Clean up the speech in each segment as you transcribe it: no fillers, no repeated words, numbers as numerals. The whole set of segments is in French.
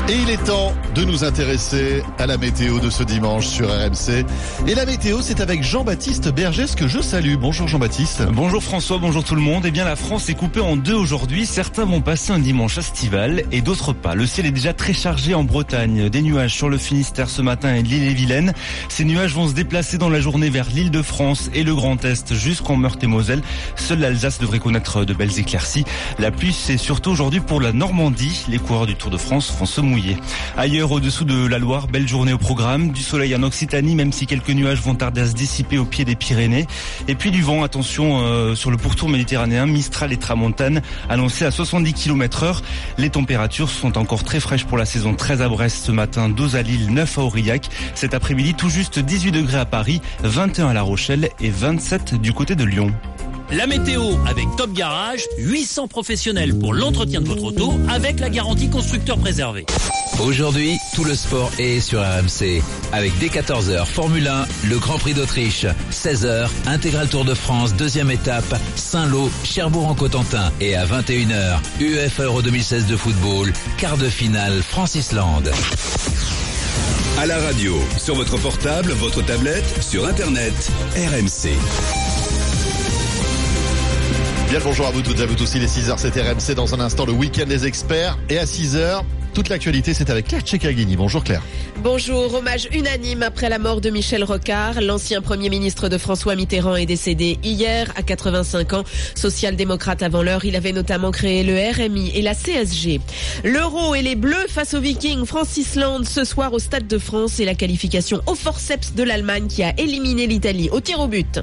Et il est temps de nous intéresser à la météo de ce dimanche sur RMC. Et la météo, c'est avec Jean-Baptiste Bergès que je salue. Bonjour Jean-Baptiste. Bonjour François, bonjour tout le monde. Eh bien, la France est coupée en deux aujourd'hui. Certains vont passer un dimanche estival et d'autres pas. Le ciel est déjà très chargé en Bretagne. Des nuages sur le Finistère ce matin et l'île-et-Vilaine. Ces nuages vont se déplacer dans la journée vers l'Île-de-France et le Grand Est jusqu'en Meurthe-et-Moselle. Seule l'Alsace devrait connaître de belles éclaircies. La pluie, c'est surtout aujourd'hui pour la Normandie. Les coureurs du Tour de France vont se mouiller. Ailleurs, au-dessous de la Loire, belle journée au programme. Du soleil en Occitanie, même si quelques nuages vont tarder à se dissiper au pied des Pyrénées. Et puis du vent, attention sur le pourtour méditerranéen, Mistral et Tramontane, annoncés à 70 km/h. Les températures sont encore très fraîches pour la saison. 13 à Brest ce matin, 12 à Lille, 9 à Aurillac. Cet après-midi, tout juste 18 degrés à Paris, 21 à La Rochelle et 27 du côté de Lyon. La météo avec Top Garage, 800 professionnels pour l'entretien de votre auto avec la garantie constructeur préservé. Aujourd'hui, tout le sport est sur RMC. Avec dès 14h, Formule 1, le Grand Prix d'Autriche. 16h, Intégral Tour de France, deuxième étape, Saint-Lô, Cherbourg-en-Cotentin. Et à 21h, UEFA Euro 2016 de football, quart de finale France-Islande. À la radio, sur votre portable, votre tablette, sur Internet, RMC. Bien le bonjour à vous toutes et à vous tous, il est 6h, c'est RMC. Dans un instant, le week-end des experts. Et à 6h, toute l'actualité, c'est avec Claire Tchekaghini. Bonjour Claire. Bonjour, hommage unanime après la mort de Michel Rocard. L'ancien Premier ministre de François Mitterrand est décédé hier à 85 ans. Social-démocrate avant l'heure, il avait notamment créé le RMI et la CSG. L'Euro et les Bleus face aux Vikings, France-Islande ce soir au Stade de France et la qualification au forceps de l'Allemagne qui a éliminé l'Italie au tir au but.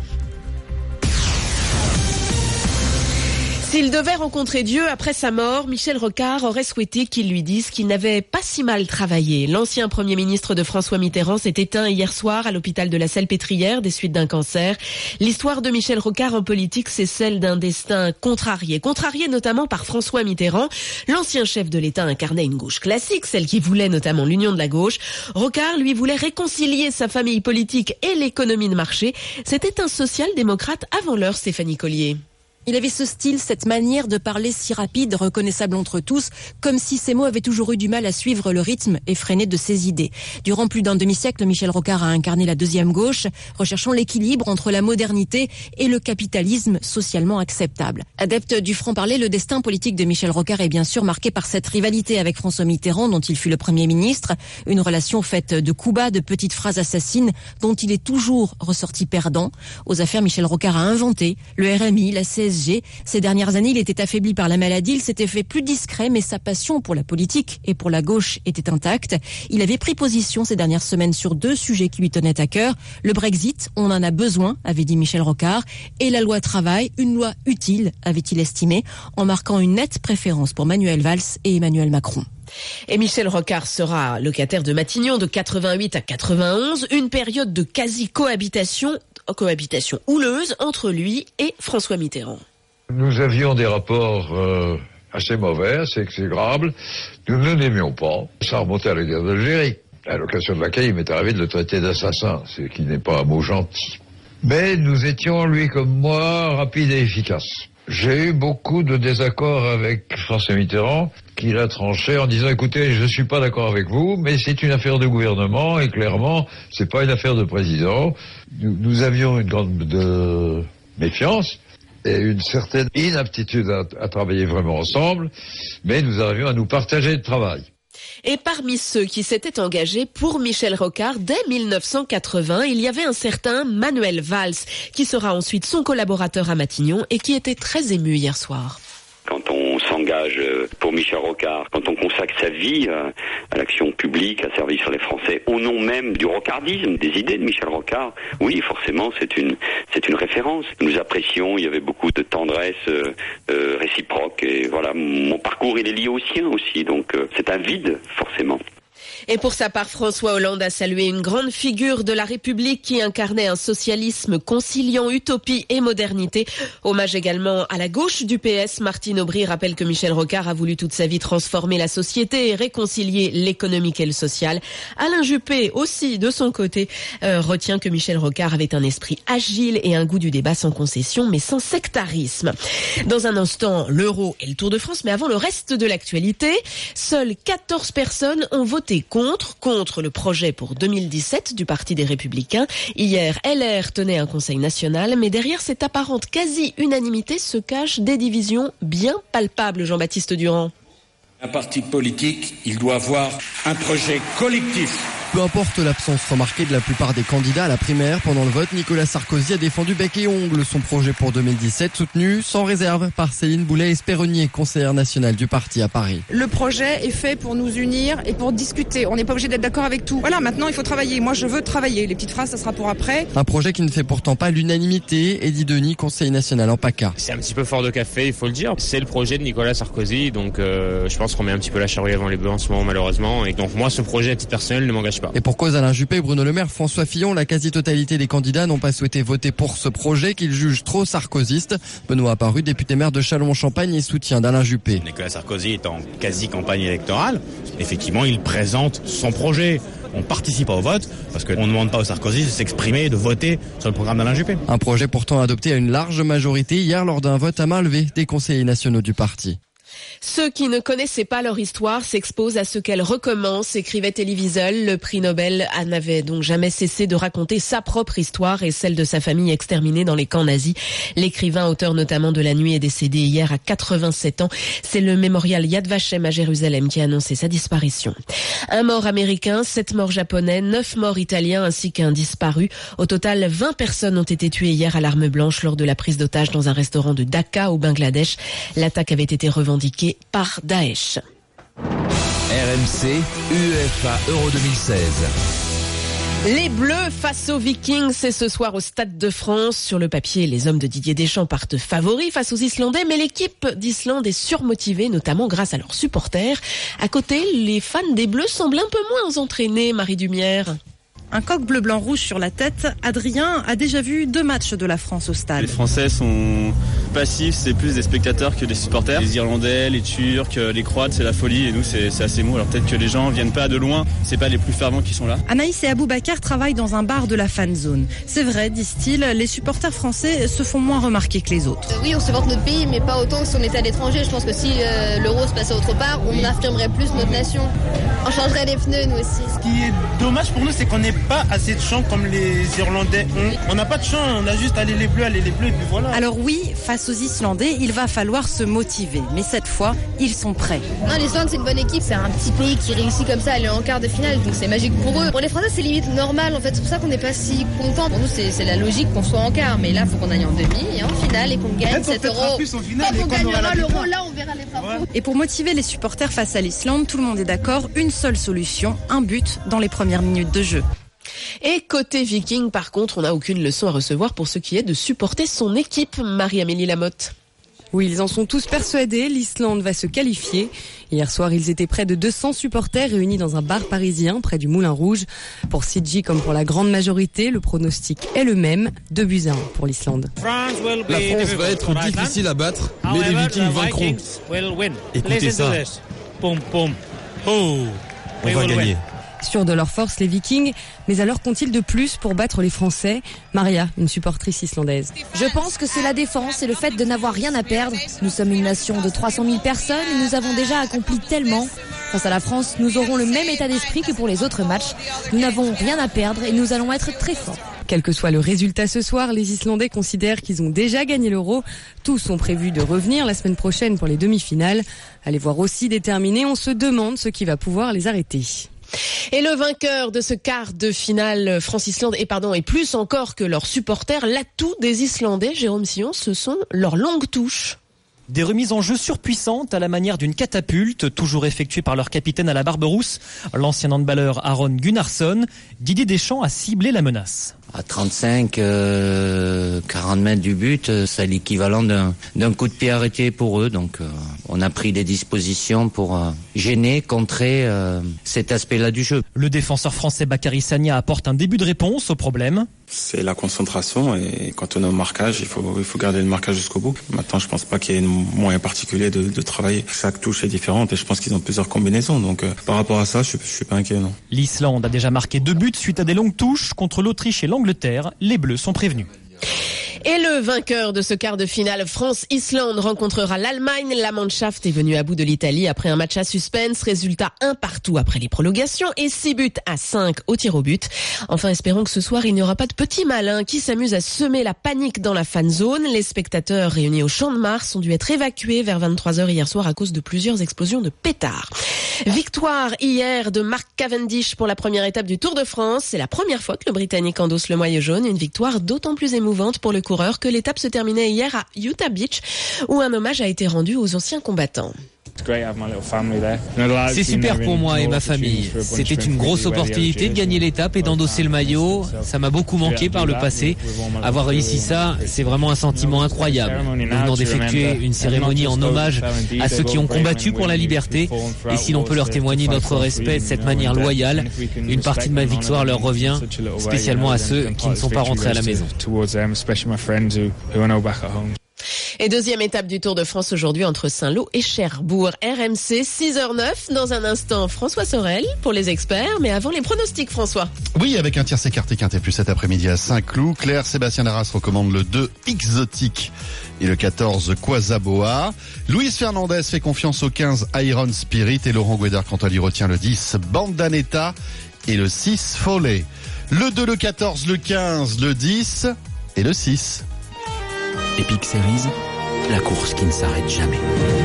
S'il devait rencontrer Dieu après sa mort, Michel Rocard aurait souhaité qu'il lui dise qu'il n'avait pas si mal travaillé. L'ancien Premier ministre de François Mitterrand s'est éteint hier soir à l'hôpital de la Salpêtrière des suites d'un cancer. L'histoire de Michel Rocard en politique, c'est celle d'un destin contrarié. Contrarié notamment par François Mitterrand. L'ancien chef de l'État incarnait une gauche classique, celle qui voulait notamment l'union de la gauche. Rocard, lui, voulait réconcilier sa famille politique et l'économie de marché. C'était un social-démocrate avant l'heure, Stéphanie Collier. Il avait ce style, cette manière de parler si rapide, reconnaissable entre tous, comme si ces mots avaient toujours eu du mal à suivre le rythme effréné de ses idées. Durant plus d'un demi-siècle, Michel Rocard a incarné la deuxième gauche, recherchant l'équilibre entre la modernité et le capitalisme socialement acceptable. Adepte du franc-parler, le destin politique de Michel Rocard est bien sûr marqué par cette rivalité avec François Mitterrand, dont il fut le Premier ministre. Une relation faite de coups bas, de petites phrases assassines, dont il est toujours ressorti perdant. Aux affaires, Michel Rocard a inventé le RMI, la CSG. Ces dernières années, il était affaibli par la maladie, il s'était fait plus discret, mais sa passion pour la politique et pour la gauche était intacte. Il avait pris position ces dernières semaines sur deux sujets qui lui tenaient à cœur. Le Brexit, on en a besoin, avait dit Michel Rocard, et la loi travail, une loi utile, avait-il estimé, en marquant une nette préférence pour Manuel Valls et Emmanuel Macron. Et Michel Rocard sera locataire de Matignon de 88 à 91, une période de quasi-cohabitation houleuse entre lui et François Mitterrand. Nous avions des rapports assez mauvais, assez exécrables. Nous ne l'aimions pas. Ça remontait à la guerre d'Algérie, à l'occasion de laquelle il m'est arrivé de le traiter d'assassin, ce qui n'est pas un mot gentil. Mais nous étions, lui comme moi, rapides et efficaces. J'ai eu beaucoup de désaccords avec François Mitterrand, qu'il a tranché en disant, écoutez, je suis pas d'accord avec vous, mais c'est une affaire de gouvernement, et clairement, c'est pas une affaire de président. Nous avions une grande méfiance, et une certaine inaptitude à travailler vraiment ensemble, mais nous arrivions à nous partager le travail. Et parmi ceux qui s'étaient engagés pour Michel Rocard dès 1980, il y avait un certain Manuel Valls, qui sera ensuite son collaborateur à Matignon et qui était très ému hier soir. Quand on s'engage pour Michel Rocard, quand on consacre sa vie à l'action publique, à servir sur les Français, au nom même du rocardisme, des idées de Michel Rocard, oui, forcément, c'est une référence. Nous apprécions, il y avait beaucoup de tendresse réciproque, et voilà, mon parcours, il est lié au sien aussi, donc c'est un vide, forcément. Et pour sa part, François Hollande a salué une grande figure de la République qui incarnait un socialisme conciliant utopie et modernité. Hommage également à la gauche du PS. Martine Aubry rappelle que Michel Rocard a voulu toute sa vie transformer la société et réconcilier l'économique et le social. Alain Juppé aussi, de son côté, retient que Michel Rocard avait un esprit agile et un goût du débat sans concession, mais sans sectarisme. Dans un instant, l'Euro et le Tour de France, mais avant le reste de l'actualité, seules 14 personnes ont voté contre le projet pour 2017 du Parti des Républicains. Hier, LR tenait un conseil national, mais derrière cette apparente quasi-unanimité se cachent des divisions bien palpables, Jean-Baptiste Durand. Un parti politique, il doit avoir un projet collectif. Peu importe l'absence remarquée de la plupart des candidats à la primaire, pendant le vote, Nicolas Sarkozy a défendu bec et ongle son projet pour 2017, soutenu sans réserve par Céline Boulay-Espéronier, conseillère nationale du parti à Paris. Le projet est fait pour nous unir et pour discuter. On n'est pas obligé d'être d'accord avec tout. Voilà, maintenant il faut travailler. Moi je veux travailler. Les petites phrases, ça sera pour après. Un projet qui ne fait pourtant pas l'unanimité. Eddy Denis, conseiller national en PACA. C'est un petit peu fort de café, il faut le dire. C'est le projet de Nicolas Sarkozy, donc je pense qu'on met un petit peu la charrue avant les bœufs en ce moment malheureusement. Et donc moi, ce projet à titre personnel ne m'engage pas. Et pour cause, Alain Juppé, Bruno Le Maire, François Fillon, la quasi-totalité des candidats n'ont pas souhaité voter pour ce projet qu'ils jugent trop sarkozyste. Benoît Apparu, député maire de Châlons-en-Champagne et soutien d'Alain Juppé. Nicolas Sarkozy est en quasi-campagne électorale. Effectivement, il présente son projet. On participe pas au vote parce qu'on ne demande pas aux Sarkozy de s'exprimer, de voter sur le programme d'Alain Juppé. Un projet pourtant adopté à une large majorité hier lors d'un vote à main levée des conseillers nationaux du parti. Ceux qui ne connaissaient pas leur histoire s'exposent à ce qu'elle recommence, écrivait Elie Wiesel. Le prix Nobel n'avait donc jamais cessé de raconter sa propre histoire et celle de sa famille exterminée dans les camps nazis. L'écrivain, auteur notamment de La Nuit, est décédé hier à 87 ans. C'est le mémorial Yad Vashem à Jérusalem qui a annoncé sa disparition. Un mort américain, 7 morts japonais, 9 morts italiens ainsi qu'un disparu. Au total, 20 personnes ont été tuées hier à l'arme blanche lors de la prise d'otage dans un restaurant de Dhaka au Bangladesh. L'attaque avait été revendiquée par Daesh. RMC, UEFA Euro 2016. Les Bleus face aux Vikings, c'est ce soir au Stade de France. Sur le papier, les hommes de Didier Deschamps partent favoris face aux Islandais, mais l'équipe d'Islande est surmotivée, notamment grâce à leurs supporters. À côté, les fans des Bleus semblent un peu moins entraînés, Marie Dumière. Un coq bleu-blanc-rouge sur la tête, Adrien a déjà vu 2 matchs de la France au stade. Les Français sont passifs, c'est plus des spectateurs que des supporters. Les Irlandais, les Turcs, les Croates, c'est la folie et nous c'est assez mou. Alors peut-être que les gens viennent pas de loin, c'est pas les plus fervents qui sont là. Anaïs et Aboubacar travaillent dans un bar de la fan zone. C'est vrai, disent-ils, les supporters français se font moins remarquer que les autres. Oui, on supporte notre pays, mais pas autant que si on était à l'étranger. Je pense que si l'Euro se passait autre part, on affirmerait plus notre nation. On changerait les pneus, nous aussi. Ce qui est dommage pour nous, c'est qu'on n'est pas assez de chants comme les Irlandais ont. On n'a pas de chants, on a juste allez les bleus, et puis voilà. Alors oui, face aux Islandais, il va falloir se motiver. Mais cette fois, ils sont prêts. Non, l'Islande, c'est une bonne équipe. C'est un petit pays qui réussit comme ça à aller en quart de finale. Donc c'est magique pour eux. Pour les Français, c'est limite normal. En fait, c'est pour ça qu'on n'est pas si contents. Pour nous, c'est la logique qu'on soit en quart. Mais là, il faut qu'on aille en demi et en finale et qu'on gagne 7 euros. Quand on gagnera l'Euro, là, on verra les frappes. Et pour motiver les supporters face à l'Islande, tout le monde est d'accord. Une seule solution, un but dans les premières minutes de jeu. Et côté Viking, par contre, on n'a aucune leçon à recevoir pour ce qui est de supporter son équipe. Marie-Amélie Lamotte. Oui, ils en sont tous persuadés, l'Islande va se qualifier. Hier soir, ils étaient près de 200 supporters réunis dans un bar parisien près du Moulin Rouge. Pour Sidji, comme pour la grande majorité, le pronostic est le même, 2-1 pour l'Islande. La France va être difficile à battre, mais les Vikings vaincront. Écoutez ça. On va gagner. Sûrs de leur force, les Vikings, mais alors qu'ont-ils de plus pour battre les Français? Maria, une supportrice islandaise. Je pense que c'est la défense et le fait de n'avoir rien à perdre. Nous sommes une nation de 300 000 personnes et nous avons déjà accompli tellement. Face à la France, nous aurons le même état d'esprit que pour les autres matchs. Nous n'avons rien à perdre et nous allons être très forts. Quel que soit le résultat ce soir, les Islandais considèrent qu'ils ont déjà gagné l'Euro. Tous sont prévus de revenir la semaine prochaine pour les demi-finales. À les voir aussi déterminés, on se demande ce qui va pouvoir les arrêter. Et le vainqueur de ce quart de finale France-Islande, et plus encore que leurs supporters, l'atout des Islandais, Jérôme Sillon, ce sont leurs longues touches. Des remises en jeu surpuissantes à la manière d'une catapulte, toujours effectuée par leur capitaine à la barbe rousse, l'ancien handballeur Aron Gunnarsson. Didier Deschamps a ciblé la menace. à 35, 40 mètres du but, c'est l'équivalent d'un coup de pied arrêté pour eux. Donc on a pris des dispositions pour gêner, contrer cet aspect-là du jeu. Le défenseur français Bakary Sagna apporte un début de réponse au problème. C'est la concentration et quand on est au marquage, il faut garder le marquage jusqu'au bout. Maintenant, je pense pas qu'il y ait un moyen particulier de travailler. Chaque touche est différente et je pense qu'ils ont plusieurs combinaisons. Donc par rapport à ça, je suis pas inquiet, non. L'Islande a déjà marqué 2 buts suite à des longues touches contre l'Autriche et l'Angleterre. Les Bleus sont prévenus. Et le vainqueur de ce quart de finale France-Islande rencontrera l'Allemagne. La Mannschaft est venue à bout de l'Italie après un match à suspense. Résultat 1-1 après les prolongations et 6-5 au tir au but. Enfin, espérons que ce soir, il n'y aura pas de petits malins qui s'amusent à semer la panique dans la fan zone. Les spectateurs réunis au Champ de Mars ont dû être évacués vers 23h hier soir à cause de plusieurs explosions de pétards. Victoire hier de Mark Cavendish pour la première étape du Tour de France. C'est la première fois que le Britannique endosse le maillot jaune. Une victoire d'autant plus émouvante pour le coureur que l'étape se terminait hier à Utah Beach où un hommage a été rendu aux anciens combattants. C'est super pour moi et ma famille. C'était une grosse opportunité de gagner l'étape et d'endosser le maillot. Ça m'a beaucoup manqué par le passé. Avoir réussi ça, c'est vraiment un sentiment incroyable. Nous venons d'effectuer une cérémonie en hommage à ceux qui ont combattu pour la liberté. Et si l'on peut leur témoigner notre respect de cette manière loyale, une partie de ma victoire leur revient, spécialement à ceux qui ne sont pas rentrés à la maison. Et deuxième étape du Tour de France aujourd'hui entre Saint-Lô et Cherbourg. RMC 6h09. Dans un instant, François Sorel pour les experts. Mais avant les pronostics, François. Oui, avec un tiercé écarté quintet plus cet après-midi à Saint-Cloud. Claire Sébastien Arras recommande le 2 Exotique et le 14 Quasaboa. Luis Fernandez fait confiance au 15 Iron Spirit et Laurent Guédard quant à lui retient le 10 Bandanetta et le 6 Follet. Le 2, le 14, le 15, le 10 et le 6. Epic Series, la course qui ne s'arrête jamais.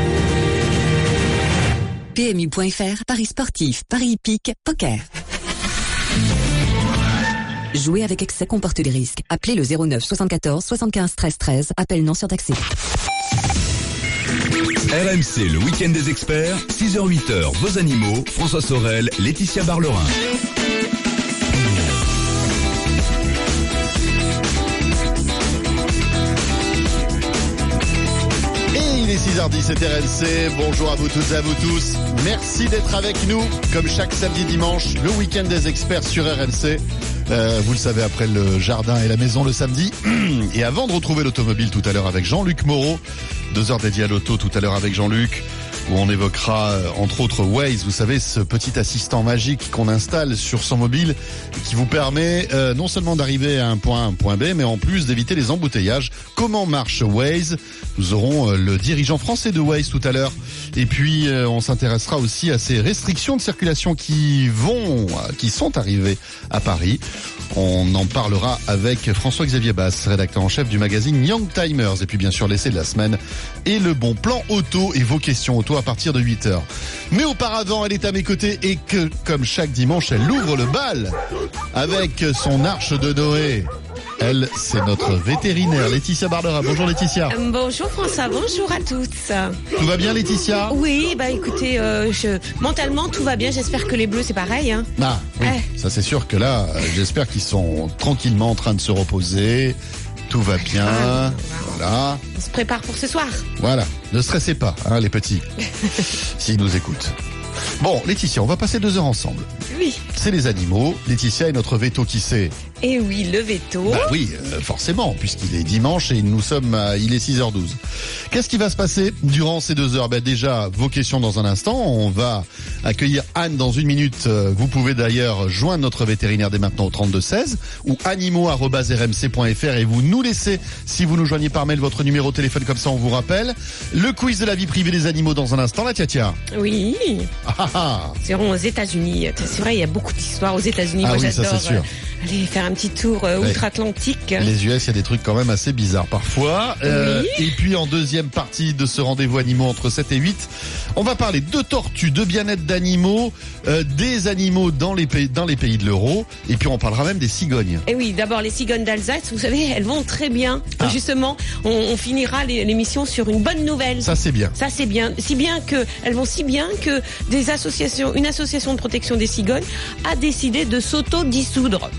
PMU.fr, Paris sportif, Paris hippique, poker. Jouer avec excès comporte des risques. Appelez le 09 74 75 13 13. Appel non surtaxé. RMC, le week-end des experts, 6h-8h, vos animaux, François Sorel, Laetitia Barlerin. Il est 6h10, c'est RMC. Bonjour à vous toutes et à vous tous. Merci d'être avec nous, comme chaque samedi dimanche, le week-end des experts sur RMC. Vous le savez, après le jardin et la maison le samedi. Et avant de retrouver l'automobile tout à l'heure avec Jean-Luc Moreau, 2 heures dédiées à l'auto tout à l'heure avec Jean-Luc, où on évoquera entre autres Waze, vous savez, ce petit assistant magique qu'on installe sur son mobile qui vous permet non seulement d'arriver à un point B, mais en plus d'éviter les embouteillages. Comment marche Waze? Nous aurons le dirigeant français de Waze tout à l'heure. Et puis on s'intéressera aussi à ces restrictions de circulation qui sont arrivées à Paris. On en parlera avec François-Xavier Basse, rédacteur en chef du magazine Young Timers. Et puis bien sûr l'essai de la semaine et le bon plan auto et vos questions auto à partir de 8h. Mais auparavant, elle est à mes côtés et que, comme chaque dimanche, elle ouvre le bal avec son arche de Noé. Elle, c'est notre vétérinaire, Laetitia Barlerin. Bonjour Laetitia. Bonjour François, bonjour à tous. Tout va bien Laetitia? Oui, écoutez, mentalement tout va bien, j'espère que les Bleus c'est pareil. Hein. Ah, oui, ça c'est sûr que là, j'espère qu'ils sont tranquillement en train de se reposer. Tout va bien, voilà. On se prépare pour ce soir. Voilà, ne stressez pas, les petits, s'ils nous écoutent. Bon, Laetitia, on va passer 2 heures ensemble. Oui. C'est les animaux. Laetitia est notre veto qui sait. Et oui, le veto. Oui, forcément, puisqu'il est dimanche et il est 6h12. Qu'est-ce qui va se passer durant ces 2 heures? Déjà, vos questions dans un instant. On va accueillir Anne dans 1 minute. Vous pouvez d'ailleurs joindre notre vétérinaire dès maintenant au 3216 ou animaux@rmc.fr et vous nous laissez, si vous nous joignez par mail, votre numéro de téléphone, comme ça on vous rappelle. Le quiz de la vie privée des animaux dans un instant, la tia. Oui. Seront aux États-Unis. C'est vrai, il y a beaucoup d'histoires aux États-Unis. Moi, oui, j'adore. Ça, c'est sûr. Aller faire un petit tour outre-Atlantique. Les US, il y a des trucs quand même assez bizarres parfois. Oui. Et puis en deuxième partie de ce rendez-vous animaux entre 7 et 8, on va parler de tortues, de bien-être d'animaux, des animaux dans les pays de l'euro. Et puis on parlera même des cigognes. Et oui, d'abord les cigognes d'Alsace, vous savez, elles vont très bien. Justement, on finira l'émission sur une bonne nouvelle. Ça c'est bien. Ça c'est bien. Elles vont si bien que une association de protection des cigognes a décidé de s'auto-dissoudre.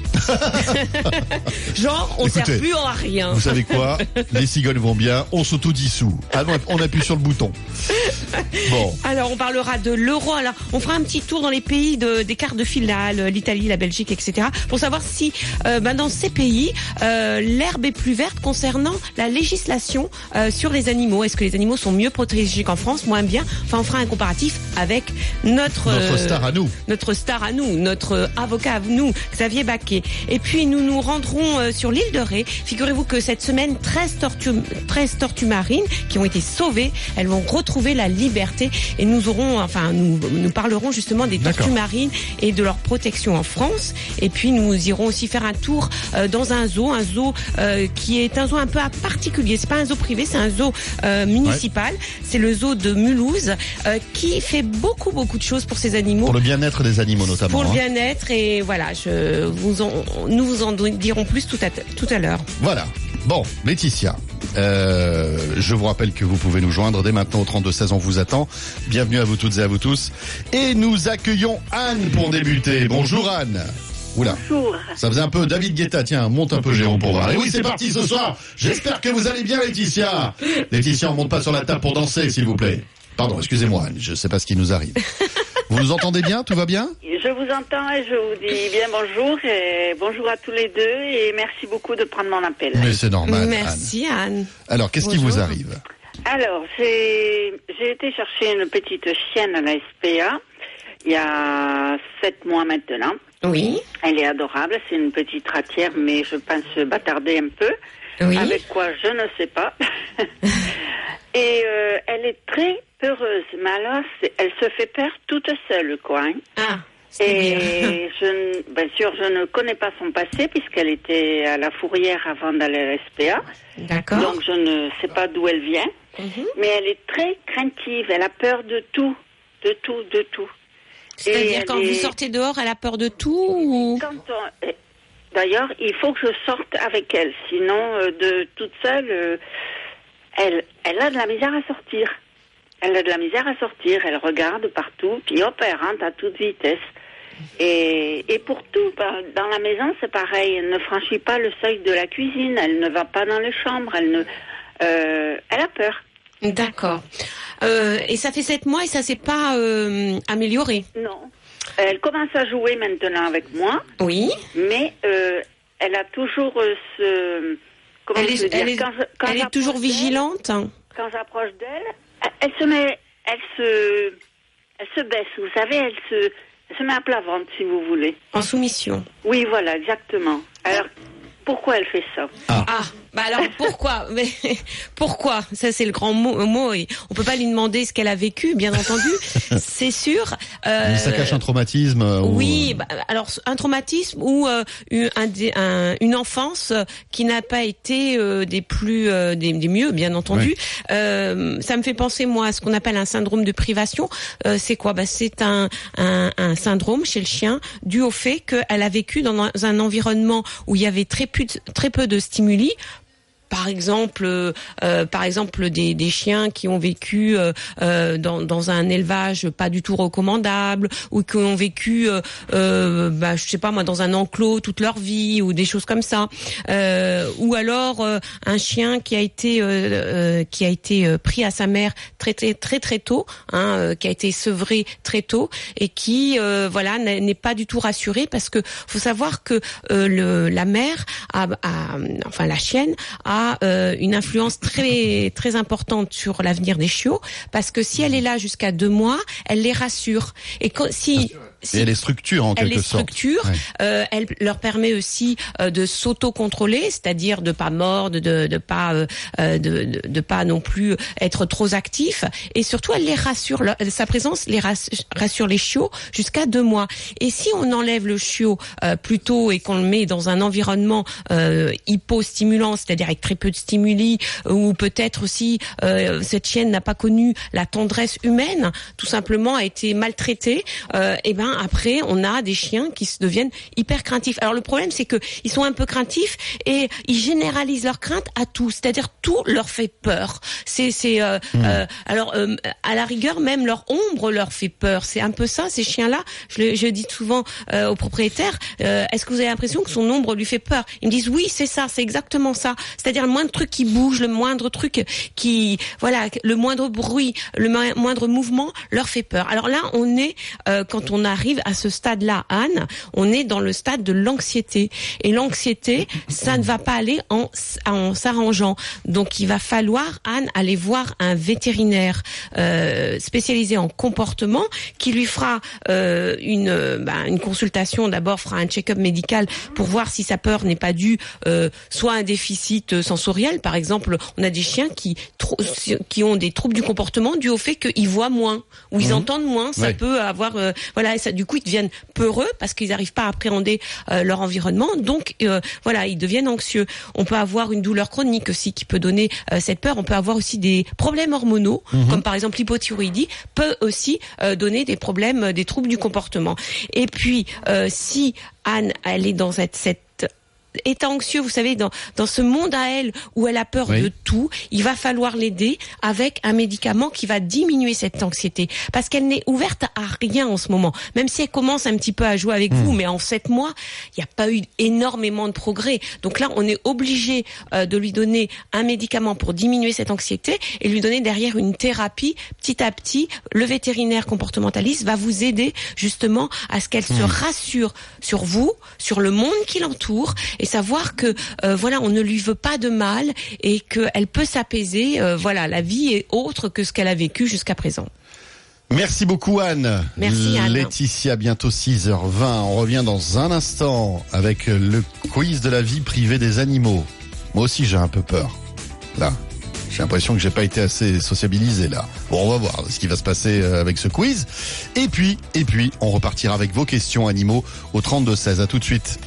Genre, on Écoutez, sert plus à rien. Vous savez quoi? Les cigognes vont bien, on s'autodissout. Ah non, on appuie sur le bouton. Bon. Alors, on parlera de l'euro. Alors, on fera un petit tour dans les pays des quarts de finale, l'Italie, la Belgique, etc. pour savoir si, dans ces pays, l'herbe est plus verte concernant la législation sur les animaux. Est-ce que les animaux sont mieux protégés qu'en France, moins bien? Enfin, on fera un comparatif avec notre star à nous. Notre star à nous, notre avocat à nous, Xavier Baquet. Et puis, nous nous rendrons sur l'île de Ré. Figurez-vous que cette semaine, 13 tortues marines qui ont été sauvées, elles vont retrouver la liberté et nous parlerons justement des tortues marines et de leur protection en France. Et puis, nous irons aussi faire un tour dans un zoo qui est un zoo un peu particulier. C'est pas un zoo privé, c'est un zoo municipal. Ouais. C'est le zoo de Mulhouse qui fait beaucoup de choses pour ces animaux. Pour le bien-être des animaux notamment. Pour le bien-être et voilà, nous vous en dirons plus tout à l'heure. Voilà. Bon, Laetitia, je vous rappelle que vous pouvez nous joindre dès maintenant au 32-16, on vous attend. Bienvenue à vous toutes et à vous tous. Et nous accueillons Anne pour débuter. Bonjour Anne. Oula. Bonjour. Ça faisait un peu David Guetta. Tiens, monte un peu Jérôme pour voir. Et oui, c'est parti ce soir. J'espère que vous allez bien, Laetitia. Laetitia, on monte pas sur la table pour danser, s'il vous plaît. Pardon, excusez-moi, Anne, je sais pas ce qui nous arrive. Vous nous entendez bien? Tout va bien? Je vous entends et je vous dis bien bonjour et bonjour à tous les deux et merci beaucoup de prendre mon appel. Mais c'est normal. Merci Anne. Alors, qu'est-ce qui vous arrive? Alors, j'ai été chercher une petite chienne à la SPA il y a 7 mois maintenant. Oui. Elle est adorable, c'est une petite ratière mais je pense bâtarder un peu. Oui. Avec quoi, je ne sais pas. Et elle est très peureuse, mais alors elle se fait peur toute seule, quoi. Hein. Ah, et bien sûr, je ne connais pas son passé puisqu'elle était à la Fourrière avant d'aller à l'SPA. D'accord. Donc je ne sais pas d'où elle vient, mais elle est très craintive. Elle a peur de tout, de tout, de tout. C'est-à-dire quand vous sortez dehors, elle a peur de tout ou... D'ailleurs, il faut que je sorte avec elle, sinon de toute seule. Elle a de la misère à sortir. Elle a de la misère à sortir. Elle regarde partout, puis hop, elle rentre à toute vitesse. Et pour tout, dans la maison, c'est pareil. Elle ne franchit pas le seuil de la cuisine. Elle ne va pas dans les chambres. Elle a peur. D'accord. Et ça fait 7 mois et ça s'est pas amélioré? Non. Elle commence à jouer maintenant avec moi. Oui. Mais elle a toujours ce... Comment je veux dire, elle est toujours vigilante. Quand j'approche d'elle, elle se baisse, vous savez, elle se met à plat ventre, si vous voulez. En soumission. Oui, voilà, exactement. Alors, pourquoi elle fait ça? Bah alors pourquoi? Mais pourquoi? Ça c'est le grand mot. Et on peut pas lui demander ce qu'elle a vécu, bien entendu. C'est sûr. Ça cache un traumatisme. Oui, alors un traumatisme ou une enfance qui n'a pas été des mieux, bien entendu. Oui. Ça me fait penser moi à ce qu'on appelle un syndrome de privation. C'est quoi? C'est un syndrome chez le chien dû au fait qu'elle a vécu dans un environnement où il y avait très peu de stimuli. Par exemple, des chiens qui ont vécu dans un élevage pas du tout recommandable, ou qui ont vécu, je sais pas moi, dans un enclos toute leur vie, ou des choses comme ça. Ou alors un chien qui a été pris à sa mère très tôt, qui a été sevré très tôt et qui n'est pas du tout rassuré parce que faut savoir que la mère la chienne a une influence très très importante sur l'avenir des chiots parce que si elle est là jusqu'à 2 mois, elle les rassure et et elle les structure en quelque sorte. Elle leur permet aussi de s'auto-contrôler, c'est-à-dire de pas mordre, de pas non plus être trop actif et surtout elle les rassure. Sa présence les rassure les chiots jusqu'à 2 mois. Et si on enlève le chiot plus tôt et qu'on le met dans un environnement hypostimulant, c'est-à-dire avec très peu de stimuli, ou peut-être aussi cette chienne n'a pas connu la tendresse humaine, tout simplement a été maltraitée, ben après on a des chiens qui se deviennent hyper craintifs. Alors le problème c'est que ils sont un peu craintifs et ils généralisent leur crainte à tout, c'est-à-dire tout leur fait peur. Alors à la rigueur même leur ombre leur fait peur. C'est un peu ça ces chiens-là. Je dis souvent aux propriétaires, est-ce que vous avez l'impression que son ombre lui fait peur? Ils me disent oui, c'est ça, c'est exactement ça. C'est-à-dire le moindre truc qui bouge, le moindre truc le moindre bruit, le moindre mouvement leur fait peur. Alors là, on est quand on arrive à ce stade-là, Anne, on est dans le stade de l'anxiété. Et l'anxiété, ça ne va pas aller en s'arrangeant. Donc il va falloir, Anne, aller voir un vétérinaire spécialisé en comportement qui lui fera une consultation. D'abord, fera un check-up médical pour voir si sa peur n'est pas due soit à un déficit sensoriel. Par exemple, on a des chiens qui ont des troubles du comportement dû au fait qu'ils voient moins ou ils entendent moins. Ça peut avoir du coup ils deviennent peureux parce qu'ils n'arrivent pas à appréhender leur environnement. Donc ils deviennent anxieux. On peut avoir une douleur chronique aussi qui peut donner cette peur. On peut avoir aussi des problèmes hormonaux comme par exemple l'hypothyroïdie peut aussi donner des problèmes, des troubles du comportement. Et puis si Anne elle est dans cette état anxieux, vous savez, dans ce monde à elle où elle a peur de tout, il va falloir l'aider avec un médicament qui va diminuer cette anxiété. Parce qu'elle n'est ouverte à rien en ce moment. Même si elle commence un petit peu à jouer avec vous, mais en 7 mois, il n'y a pas eu énormément de progrès. Donc là, on est obligé de lui donner un médicament pour diminuer cette anxiété et lui donner derrière une thérapie. Petit à petit, le vétérinaire comportementaliste va vous aider justement à ce qu'elle se rassure sur vous, sur le monde qui l'entoure, et savoir que on ne lui veut pas de mal et qu'elle peut s'apaiser. La vie est autre que ce qu'elle a vécu jusqu'à présent. Merci beaucoup Anne. Merci Anne. Laetitia, bientôt 6h20. On revient dans un instant avec le quiz de la vie privée des animaux. Moi aussi j'ai un peu peur. Là, j'ai l'impression que j'ai pas été assez sociabilisé là. Bon, on va voir ce qui va se passer avec ce quiz. Et puis, on repartira avec vos questions animaux au 32-16. À tout de suite.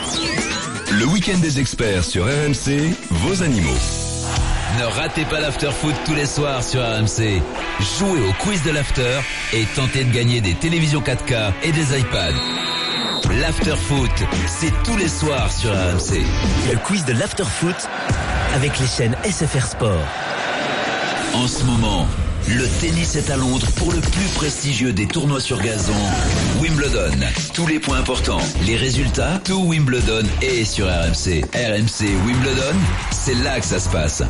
Le week-end des experts sur RMC, vos animaux. Ne ratez pas l'after-foot tous les soirs sur RMC. Jouez au quiz de l'after et tentez de gagner des télévisions 4K et des iPads. L'after-foot, c'est tous les soirs sur RMC. Le quiz de l'after-foot avec les chaînes SFR Sport. En ce moment, le tennis est à Londres pour le plus prestigieux des tournois sur gazon, Wimbledon. Tous les points importants, les résultats, tout Wimbledon est sur RMC. RMC Wimbledon, c'est là que ça se passe.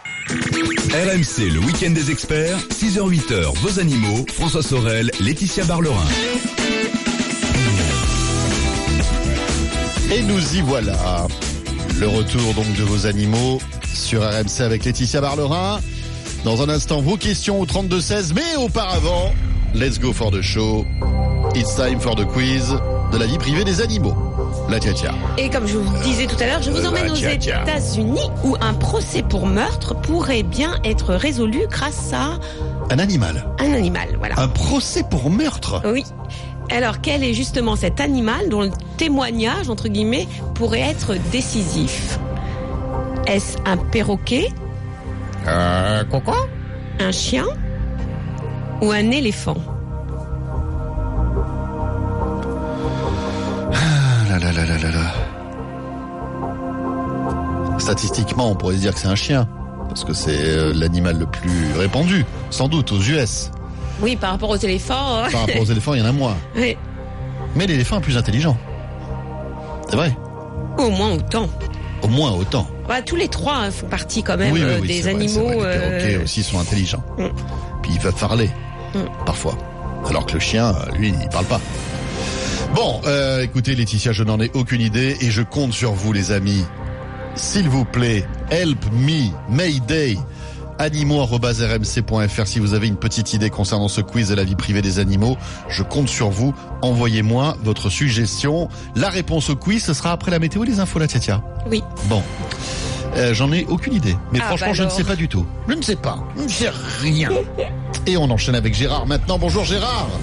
RMC, le week-end des experts, 6h-8h, vos animaux, François Sorel, Laetitia Barlerin. Et nous y voilà. Le retour donc de vos animaux sur RMC avec Laetitia Barlerin. Dans un instant, vos questions au 32-16, mais auparavant, let's go for the show. It's time for the quiz de la vie privée des animaux. La tia-tia. Et comme je vous le disais tout à l'heure, je vous emmène aux États-Unis où un procès pour meurtre pourrait bien être résolu grâce à... Un animal. Un animal, voilà. Un procès pour meurtre? Oui. Alors, quel est justement cet animal dont le témoignage, entre guillemets, pourrait être décisif? Est-ce un perroquet? Quoi? Un chien? Ou un éléphant? Statistiquement, on pourrait se dire que c'est un chien. Parce que c'est l'animal le plus répandu, sans doute, aux US. Oui, par rapport aux éléphants. Par rapport aux éléphants, il y en a moins. Oui. Mais l'éléphant est plus intelligent. C'est vrai. Au moins autant. Au moins autant. Bah, tous les trois font partie quand même des animaux. Les perroquets aussi sont intelligents. Puis ils peuvent parler, parfois. Alors que le chien, lui, il parle pas. Bon, écoutez Laetitia, je n'en ai aucune idée et je compte sur vous les amis. S'il vous plaît, help me, Mayday, animaux@rmc.fr si vous avez une petite idée concernant ce quiz de la vie privée des animaux. Je compte sur vous. Envoyez-moi votre suggestion. La réponse au quiz, ce sera après la météo et les infos, la Tia. Oui. Bon. J'en ai aucune idée. Mais franchement, je ne sais pas du tout. Je ne sais pas. Je ne sais rien. Et on enchaîne avec Gérard maintenant. Bonjour Gérard.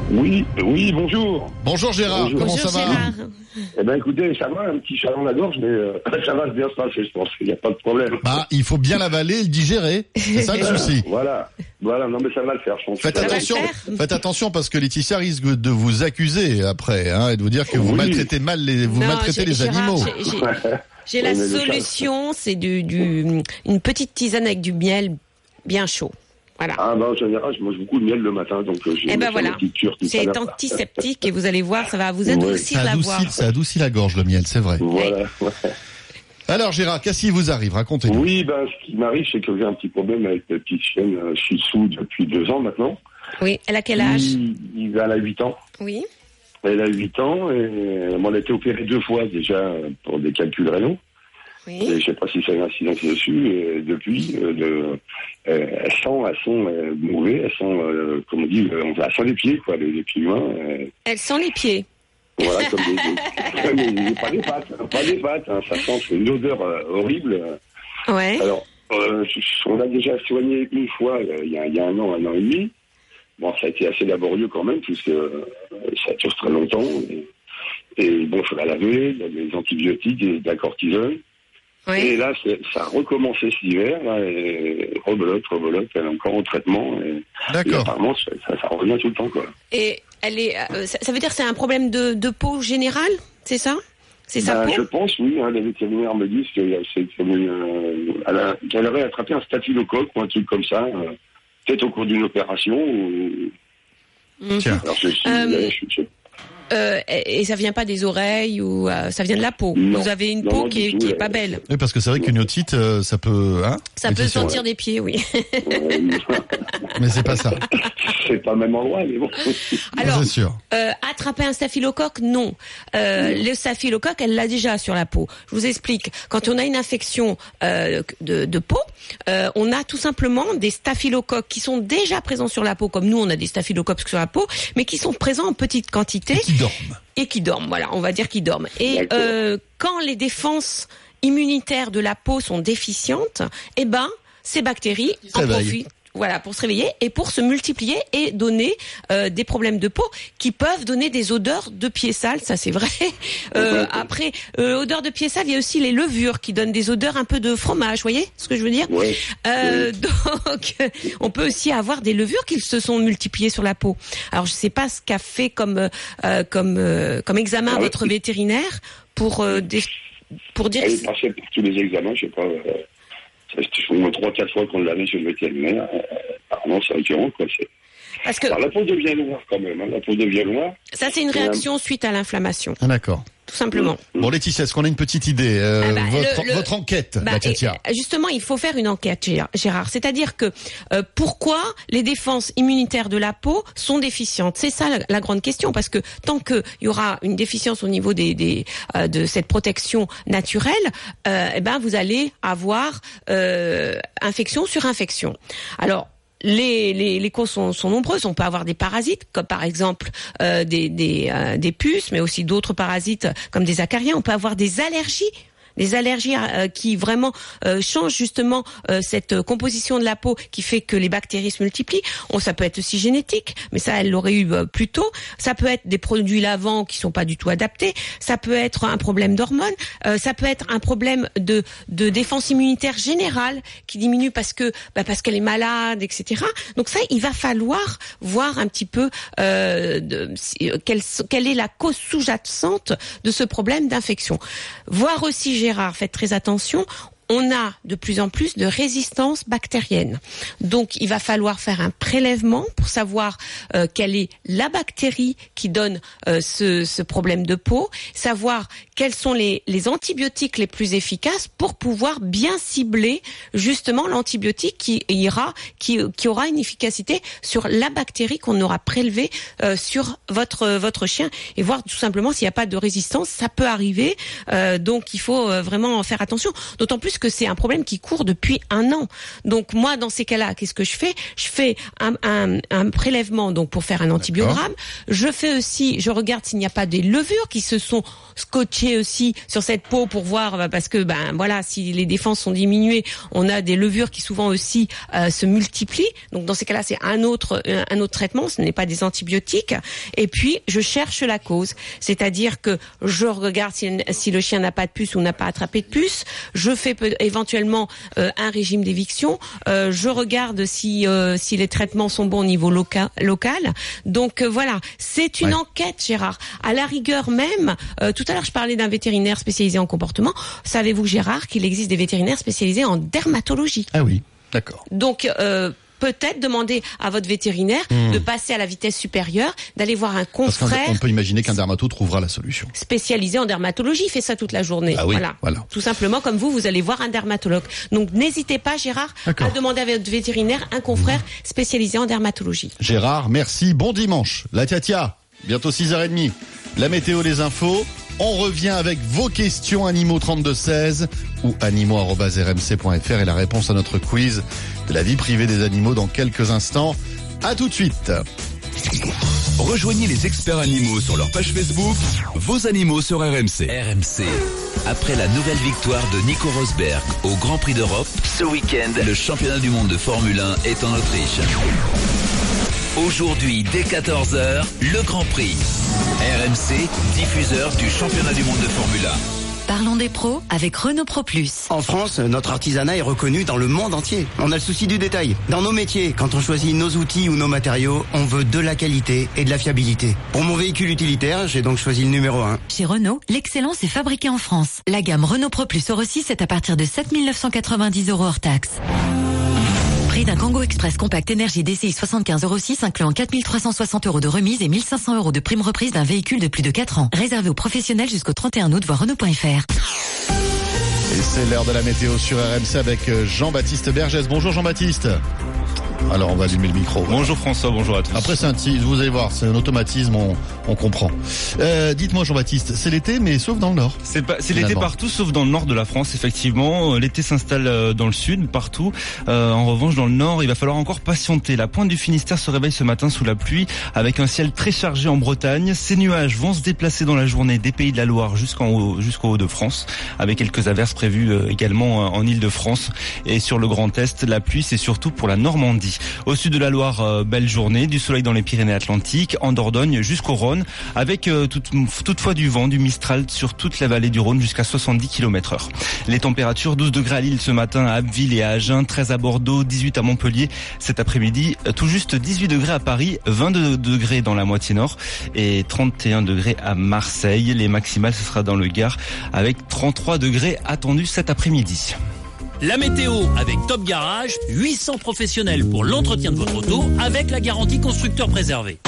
Oui, bonjour. Bonjour Gérard, bonjour. Comment ça va Gérard. Eh ben écoutez, ça va, un petit chat dans la gorge, mais ça va bien se passer, je pense, il n'y a pas de problème. Il faut bien l'avaler et le digérer, c'est ça le souci. Voilà, non mais ça va le faire, je pense. Faites attention parce que Laetitia risque de vous accuser après, et de vous dire que vous maltraitez mal les animaux. J'ai la solution, c'est une petite tisane avec du miel bien chaud. Voilà. En général, je mange beaucoup de miel le matin, donc j'ai voilà. C'est antiseptique et vous allez voir, ça va vous adoucir la voix. Ça adoucit la gorge, le miel, c'est vrai. Voilà. Alors Gérard, qu'est-ce qui vous arrive? Racontez-nous. Oui, ce qui m'arrive, c'est que j'ai un petit problème avec ma petite chienne Shih Tzu depuis 2 ans maintenant. Oui, elle a quel âge? Elle a 8 ans. Oui. Elle a 8 ans et elle a été opérée 2 fois déjà pour des calculs rénaux. Oui. Et je ne sais pas si ça a une incidence dessus. Et depuis, elles sont mauvais. Elles sont, comme on dit, elles sont les pieds, quoi, les pieds humains. Elles sont les pieds. Voilà, comme pas des pattes. Ça sent une odeur horrible. Ouais. Alors, on a déjà soigné une fois il y a 1 an et demi. Bon, ça a été assez laborieux quand même, puisque ça dure très longtemps. Et bon, il faut la laver, il y a des antibiotiques, de la cortisone. Oui. Et là, ça a recommencé cet hiver, là, et rebelote, elle est encore en traitement. D'accord. Et apparemment, ça revient tout le temps, quoi. Et elle est, ça veut dire que c'est un problème de peau générale, c'est ça? C'est sa peau? Je pense, oui. Les vétérinaires me disent qu'elle aurait attrapé un staphylocoque ou un truc comme ça, peut-être au cours d'une opération. Tiens. Alors, et ça vient pas des oreilles ou ça vient de la peau. Non, vous avez une peau qui est pas belle. Oui, parce que c'est vrai qu'une otite, ça peut. Ça peut sentir des pieds, oui. Mais c'est pas ça. C'est pas le même endroit, mais bon. Alors, c'est sûr. Attraper un staphylocoque, non. Le staphylocoque, elle l'a déjà sur la peau. Je vous explique. Quand on a une infection de peau, on a tout simplement des staphylocoques qui sont déjà présents sur la peau, comme nous, on a des staphylocoques sur la peau, mais qui sont présents en petite quantité. Et qui dorment, voilà, on va dire qu'ils dorment. Et quand les défenses immunitaires de la peau sont déficientes, ces bactéries en profitent. Voilà, pour se réveiller et pour se multiplier et donner des problèmes de peau qui peuvent donner des odeurs de pieds sales, ça c'est vrai. Après, odeur de pieds sales, il y a aussi les levures qui donnent des odeurs un peu de fromage, vous voyez ce que je veux dire? Oui. Donc, on peut aussi avoir des levures qui se sont multipliées sur la peau. Alors, je sais pas ce qu'a fait comme examen votre vétérinaire pour dire. Elle est passée pour tous les examens, je sais pas. Ça fait au moins 3-4 fois qu'on l'avait chez le vétérinaire. Apparemment, c'est récurrent, quoi. Parce que la peau devient noire, quand même. La peau devient noire. Ça, c'est une réaction suite à l'inflammation. Ah, d'accord. Tout simplement. Bon, Laetitia, est-ce qu'on a une petite idée votre enquête, Katia? Justement, il faut faire une enquête, Gérard. C'est-à-dire que pourquoi les défenses immunitaires de la peau sont déficientes? C'est ça la grande question, parce que tant qu'il y aura une déficience au niveau de cette protection naturelle, vous allez avoir infection sur infection. Alors, les causes sont nombreuses. On peut avoir des parasites, comme par exemple des puces, mais aussi d'autres parasites comme des acariens. On peut avoir des allergies qui vraiment changent justement cette composition de la peau qui fait que les bactéries se multiplient. Ça peut être aussi génétique, mais ça, elle l'aurait eu plus tôt. Ça peut être des produits lavants qui sont pas du tout adaptés. Ça peut être un problème d'hormones. Ça peut être un problème de défense immunitaire générale qui diminue parce qu'elle est malade, etc. Donc ça, il va falloir voir un petit peu quelle est la cause sous-jacente de ce problème d'infection. Voir aussi, Gérard, faites très attention, on a de plus en plus de résistance bactérienne. Donc, il va falloir faire un prélèvement pour savoir quelle est la bactérie qui donne ce problème de peau, savoir quels sont les antibiotiques les plus efficaces pour pouvoir bien cibler justement l'antibiotique qui aura une efficacité sur la bactérie qu'on aura prélevée sur votre chien et voir tout simplement s'il n'y a pas de résistance. Ça peut arriver, donc il faut vraiment faire attention. D'autant plus que c'est un problème qui court depuis 1 an. Donc moi, dans ces cas-là, qu'est-ce que je fais? Je fais un prélèvement donc pour faire un antibiogramme. Je regarde s'il n'y a pas des levures qui se sont scotchées aussi sur cette peau pour voir, parce que si les défenses sont diminuées, on a des levures qui souvent aussi se multiplient. Donc dans ces cas-là, c'est un autre traitement, ce n'est pas des antibiotiques. Et puis je cherche la cause, c'est-à-dire que je regarde si le chien n'a pas de puce ou n'a pas attrapé de puce. Je fais éventuellement un régime d'éviction. Je regarde si les traitements sont bons au niveau local. Donc voilà, c'est une enquête, Gérard. À la rigueur même, tout à l'heure je parlais d'un vétérinaire spécialisé en comportement. Savez-vous, Gérard, qu'il existe des vétérinaires spécialisés en dermatologie? Ah oui, d'accord. Donc peut-être demander à votre vétérinaire de passer à la vitesse supérieure, d'aller voir un confrère. Parce qu'on peut imaginer qu'un dermato trouvera la solution. Spécialisé en dermatologie, il fait ça toute la journée. Ah oui, voilà. Tout simplement, comme vous allez voir un dermatologue. Donc n'hésitez pas, Gérard, à demander à votre vétérinaire un confrère spécialisé en dermatologie. Gérard, merci. Bon dimanche. La Tiatia, bientôt 6h30. La météo, les infos. On revient avec vos questions animaux 3216 ou animaux@rmc.fr et la réponse à notre quiz de la vie privée des animaux dans quelques instants. À tout de suite. Rejoignez les experts animaux sur leur page Facebook, vos animaux sur RMC. RMC. Après la nouvelle victoire de Nico Rosberg au Grand Prix d'Europe, ce week-end, le championnat du monde de Formule 1 est en Autriche. Aujourd'hui, dès 14h, le Grand Prix. RMC, diffuseur du championnat du monde de Formule 1. Parlons des pros avec Renault Pro Plus. En France, notre artisanat est reconnu dans le monde entier. On a le souci du détail. Dans nos métiers, quand on choisit nos outils ou nos matériaux, on veut de la qualité et de la fiabilité. Pour mon véhicule utilitaire, j'ai donc choisi le numéro 1. Chez Renault, l'excellence est fabriquée en France. La gamme Renault Pro Plus Euro 6 est à partir de 7 990 € hors taxe. Prix d'un Kangoo Express Compact Énergie DCI 75 Euro 6 incluant 4 360 € de remise et 1 500 € de prime reprise d'un véhicule de plus de 4 ans. Réservé aux professionnels jusqu'au 31 août, voir Renault.fr. Et c'est l'heure de la météo sur RMC avec Jean-Baptiste Bergès. Bonjour Jean-Baptiste. Alors on va allumer le micro. Bonjour François, bonjour à tous. Après c'est vous allez voir, c'est un automatisme, on comprend. Dites-moi Jean-Baptiste, c'est l'été mais sauf dans le nord. C'est l'été partout sauf dans le nord de la France, effectivement. L'été s'installe dans le sud, partout. En revanche dans le nord, il va falloir encore patienter. La pointe du Finistère se réveille ce matin sous la pluie avec un ciel très chargé en Bretagne. Ces nuages vont se déplacer dans la journée des Pays de la Loire jusqu'au Hauts-de-France, avec quelques averses prévues également en Île-de-France. Et sur le Grand Est, la pluie c'est surtout pour la Normandie. Au sud de la Loire, belle journée, du soleil dans les Pyrénées-Atlantiques, en Dordogne jusqu'au Rhône, avec toutefois du vent, du Mistral sur toute la vallée du Rhône jusqu'à 70 km/h. Les températures, 12 degrés à Lille ce matin, à Abbeville et à Agen, 13 à Bordeaux, 18 à Montpellier cet après-midi, tout juste 18 degrés à Paris, 22 degrés dans la moitié nord et 31 degrés à Marseille. Les maximales, ce sera dans le Gard avec 33 degrés attendus cet après-midi. La météo avec Top Garage, 800 professionnels pour l'entretien de votre auto avec la garantie constructeur préservé.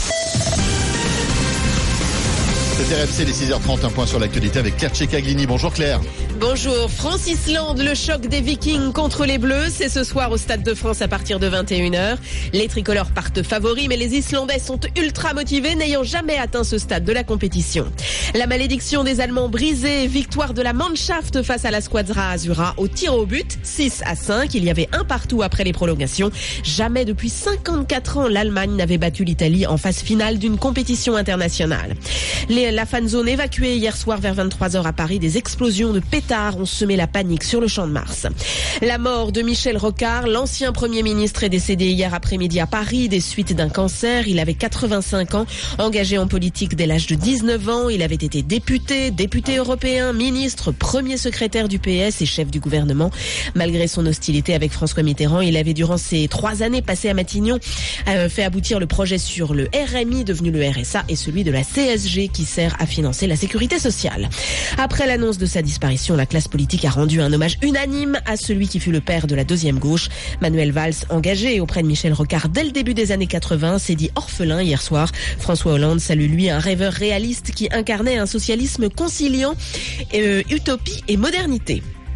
C'est RMC, les 6h30, un point sur l'actualité avec Claire Tchekaglini. Bonjour Claire. Bonjour. France-Islande, le choc des Vikings contre les Bleus, c'est ce soir au Stade de France à partir de 21h. Les tricolores partent favoris, mais les Islandais sont ultra motivés, n'ayant jamais atteint ce stade de la compétition. La malédiction des Allemands brisée, victoire de la Mannschaft face à la Squadra Azzurra au tir au but, 6-5. Il y avait un partout après les prolongations. Jamais depuis 54 ans, l'Allemagne n'avait battu l'Italie en phase finale d'une compétition internationale. La fan zone évacuée hier soir vers 23h à Paris, des explosions de pétards ont semé la panique sur le Champ de Mars. La mort de Michel Rocard, l'ancien Premier ministre, est décédé hier après-midi à Paris des suites d'un cancer. Il avait 85 ans, engagé en politique dès l'âge de 19 ans. Il avait été député européen, ministre, premier secrétaire du PS et chef du gouvernement. Malgré son hostilité avec François Mitterrand, il avait durant ses 3 années passées à Matignon fait aboutir le projet sur le RMI, devenu le RSA, et celui de la CSG qui sert à financer la sécurité sociale. Après l'annonce de sa disparition, la classe politique a rendu un hommage unanime à celui qui fut le père de la deuxième gauche. Manuel Valls, engagé auprès de Michel Rocard dès le début des années 80, s'est dit orphelin hier soir. François Hollande salue lui un rêveur réaliste qui incarnait un socialisme conciliant, utopie et modernité.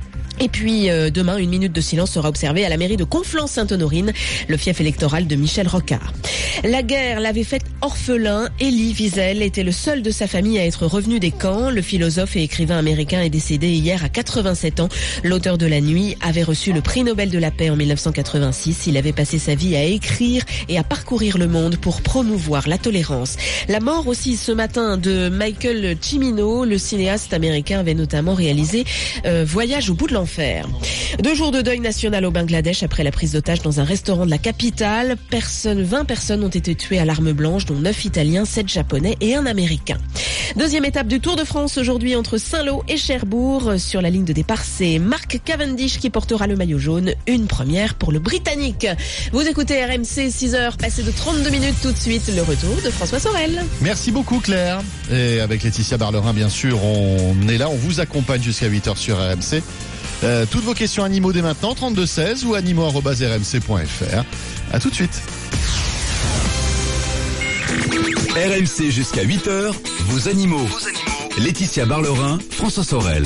Et puis demain, une minute de silence sera observée à la mairie de Conflans-Sainte-Honorine, le fief électoral de Michel Rocard. La guerre l'avait fait orphelin. Elie Wiesel était le seul de sa famille à être revenu des camps. Le philosophe et écrivain américain est décédé hier à 87 ans. L'auteur de La Nuit avait reçu le prix Nobel de la paix en 1986. Il avait passé sa vie à écrire et à parcourir le monde pour promouvoir la tolérance. La mort aussi ce matin de Michael Cimino, le cinéaste américain avait notamment réalisé Voyage au bout de l'enfer. 2 jours de deuil national au Bangladesh après la prise d'otage dans un restaurant de la capitale. 20 personnes ont été tuées à l'arme blanche, dont 9 Italiens, 7 Japonais et un Américain. Deuxième étape du Tour de France aujourd'hui entre Saint-Lô et Cherbourg. Sur la ligne de départ, c'est Mark Cavendish qui portera le maillot jaune. Une première pour le Britannique. Vous écoutez RMC, 6h, passé de 32 minutes tout de suite. Le retour de François Sorel. Merci beaucoup Claire. Et avec Laetitia Barlerin, bien sûr, on est là. On vous accompagne jusqu'à 8h sur RMC. Toutes vos questions animaux dès maintenant, 3216 ou animaux@rmc.fr. À tout de suite. RMC jusqu'à 8h, vos animaux. Laetitia Barlerin, François Sorel.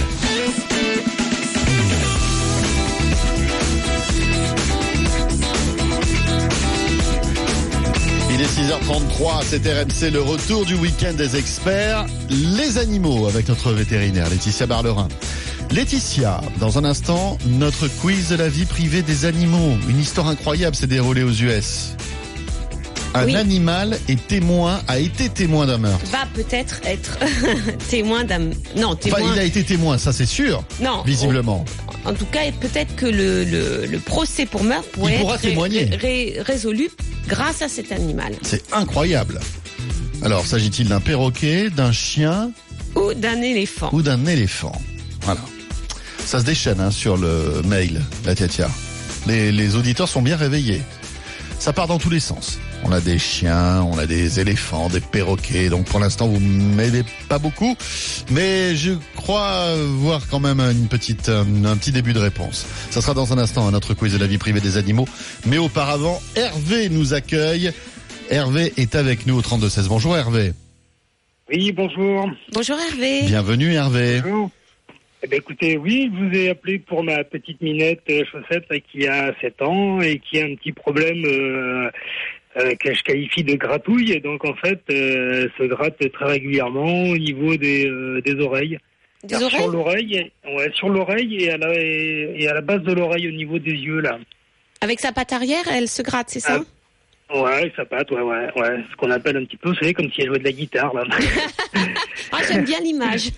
Il est 6h33, c'est RMC, le retour du week-end des experts. Les animaux avec notre vétérinaire Laetitia Barlerin. Laetitia, dans un instant, notre quiz de la vie privée des animaux. Une histoire incroyable s'est déroulée aux US. Un animal a été témoin d'un meurtre. Va peut-être être témoin d'un... Non, témoin... Enfin, il a été témoin, ça c'est sûr. Non. Visiblement. En tout cas, peut-être que le procès pour meurtre pourrait être résolu grâce à cet animal. C'est incroyable. Alors, s'agit-il d'un perroquet, d'un chien... Ou d'un éléphant. Voilà. Ça se déchaîne sur le mail, la Tiatia. Les auditeurs sont bien réveillés. Ça part dans tous les sens. On a des chiens, on a des éléphants, des perroquets. Donc pour l'instant, vous m'aidez pas beaucoup. Mais je crois voir quand même un petit début de réponse. Ça sera dans un instant notre quiz de la vie privée des animaux. Mais auparavant, Hervé nous accueille. Hervé est avec nous au 3216. Bonjour Hervé. Oui, bonjour. Bonjour Hervé. Bienvenue Hervé. Bonjour. Eh bien, écoutez, oui, je vous ai appelé pour ma petite minette Chaussette là, qui a 7 ans et qui a un petit problème que je qualifie de gratouille. Et donc, en fait, se gratte très régulièrement au niveau des oreilles. Des oreilles ? Sur l'oreille et à la base de l'oreille au niveau des yeux, là. Avec sa patte arrière, elle se gratte, c'est ça ? Ouais, sa patte, ouais. Ce qu'on appelle un petit peu, vous savez, comme si elle jouait de la guitare, là. Ah, j'aime bien l'image.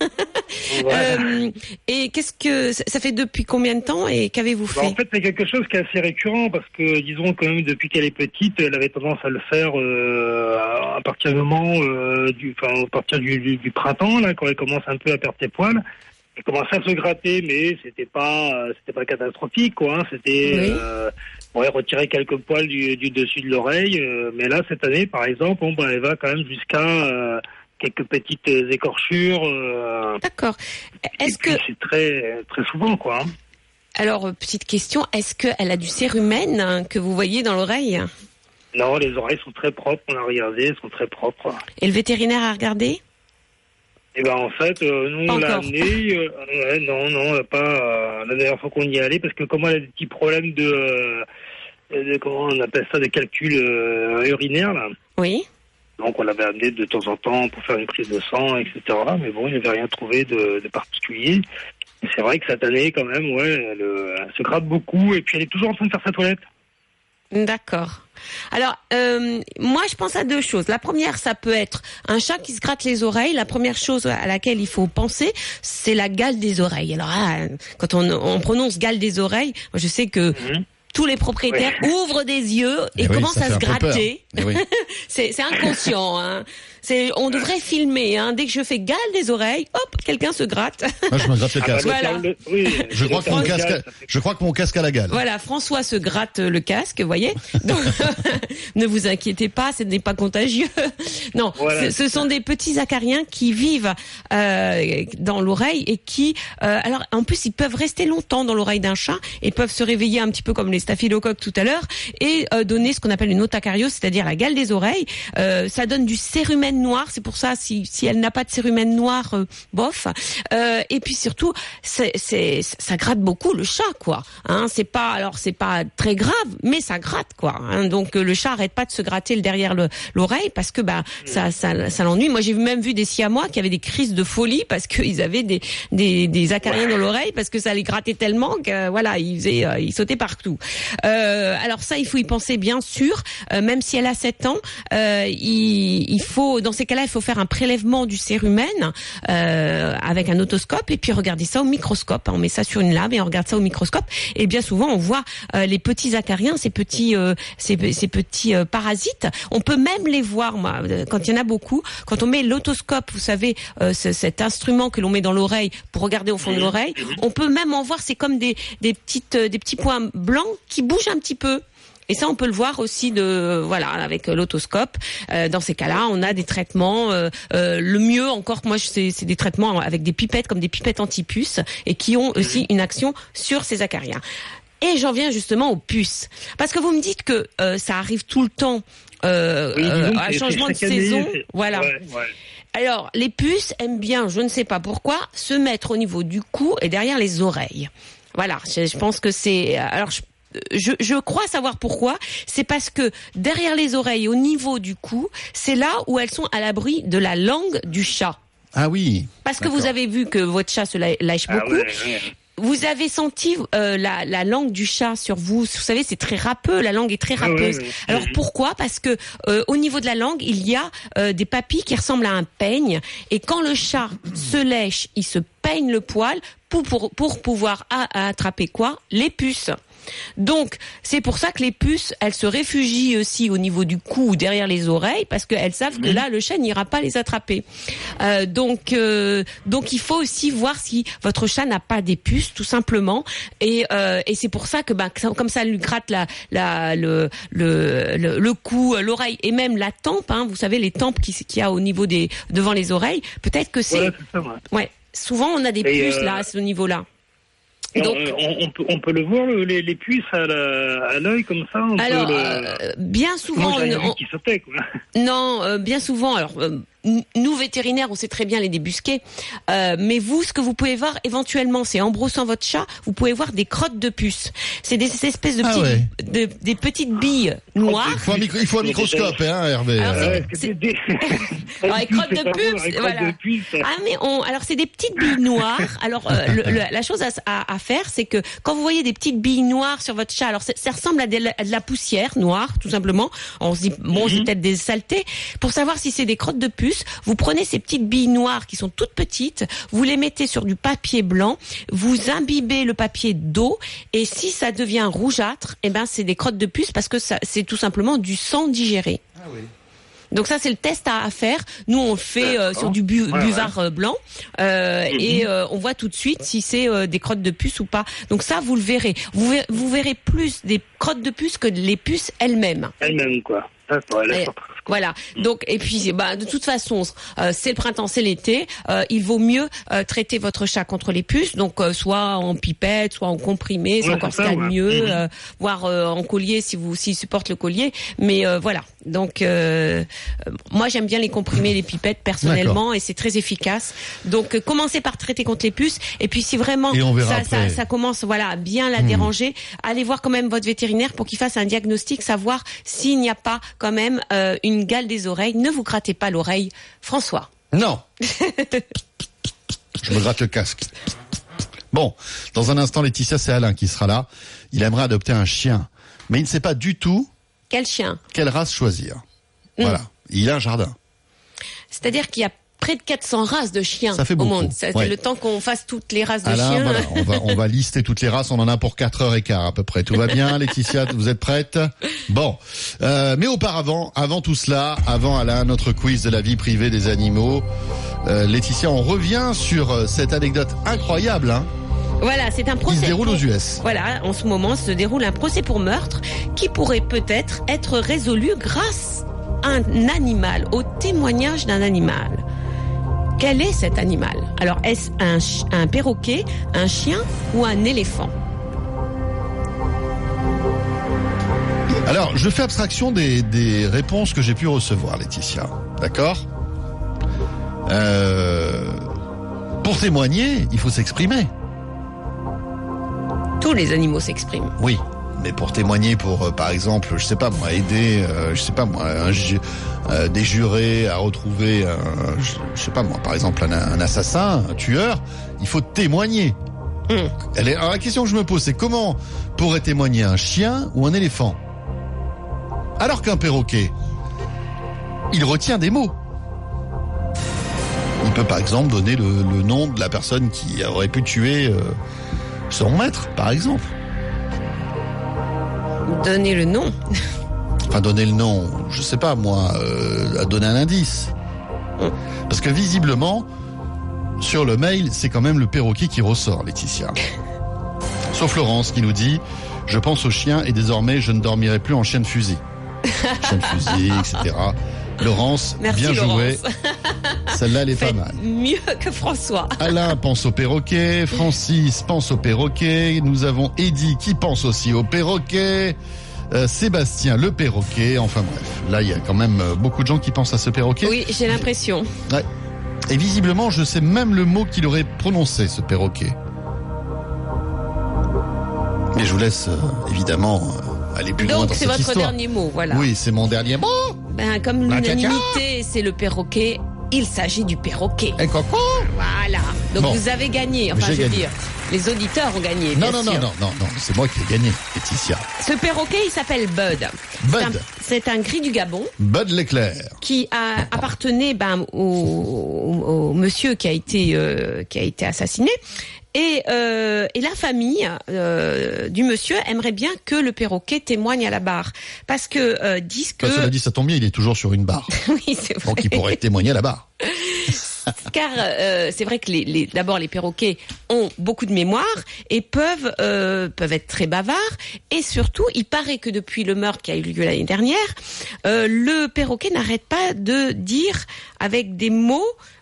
Et qu'est-ce que ça fait depuis combien de temps et qu'avez-vous fait ? En fait, c'est quelque chose qui est assez récurrent parce que, disons, quand même, depuis qu'elle est petite, elle avait tendance à le faire à partir du moment à partir du printemps, là, quand elle commence un peu à perdre ses poils. Elle commençait à se gratter, mais c'était pas catastrophique, quoi. C'était retirer quelques poils du dessus de l'oreille. Mais là, cette année, par exemple, elle va quand même jusqu'à quelques petites écorchures. D'accord. Est-ce que c'est très très souvent, quoi. Alors, petite question, est-ce qu'elle a du cérumen que vous voyez dans l'oreille ? Non, les oreilles sont très propres. On a regardé, elles sont très propres. Et le vétérinaire a regardé ? Eh ben en fait, nous on l'a amené. Non, pas la dernière fois qu'on y est allé parce que comme elle a des petits problèmes de comment on appelle ça, des calculs urinaires là. Oui. Donc on l'avait amené de temps en temps pour faire une prise de sang, etc. Mais bon, il n'avait rien trouvé de particulier. Et c'est vrai que cette année, quand même, elle se gratte beaucoup et puis elle est toujours en train de faire sa toilette. D'accord. Alors, moi, je pense à 2 choses. La première, ça peut être un chat qui se gratte les oreilles. La première chose à laquelle il faut penser, c'est la gale des oreilles. Alors, quand on prononce gale des oreilles, moi, je sais que tous les propriétaires ouvrent des yeux et commencent à se gratter. C'est inconscient. Hein. On devrait filmer. Hein. Dès que je fais gale des oreilles, hop, quelqu'un se gratte. Moi, je me gratte le casque. Voilà. Je crois que mon casque a la gale. Voilà, François se gratte le casque, vous voyez. Donc, ne vous inquiétez pas, ce n'est pas contagieux. Non, ce sont des petits acariens qui vivent dans l'oreille et qui, alors, en plus, ils peuvent rester longtemps dans l'oreille d'un chat et peuvent se réveiller un petit peu comme les staphylocoques tout à l'heure, et donner ce qu'on appelle une otacariose, c'est-à-dire la gale des oreilles. Ça donne du cérumen noir, c'est pour ça si elle n'a pas de cérumen noir, bof. Et puis surtout, ça gratte beaucoup le chat, quoi. Hein, c'est pas très grave, mais ça gratte, quoi. Hein, donc le chat arrête pas de se gratter le derrière l'oreille parce que ça l'ennuie. Moi j'ai même vu des siamois qui avaient des crises de folie parce qu'ils avaient des acariens dans l'oreille parce que ça les grattait tellement que voilà, ils sautaient partout. Alors ça, il faut y penser bien sûr, même si elle a 7 ans, il faut, dans ces cas-là, il faut faire un prélèvement du cérumen avec un otoscope et puis regarder ça au microscope. On met ça sur une lame et on regarde ça au microscope et bien souvent on voit les petits acariens, ces petits parasites. On peut même les voir, moi, quand il y en a beaucoup. Quand on met l'otoscope, vous savez, cet instrument que l'on met dans l'oreille pour regarder au fond de l'oreille, on peut même en voir. C'est comme des petits points blancs qui bougent un petit peu. Et ça, on peut le voir aussi avec l'otoscope. Dans ces cas-là, on a des traitements. Le mieux encore, moi, c'est des traitements avec des pipettes, comme des pipettes anti-puces, et qui ont aussi une action sur ces acariens. Et j'en viens justement aux puces, parce que vous me dites que ça arrive tout le temps, à changement de saison. Voilà. Ouais. Alors, les puces aiment bien, je ne sais pas pourquoi, se mettre au niveau du cou et derrière les oreilles. Voilà. Je pense que c'est. Alors, je crois savoir pourquoi. C'est parce que derrière les oreilles, au niveau du cou, c'est là où elles sont à l'abri de la langue du chat. Ah oui. Parce que vous avez vu que votre chat se lèche beaucoup. Ouais. Vous avez senti la langue du chat sur vous. Vous savez, c'est très râpeux. La langue est très râpeuse. Alors pourquoi ? Parce que au niveau de la langue, il y a des papilles qui ressemblent à un peigne. Et quand le chat se lèche, il se peigne le poil pour pouvoir attraper quoi ? Les puces. Donc, c'est pour ça que les puces, elles se réfugient aussi au niveau du cou ou derrière les oreilles, parce qu'elles savent que là, le chat n'ira pas les attraper. Donc, il faut aussi voir si votre chat n'a pas des puces, tout simplement. Et c'est pour ça que, comme ça lui gratte le cou, l'oreille et même la tempe. Hein, vous savez, les tempes qu'il y a au niveau devant les oreilles. Peut-être que c'est. Ouais. Souvent, on a des puces là, à ce niveau-là. Donc, on peut le voir, les puces à l'œil comme ça. Bien souvent, bien souvent. Alors, nous vétérinaires, on sait très bien les débusquer. Mais vous, ce que vous pouvez voir éventuellement, c'est en brossant votre chat, vous pouvez voir des crottes de puces. C'est des espèces de des petites billes noires. Il faut un microscope, hein, Hervé. Alors, les crottes de puces, voilà. Alors c'est des petites billes noires. Alors la chose à faire, c'est que quand vous voyez des petites billes noires sur votre chat, alors ça ressemble à de la poussière noire, tout simplement. On se dit c'est peut-être des saletés. Pour savoir si c'est des crottes de puces, vous prenez ces petites billes noires qui sont toutes petites, vous les mettez sur du papier blanc, vous imbibez le papier d'eau, et si ça devient rougeâtre, c'est des crottes de puces parce que c'est tout simplement du sang digéré. Ah oui. Donc ça, c'est le test à faire. Nous, on le fait sur du buvard blanc et on voit tout de suite si c'est des crottes de puce ou pas. Donc ça, vous le verrez. Vous verrez plus des crottes de puce que les puces elles-mêmes. Elles-mêmes, quoi. Voilà. Donc, et puis, de toute façon, c'est le printemps, c'est l'été. Il vaut mieux traiter votre chat contre les puces, donc soit en pipette, soit en comprimé, c'est encore ce qu'il y a de mieux, voire en collier s'il supporte le collier. Mais voilà. Donc, moi, j'aime bien les comprimés, les pipettes personnellement, et c'est très efficace. Donc, commencez par traiter contre les puces, et puis si vraiment ça commence, à bien la déranger, allez voir quand même votre vétérinaire pour qu'il fasse un diagnostic, savoir s'il n'y a pas quand même une gale des oreilles. Ne vous grattez pas l'oreille, François. Non. Je me gratte le casque. Bon, dans un instant, Laetitia, c'est Alain qui sera là. Il aimerait adopter un chien, mais il ne sait pas du tout quel chien, quelle race choisir. Voilà, il a un jardin. C'est-à-dire qu'il y a près de 400 races de chiens au monde. C'est le temps qu'on fasse toutes les races de chiens. Voilà, on va lister toutes les races. On en a pour 4h15 à peu près. Tout va bien, Laetitia, vous êtes prête ? Bon. Mais auparavant, avant tout cela, avant Alain, notre quiz de la vie privée des animaux, Laetitia, on revient sur cette anecdote incroyable, hein. Voilà, c'est un procès. Qui se déroule aux US. Voilà, en ce moment se déroule un procès pour meurtre qui pourrait peut-être être résolu grâce à un animal, au témoignage d'un animal. Quel est cet animal ? Alors, est-ce un perroquet, un chien ou un éléphant ? Alors, je fais abstraction des réponses que j'ai pu recevoir, Laetitia. D'accord ? Pour témoigner, il faut s'exprimer. Tous les animaux s'expriment. Oui, mais pour témoigner, par exemple, je sais pas moi, aider, des jurés à retrouver, je sais pas moi, par exemple un assassin, un tueur, il faut témoigner. Alors la question que je me pose, c'est comment pourrait témoigner un chien ou un éléphant ? Alors qu'un perroquet, il retient des mots. Il peut par exemple donner le nom de la personne qui aurait pu tuer son maître, par exemple. Donner le nom. Enfin, donner le nom, je sais pas moi, à donner un indice. Parce que visiblement, sur le mail, c'est quand même le perroquet qui ressort, Laetitia. Sauf Laurence qui nous dit « Je pense au chien et désormais je ne dormirai plus en chien de fusil. » Chien de fusil, etc. Laurence, merci bien Laurence. joué. Celle-là, elle est pas mal. Mieux que François. Alain pense au perroquet, Francis pense au perroquet, nous avons Eddy qui pense aussi au perroquet, Sébastien le perroquet, enfin bref. Là, il y a quand même beaucoup de gens qui pensent à ce perroquet. Oui, j'ai l'impression. Ouais. Et visiblement, je sais même le mot qu'il aurait prononcé, ce perroquet. Mais je vous laisse, évidemment, aller plus loin dans cette histoire. Donc, c'est votre dernier mot, voilà. Oui, c'est mon dernier mot. Ben, comme l'unanimité, c'est le perroquet, il s'agit du perroquet. Et coco. Voilà. Donc, bon. Vous avez gagné. Enfin, je veux dire, les auditeurs ont gagné, bien sûr. Non, c'est moi qui ai gagné, Laetitia. Ce perroquet, il s'appelle Bud. C'est un gris du Gabon. Bud l'éclair. Qui appartenait au monsieur qui a été assassiné. Et la famille du monsieur aimerait bien que le perroquet témoigne à la barre, parce que disent que. Cela dit, ça tombe bien, il est toujours sur une barre. Oui, c'est vrai. Donc il pourrait témoigner à la barre. Car c'est vrai que d'abord les perroquets ont beaucoup de mémoire et peuvent être très bavards, et surtout il paraît que depuis le meurtre qui a eu lieu l'année dernière, le perroquet n'arrête pas de dire avec des mots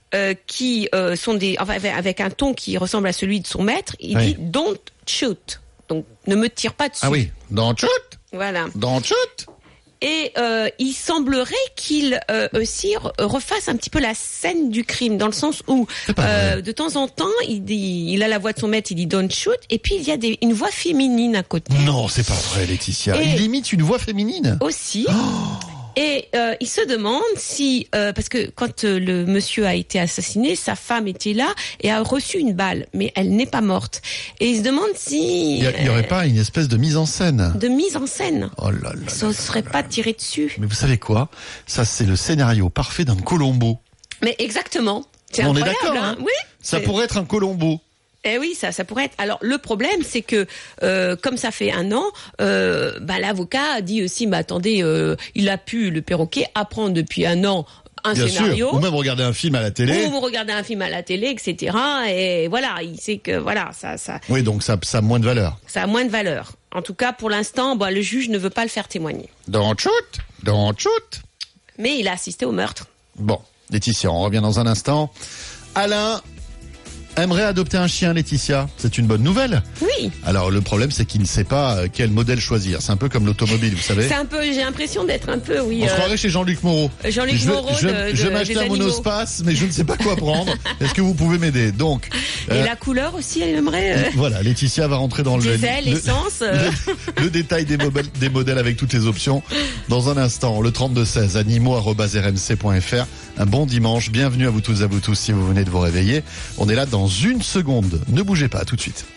qui sont avec un ton qui ressemble à celui de son maître. Il dit don't shoot, donc ne me tire pas dessus. Ah oui, don't shoot. Voilà. Don't shoot. Et il semblerait qu'il aussi refasse un petit peu la scène du crime, dans le sens où de temps en temps il a la voix de son maître, il dit don't shoot, et puis il y a une voix féminine à côté. Non, c'est pas vrai, Laetitia. Il imite une voix féminine aussi. Et il se demande si, parce que quand le monsieur a été assassiné, sa femme était là et a reçu une balle, mais elle n'est pas morte. Et il se demande si... Il n'y aurait pas une espèce de mise en scène. De mise en scène. Oh là là. Ça ne serait pas tiré dessus. Mais vous savez quoi ? Ça, c'est le scénario parfait d'un Colombo. Mais exactement. C'est on incroyable, est d'accord, hein ? Oui. Ça pourrait être un Colombo. Eh oui, ça pourrait être. Alors le problème, c'est que comme ça fait 1 an, l'avocat dit aussi, mais attendez, il a pu, le perroquet, apprendre depuis 1 an un Bien scénario. Sûr. Ou même regarder un film à la télé. Ou vous regardez un film à la télé, etc. Et voilà, il sait que voilà, ça. Oui, donc ça a moins de valeur. Ça a moins de valeur. En tout cas, pour l'instant, le juge ne veut pas le faire témoigner. Don't shoot. Mais il a assisté au meurtre. Bon, Laetitia, on revient dans un instant. Alain aimerait adopter un chien, Laetitia. C'est une bonne nouvelle. Oui. Alors le problème, c'est qu'il ne sait pas quel modèle choisir. C'est un peu comme l'automobile, vous savez. C'est un peu, j'ai l'impression d'être un peu, oui. On se croirait chez Jean-Luc Moreau. Jean-Luc Moreau je vais m'acheter un monospace, mais je ne sais pas quoi prendre. Est-ce que vous pouvez m'aider ? Donc. Et la couleur aussi, elle aimerait. Voilà, Laetitia va rentrer dans diesel, essence. Le détail des modèles avec toutes les options. Dans un instant, le 3216, animaux@rmc.fr. Un bon dimanche. Bienvenue à vous toutes et à vous tous si vous venez de vous réveiller. On est là dans 1 seconde. Ne bougez pas, tout de suite.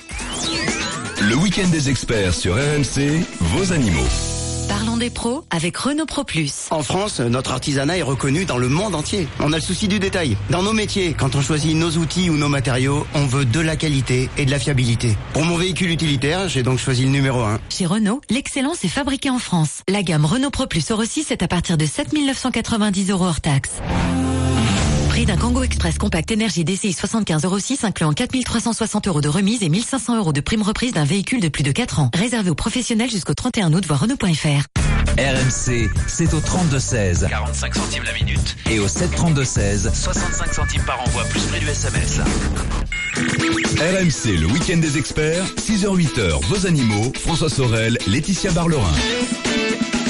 Le week-end des experts sur RMC, vos animaux. Parlons des pros avec Renault Pro Plus. En France, notre artisanat est reconnu dans le monde entier. On a le souci du détail. Dans nos métiers, quand on choisit nos outils ou nos matériaux, on veut de la qualité et de la fiabilité. Pour mon véhicule utilitaire, j'ai donc choisi le numéro 1. Chez Renault, l'excellence est fabriquée en France. La gamme Renault Pro Plus Euro 6 est à partir de 7 990 € hors taxe. Prix d'un Kangoo Express compact énergie DCI 75 06 incluant 4 360 € de remise et 1 500 € de prime reprise d'un véhicule de plus de 4 ans. Réservé aux professionnels jusqu'au 31 août, voir Renault.fr. RMC, c'est au 32-16. 45 centimes la minute. Et au 7-32-16. 65 centimes par envoi, plus prix du SMS. RMC, le week-end des experts, 6h-8h, vos animaux, François Sorel, Laetitia Barlerin.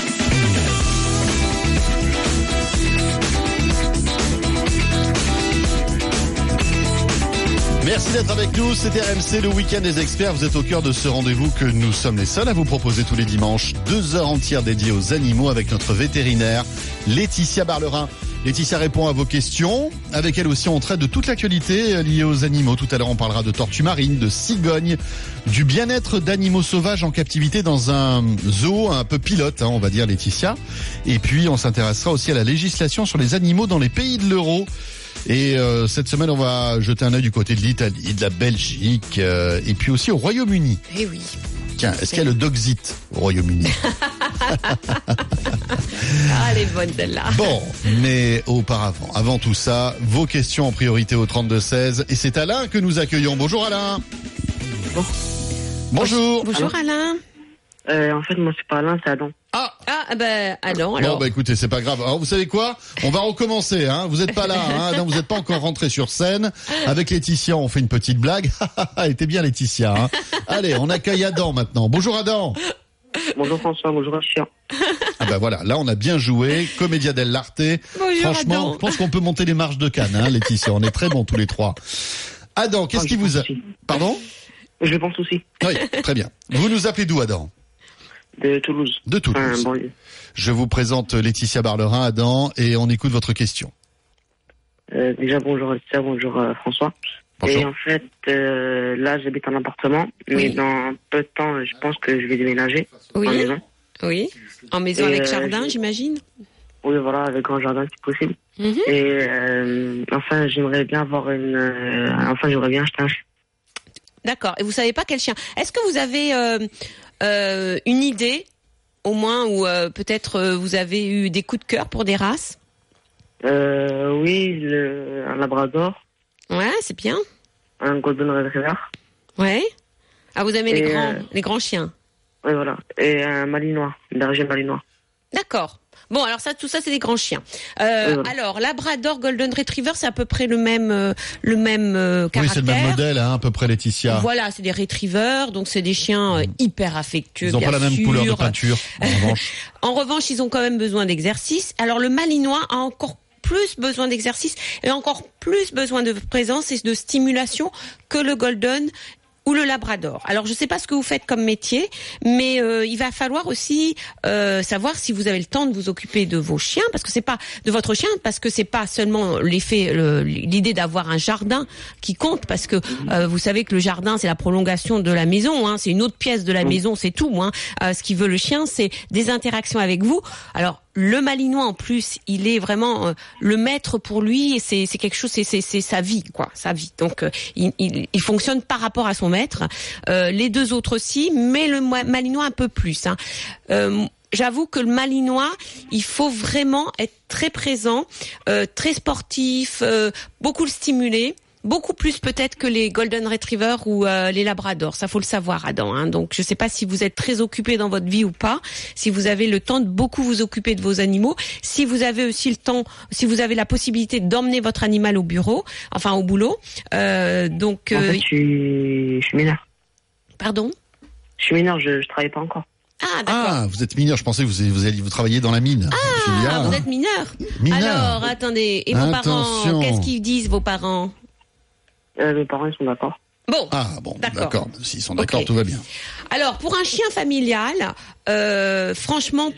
Merci d'être avec nous, c'était RMC, le week-end des experts. Vous êtes au cœur de ce rendez-vous que nous sommes les seuls à vous proposer tous les dimanches. 2 heures entières dédiées aux animaux avec notre vétérinaire Laetitia Barlerin. Laetitia répond à vos questions. Avec elle aussi, on traite de toute l'actualité liée aux animaux. Tout à l'heure, on parlera de tortues marines, de cigognes, du bien-être d'animaux sauvages en captivité dans un zoo un peu pilote, on va dire, Laetitia. Et puis, on s'intéressera aussi à la législation sur les animaux dans les pays de l'euro. Et cette semaine, on va jeter un œil du côté de l'Italie, de la Belgique, et puis aussi au Royaume-Uni. Eh oui. Tiens, est-ce qu'il y a le Dogxit au Royaume-Uni? Ah, elle est bonne celle-là. Bon, mais auparavant, avant tout ça, vos questions en priorité au 32-16. Et c'est Alain que nous accueillons. Bonjour Alain. Bonjour. Bonjour Alain. En fait, moi, c'est pas Alain, c'est Adam. Adam, alors. Bon, écoutez, c'est pas grave. Alors, vous savez quoi? On va recommencer, hein. Vous êtes pas là, hein. Non, vous êtes pas encore rentré sur scène. Avec Laetitia, on fait une petite blague. Elle était bien, Laetitia, hein. Allez, on accueille Adam maintenant. Bonjour Adam. Bonjour François, bonjour Achia. Voilà, là on a bien joué, Commedia dell'arte. Bonjour, Franchement, Adam. je pense qu'on peut monter les marches de Cannes, hein, Laetitia. On est très bons tous les trois. Adam, qu'est-ce qui vous a... Pardon? Je pense aussi. Oui, très bien. Vous nous appelez d'où, Adam? De Toulouse. De Toulouse. Je vous présente Laetitia Barlerin, Adam, et on écoute votre question. Déjà, bonjour Laetitia, bonjour François. Bonjour. Et en fait, là, j'habite en appartement, mais dans peu de temps, je pense que je vais déménager en maison. Oui, en maison avec jardin, j'imagine. Oui, voilà, avec grand jardin si possible. Et enfin, j'aimerais bien avoir j'aimerais bien acheter un chien. D'accord. Et vous savez pas quel chien? Est-ce que vous avez une idée, au moins, ou peut-être vous avez eu des coups de cœur pour des races? Oui, un labrador. Ouais, c'est bien. Un golden retriever. Ouais. Ah, vous aimez les grands chiens? Oui, voilà. Et un malinois, un berger malinois. D'accord. Bon, alors tout ça, c'est des grands chiens. Alors, Labrador, Golden Retriever, c'est à peu près le même caractère. Oui, c'est le même modèle, hein, à peu près, Laetitia. Voilà, c'est des retrievers, donc c'est des chiens hyper affectueux. Ils n'ont pas la même couleur de peinture, en revanche. En revanche, ils ont quand même besoin d'exercice. Alors, le malinois a encore plus besoin d'exercice et encore plus besoin de présence et de stimulation que le Golden ou le Labrador. Alors, je ne sais pas ce que vous faites comme métier, mais il va falloir aussi savoir si vous avez le temps de vous occuper de vos chiens, parce que c'est pas de votre chien, parce que c'est pas seulement l'idée d'avoir un jardin qui compte, parce que vous savez que le jardin c'est la prolongation de la maison, hein, c'est une autre pièce de la maison, c'est tout. Hein. Ce qu'il veut le chien, c'est des interactions avec vous. Alors, le malinois en plus, il est vraiment le maître pour lui, et c'est quelque chose, c'est sa vie, quoi, sa vie. Donc il fonctionne par rapport à son maître. Les deux autres aussi, mais le malinois un peu plus. Hein. J'avoue que le malinois, il faut vraiment être très présent, très sportif, beaucoup le stimuler. Beaucoup plus peut-être que les Golden Retriever ou les Labradors, ça faut le savoir, Adam. Hein. Donc je sais pas si vous êtes très occupé dans votre vie ou pas, si vous avez le temps de beaucoup vous occuper de vos animaux, si vous avez aussi le temps, si vous avez la possibilité d'emmener votre animal au bureau, enfin au boulot. Donc. En fait, je suis mineur. Pardon? Je suis mineur, je travaille pas encore. Ah, d'accord. Ah, vous êtes mineur, je pensais que vous travailliez dans la mine. Ah, vous êtes mineur. Alors, attendez, et vos parents, qu'est-ce qu'ils disent, vos parents? Mes parents, ils sont d'accord. Bon. Ah, bon, d'accord. S'ils sont d'accord, tout va bien. Alors, pour un chien familial, franchement,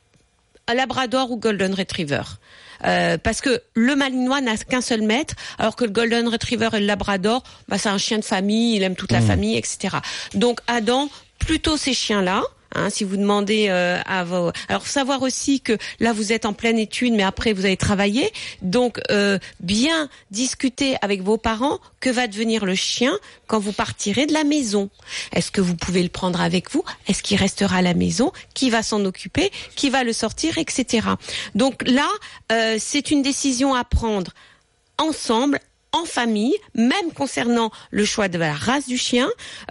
Labrador ou Golden Retriever. Parce que le malinois n'a qu'un seul maître, alors que le Golden Retriever et le Labrador, c'est un chien de famille, il aime toute la famille, etc. Donc, Adam, plutôt ces chiens-là. Hein, si vous demandez à vos... Alors, savoir aussi que là, vous êtes en pleine étude, mais après, vous allez travailler. Donc, bien discuter avec vos parents que va devenir le chien quand vous partirez de la maison. Est-ce que vous pouvez le prendre avec vous? Est-ce qu'il restera à la maison? Qui va s'en occuper? Qui va le sortir? Etc. Donc là, c'est une décision à prendre ensemble, en famille, même concernant le choix de la race du chien.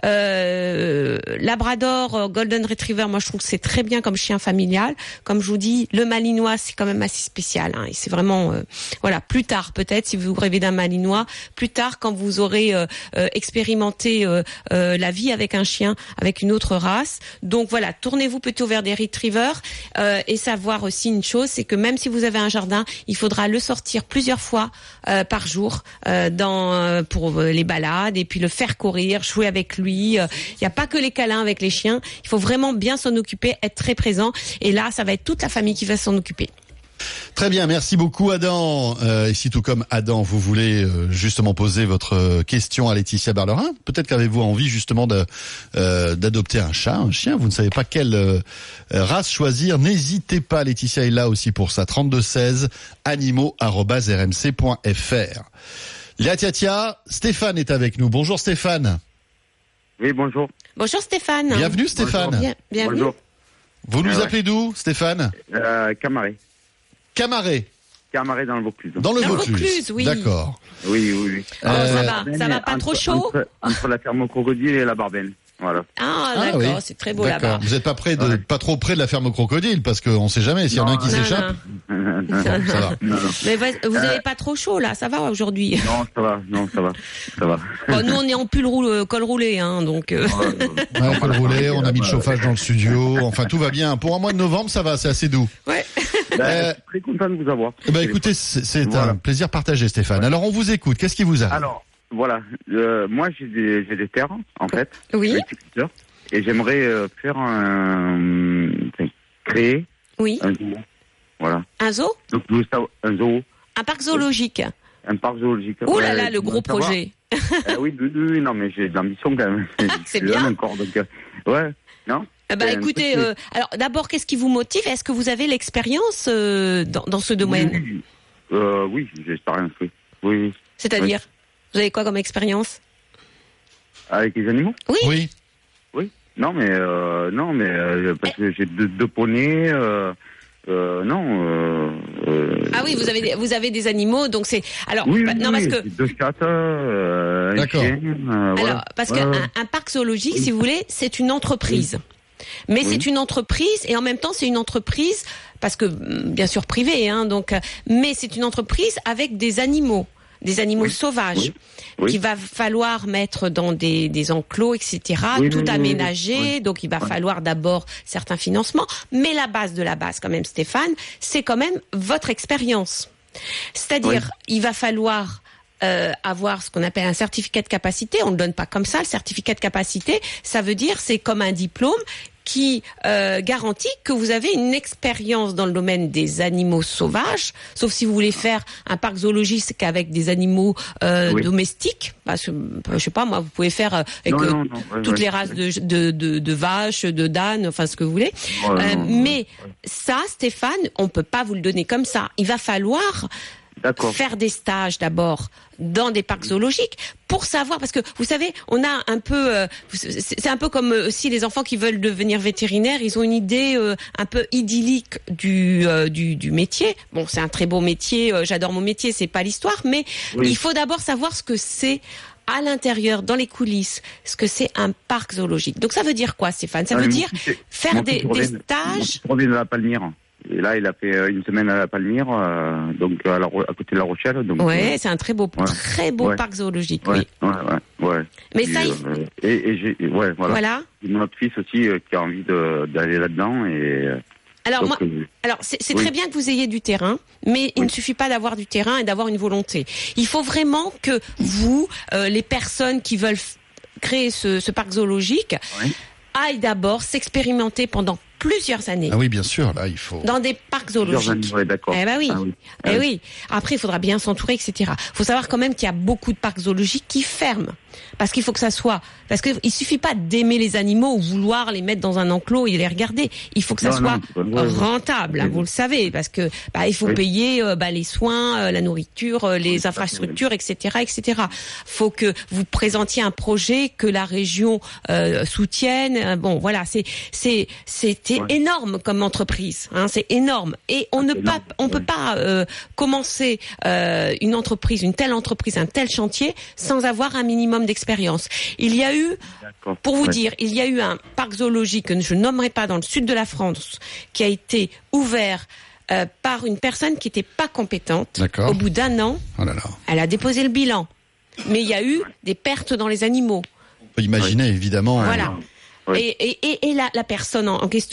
Labrador, Golden Retriever, moi je trouve que c'est très bien comme chien familial. Comme je vous dis, le malinois c'est quand même assez spécial. Hein, et c'est vraiment, voilà, plus tard peut-être si vous rêvez d'un malinois, plus tard quand vous aurez expérimenté la vie avec un chien, avec une autre race. Donc voilà, tournez-vous plutôt vers des retrievers et savoir aussi une chose, c'est que même si vous avez un jardin, il faudra le sortir plusieurs fois par jour. pour les balades et puis le faire courir, jouer avec lui. Il n'y a pas que les câlins avec les chiens. Il faut vraiment bien s'en occuper, être très présent. Et là, ça va être toute la famille qui va s'en occuper. Très bien, merci beaucoup Adam. Et si tout comme Adam, vous voulez justement poser votre question à Laetitia Barlerin, peut-être qu'avez-vous envie justement d'adopter un chat, un chien, vous ne savez pas quelle race choisir, n'hésitez pas, Laetitia est là aussi pour ça, 32 16 animaux@rmc.fr. Tia, Stéphane est avec nous. Bonjour Stéphane. Oui, bonjour. Bonjour Stéphane. Bienvenue Stéphane. Bienvenue. Bonjour. Vous nous appelez d'où Stéphane? Camaret. Camaret dans le Vaucluse. Dans le Vaucluse, oui. D'accord. Oui. Ça va pas trop chaud entre la ferme au crocodile et la Barbenne. Voilà. D'accord, oui. C'est très beau là-bas. Vous n'êtes pas pas trop près de la ferme au crocodile, parce qu'on sait jamais s'il y en a un qui s'échappe. Ça va. Mais vous n'avez pas trop chaud là, ça va aujourd'hui? Non, ça va. Bon, nous on est en col roulé, hein, donc. Col roulé, on a mis le chauffage dans le studio, enfin tout va bien. Pour un mois de novembre, ça va, c'est assez doux. Ouais. Je suis très content de vous avoir. Écoutez, c'est un plaisir partagé Stéphane. Alors on vous écoute, qu'est-ce qui vous arrive? Alors, voilà, moi j'ai des terres en fait, oui, et j'aimerais créer un zoo. Voilà. Un zoo? Donc un zoo. Un parc zoologique. Un parc zoologique. Oh là là, le gros projet. Oui, non, mais j'ai de l'ambition quand même. C'est bien. Encore, donc, non. Écoutez, alors d'abord, qu'est-ce qui vous motive? Est-ce que vous avez l'expérience dans ce domaine? Oui, j'ai l'expérience, oui. C'est-à-dire, vous avez quoi comme expérience? Avec les animaux? Oui. Non, mais parce que j'ai deux poneys. Ah oui, vous avez des animaux, donc c'est alors parce que deux chats, un chien, parce qu'un parc zoologique, si vous voulez, c'est une entreprise. Mais c'est une entreprise et en même temps c'est une entreprise parce que bien sûr privée, hein, donc mais c'est une entreprise avec des animaux sauvages qu'il va falloir mettre dans des enclos, etc. tout aménager. Donc il va falloir d'abord certains financements, mais la base de la base quand même, Stéphane, c'est quand même votre expérience. C'est-à-dire il va falloir avoir ce qu'on appelle un certificat de capacité. On ne le donne pas comme ça. Le certificat de capacité, ça veut dire c'est comme un diplôme qui garantit que vous avez une expérience dans le domaine des animaux sauvages, sauf si vous voulez faire un parc zoologique avec des animaux domestiques. Parce que, je sais pas, moi, vous pouvez faire avec toutes les races de vaches, de d'ânes, enfin ce que vous voulez. Mais ça, Stéphane, on peut pas vous le donner comme ça. Il va falloir faire des stages d'abord dans des parcs zoologiques pour savoir, parce que vous savez, on a un peu, c'est un peu comme si les enfants qui veulent devenir vétérinaires, ils ont une idée un peu idyllique du métier. Bon, c'est un très beau métier, j'adore mon métier, c'est pas l'histoire, mais il faut d'abord savoir ce que c'est à l'intérieur, dans les coulisses, ce que c'est un parc zoologique. Donc ça veut dire quoi, Stéphane? Ça veut dire faire des stages. On vient de la Palmyre. Et là, il a fait une semaine à la Palmyre, donc à côté de La Rochelle. Donc, c'est un très beau parc zoologique. Ouais. Mais ça, voilà. J'ai mon autre fils aussi qui a envie d'aller là-dedans et. Alors c'est très bien que vous ayez du terrain, mais il ne suffit pas d'avoir du terrain et d'avoir une volonté. Il faut vraiment que vous, les personnes qui veulent créer ce parc zoologique, aillent d'abord s'expérimenter pendant plusieurs années. Ah oui, bien sûr, là, il faut... Dans des parcs zoologiques. D'accord. Oui. Après, il faudra bien s'entourer, etc. Il faut savoir quand même qu'il y a beaucoup de parcs zoologiques qui ferment. Parce qu'il faut que ça soit... Parce qu'il suffit pas d'aimer les animaux ou vouloir les mettre dans un enclos et les regarder. Il faut que ça soit rentable, hein, vous le savez. Parce que il faut payer les soins, la nourriture, les infrastructures, etc., etc. Faut que vous présentiez un projet que la région soutienne. Bon, voilà, c'est énorme comme entreprise, hein, c'est énorme. Et on peut pas commencer une telle entreprise, un tel chantier sans avoir un minimum d'expérience. Il y a eu, pour vous dire, il y a eu un parc zoologique que je nommerai pas dans le sud de la France qui a été ouvert par une personne qui n'était pas compétente. Au bout d'1 an, elle a déposé le bilan. Mais il y a eu des pertes dans les animaux. On peut imaginer, évidemment. Voilà. Et la personne en question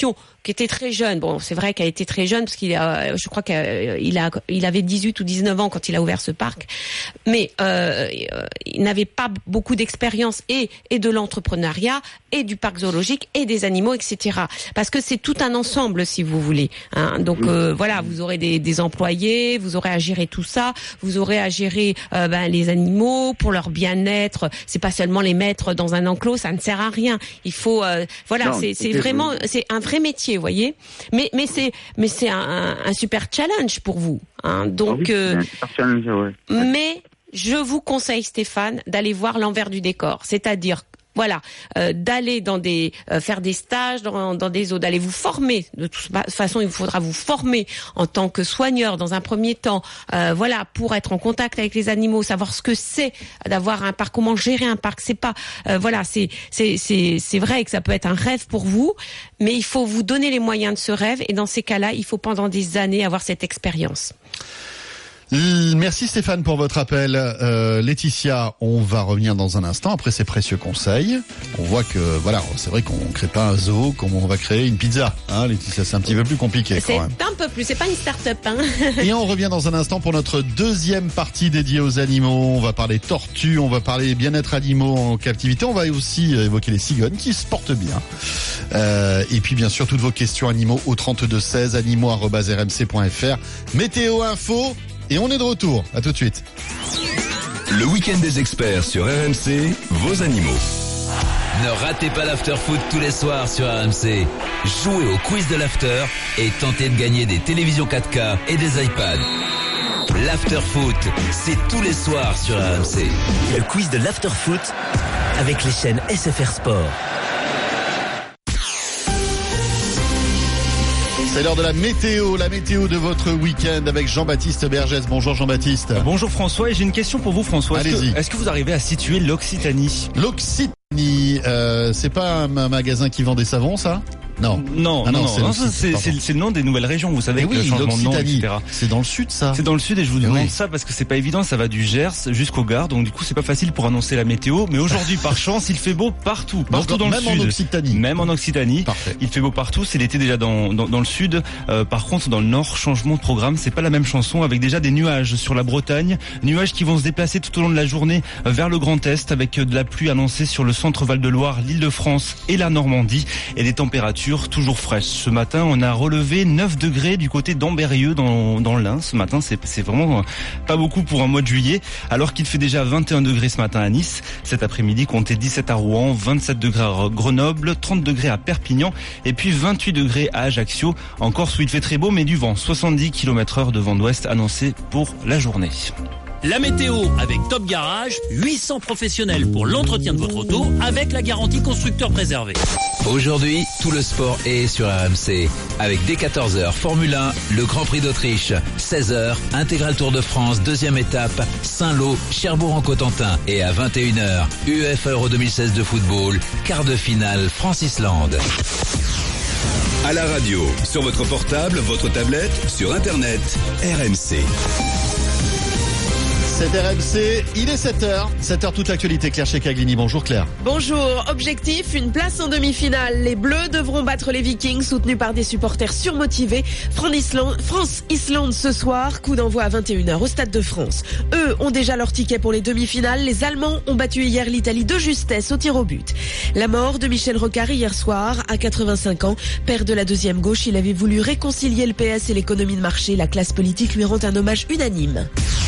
qui était très jeune. Bon, c'est vrai qu'elle était très jeune parce je crois qu'il avait 18 ou 19 ans quand il a ouvert ce parc. Mais il n'avait pas beaucoup d'expérience et de l'entrepreneuriat et du parc zoologique et des animaux, etc. Parce que c'est tout un ensemble, si vous voulez. Hein. Donc voilà, vous aurez des employés, vous aurez à gérer tout ça, vous aurez à gérer les animaux pour leur bien-être. C'est pas seulement les mettre dans un enclos, ça ne sert à rien. Il faut c'est vraiment c'est un vrai métier, vous voyez. Mais c'est un super challenge pour vous. Hein. Donc c'est un super challenge, ouais. Mais je vous conseille, Stéphane, d'aller voir l'envers du décor, c'est-à-dire d'aller faire des stages dans des zoos, d'aller vous former. De toute façon, il faudra vous former en tant que soigneur dans un premier temps, pour être en contact avec les animaux, savoir ce que c'est d'avoir un parc, comment gérer un parc. C'est pas, c'est vrai que ça peut être un rêve pour vous, mais il faut vous donner les moyens de ce rêve. Et dans ces cas-là, il faut pendant des années avoir cette expérience. Merci Stéphane pour votre appel. Laetitia, on va revenir dans un instant après ces précieux conseils. On voit que c'est vrai qu'on crée pas un zoo comme on va créer une pizza. Hein, Laetitia, c'est un petit peu plus compliqué quand même. C'est un peu plus, c'est pas une start-up. Hein. Et on revient dans un instant pour notre deuxième partie dédiée aux animaux. On va parler tortues, on va parler bien-être animaux en captivité. On va aussi évoquer les cigognes qui se portent bien. Et puis bien sûr toutes vos questions animaux au 3216 animaux@rmc.fr. Météo info. Et on est de retour. À tout de suite. Le week-end des experts sur RMC, vos animaux. Ne ratez pas l'after-foot tous les soirs sur RMC. Jouez au quiz de l'after et tentez de gagner des télévisions 4K et des iPads. L'after-foot, c'est tous les soirs sur RMC. Le quiz de l'after-foot avec les chaînes SFR Sport. C'est l'heure de la météo de votre week-end avec Jean-Baptiste Bergès. Bonjour Jean-Baptiste. Bonjour François, et j'ai une question pour vous François. Allez-y. Est-ce que vous arrivez à situer l'Occitanie ? L'Occitanie, c'est pas un magasin qui vend des savons, ça ? Non. Non, c'est le nom des nouvelles régions, vous savez, oui, le changement de nom, etc. C'est dans le sud, ça. C'est dans le sud, et je vous demande ça parce que c'est pas évident, ça va du Gers jusqu'au Gard, donc du coup c'est pas facile pour annoncer la météo, mais aujourd'hui par chance il fait beau partout dans le sud. Même en Occitanie. Parfait. Il fait beau partout, c'est l'été déjà dans le sud. Par contre dans le nord, changement de programme, c'est pas la même chanson, avec déjà des nuages sur la Bretagne, nuages qui vont se déplacer tout au long de la journée vers le Grand Est, avec de la pluie annoncée sur le centre Val-de-Loire, l'Île-de-France et la Normandie, et des températures toujours fraîches. Ce matin, on a relevé 9 degrés du côté d'Ambérieux dans l'Ain. Ce matin, c'est vraiment pas beaucoup pour un mois de juillet, alors qu'il fait déjà 21 degrés ce matin à Nice. Cet après-midi, comptez 17 à Rouen, 27 degrés à Grenoble, 30 degrés à Perpignan et puis 28 degrés à Ajaccio. En Corse où il fait très beau, mais du vent, 70 km/h de vent d'ouest annoncé pour la journée. La météo avec Top Garage, 800 professionnels pour l'entretien de votre auto avec la garantie constructeur préservé. Aujourd'hui, tout le sport est sur RMC. Avec dès 14h, Formule 1, le Grand Prix d'Autriche. 16h, Intégral Tour de France, deuxième étape, Saint-Lô, Cherbourg-en-Cotentin. Et à 21h, UEFA Euro 2016 de football, quart de finale France-Islande. À la radio, sur votre portable, votre tablette, sur Internet, RMC. C'est RMC, il est 7h. 7h toute l'actualité. Claire Checaglini, bonjour Claire. Bonjour, objectif, une place en demi-finale. Les Bleus devront battre les Vikings, soutenus par des supporters surmotivés. France-Islande ce soir, coup d'envoi à 21h au Stade de France. Eux ont déjà leur ticket pour les demi-finales. Les Allemands ont battu hier l'Italie de justesse au tir au but. La mort de Michel Rocard hier soir, à 85 ans. Père de la deuxième gauche, il avait voulu réconcilier le PS et l'économie de marché. La classe politique lui rend un hommage unanime.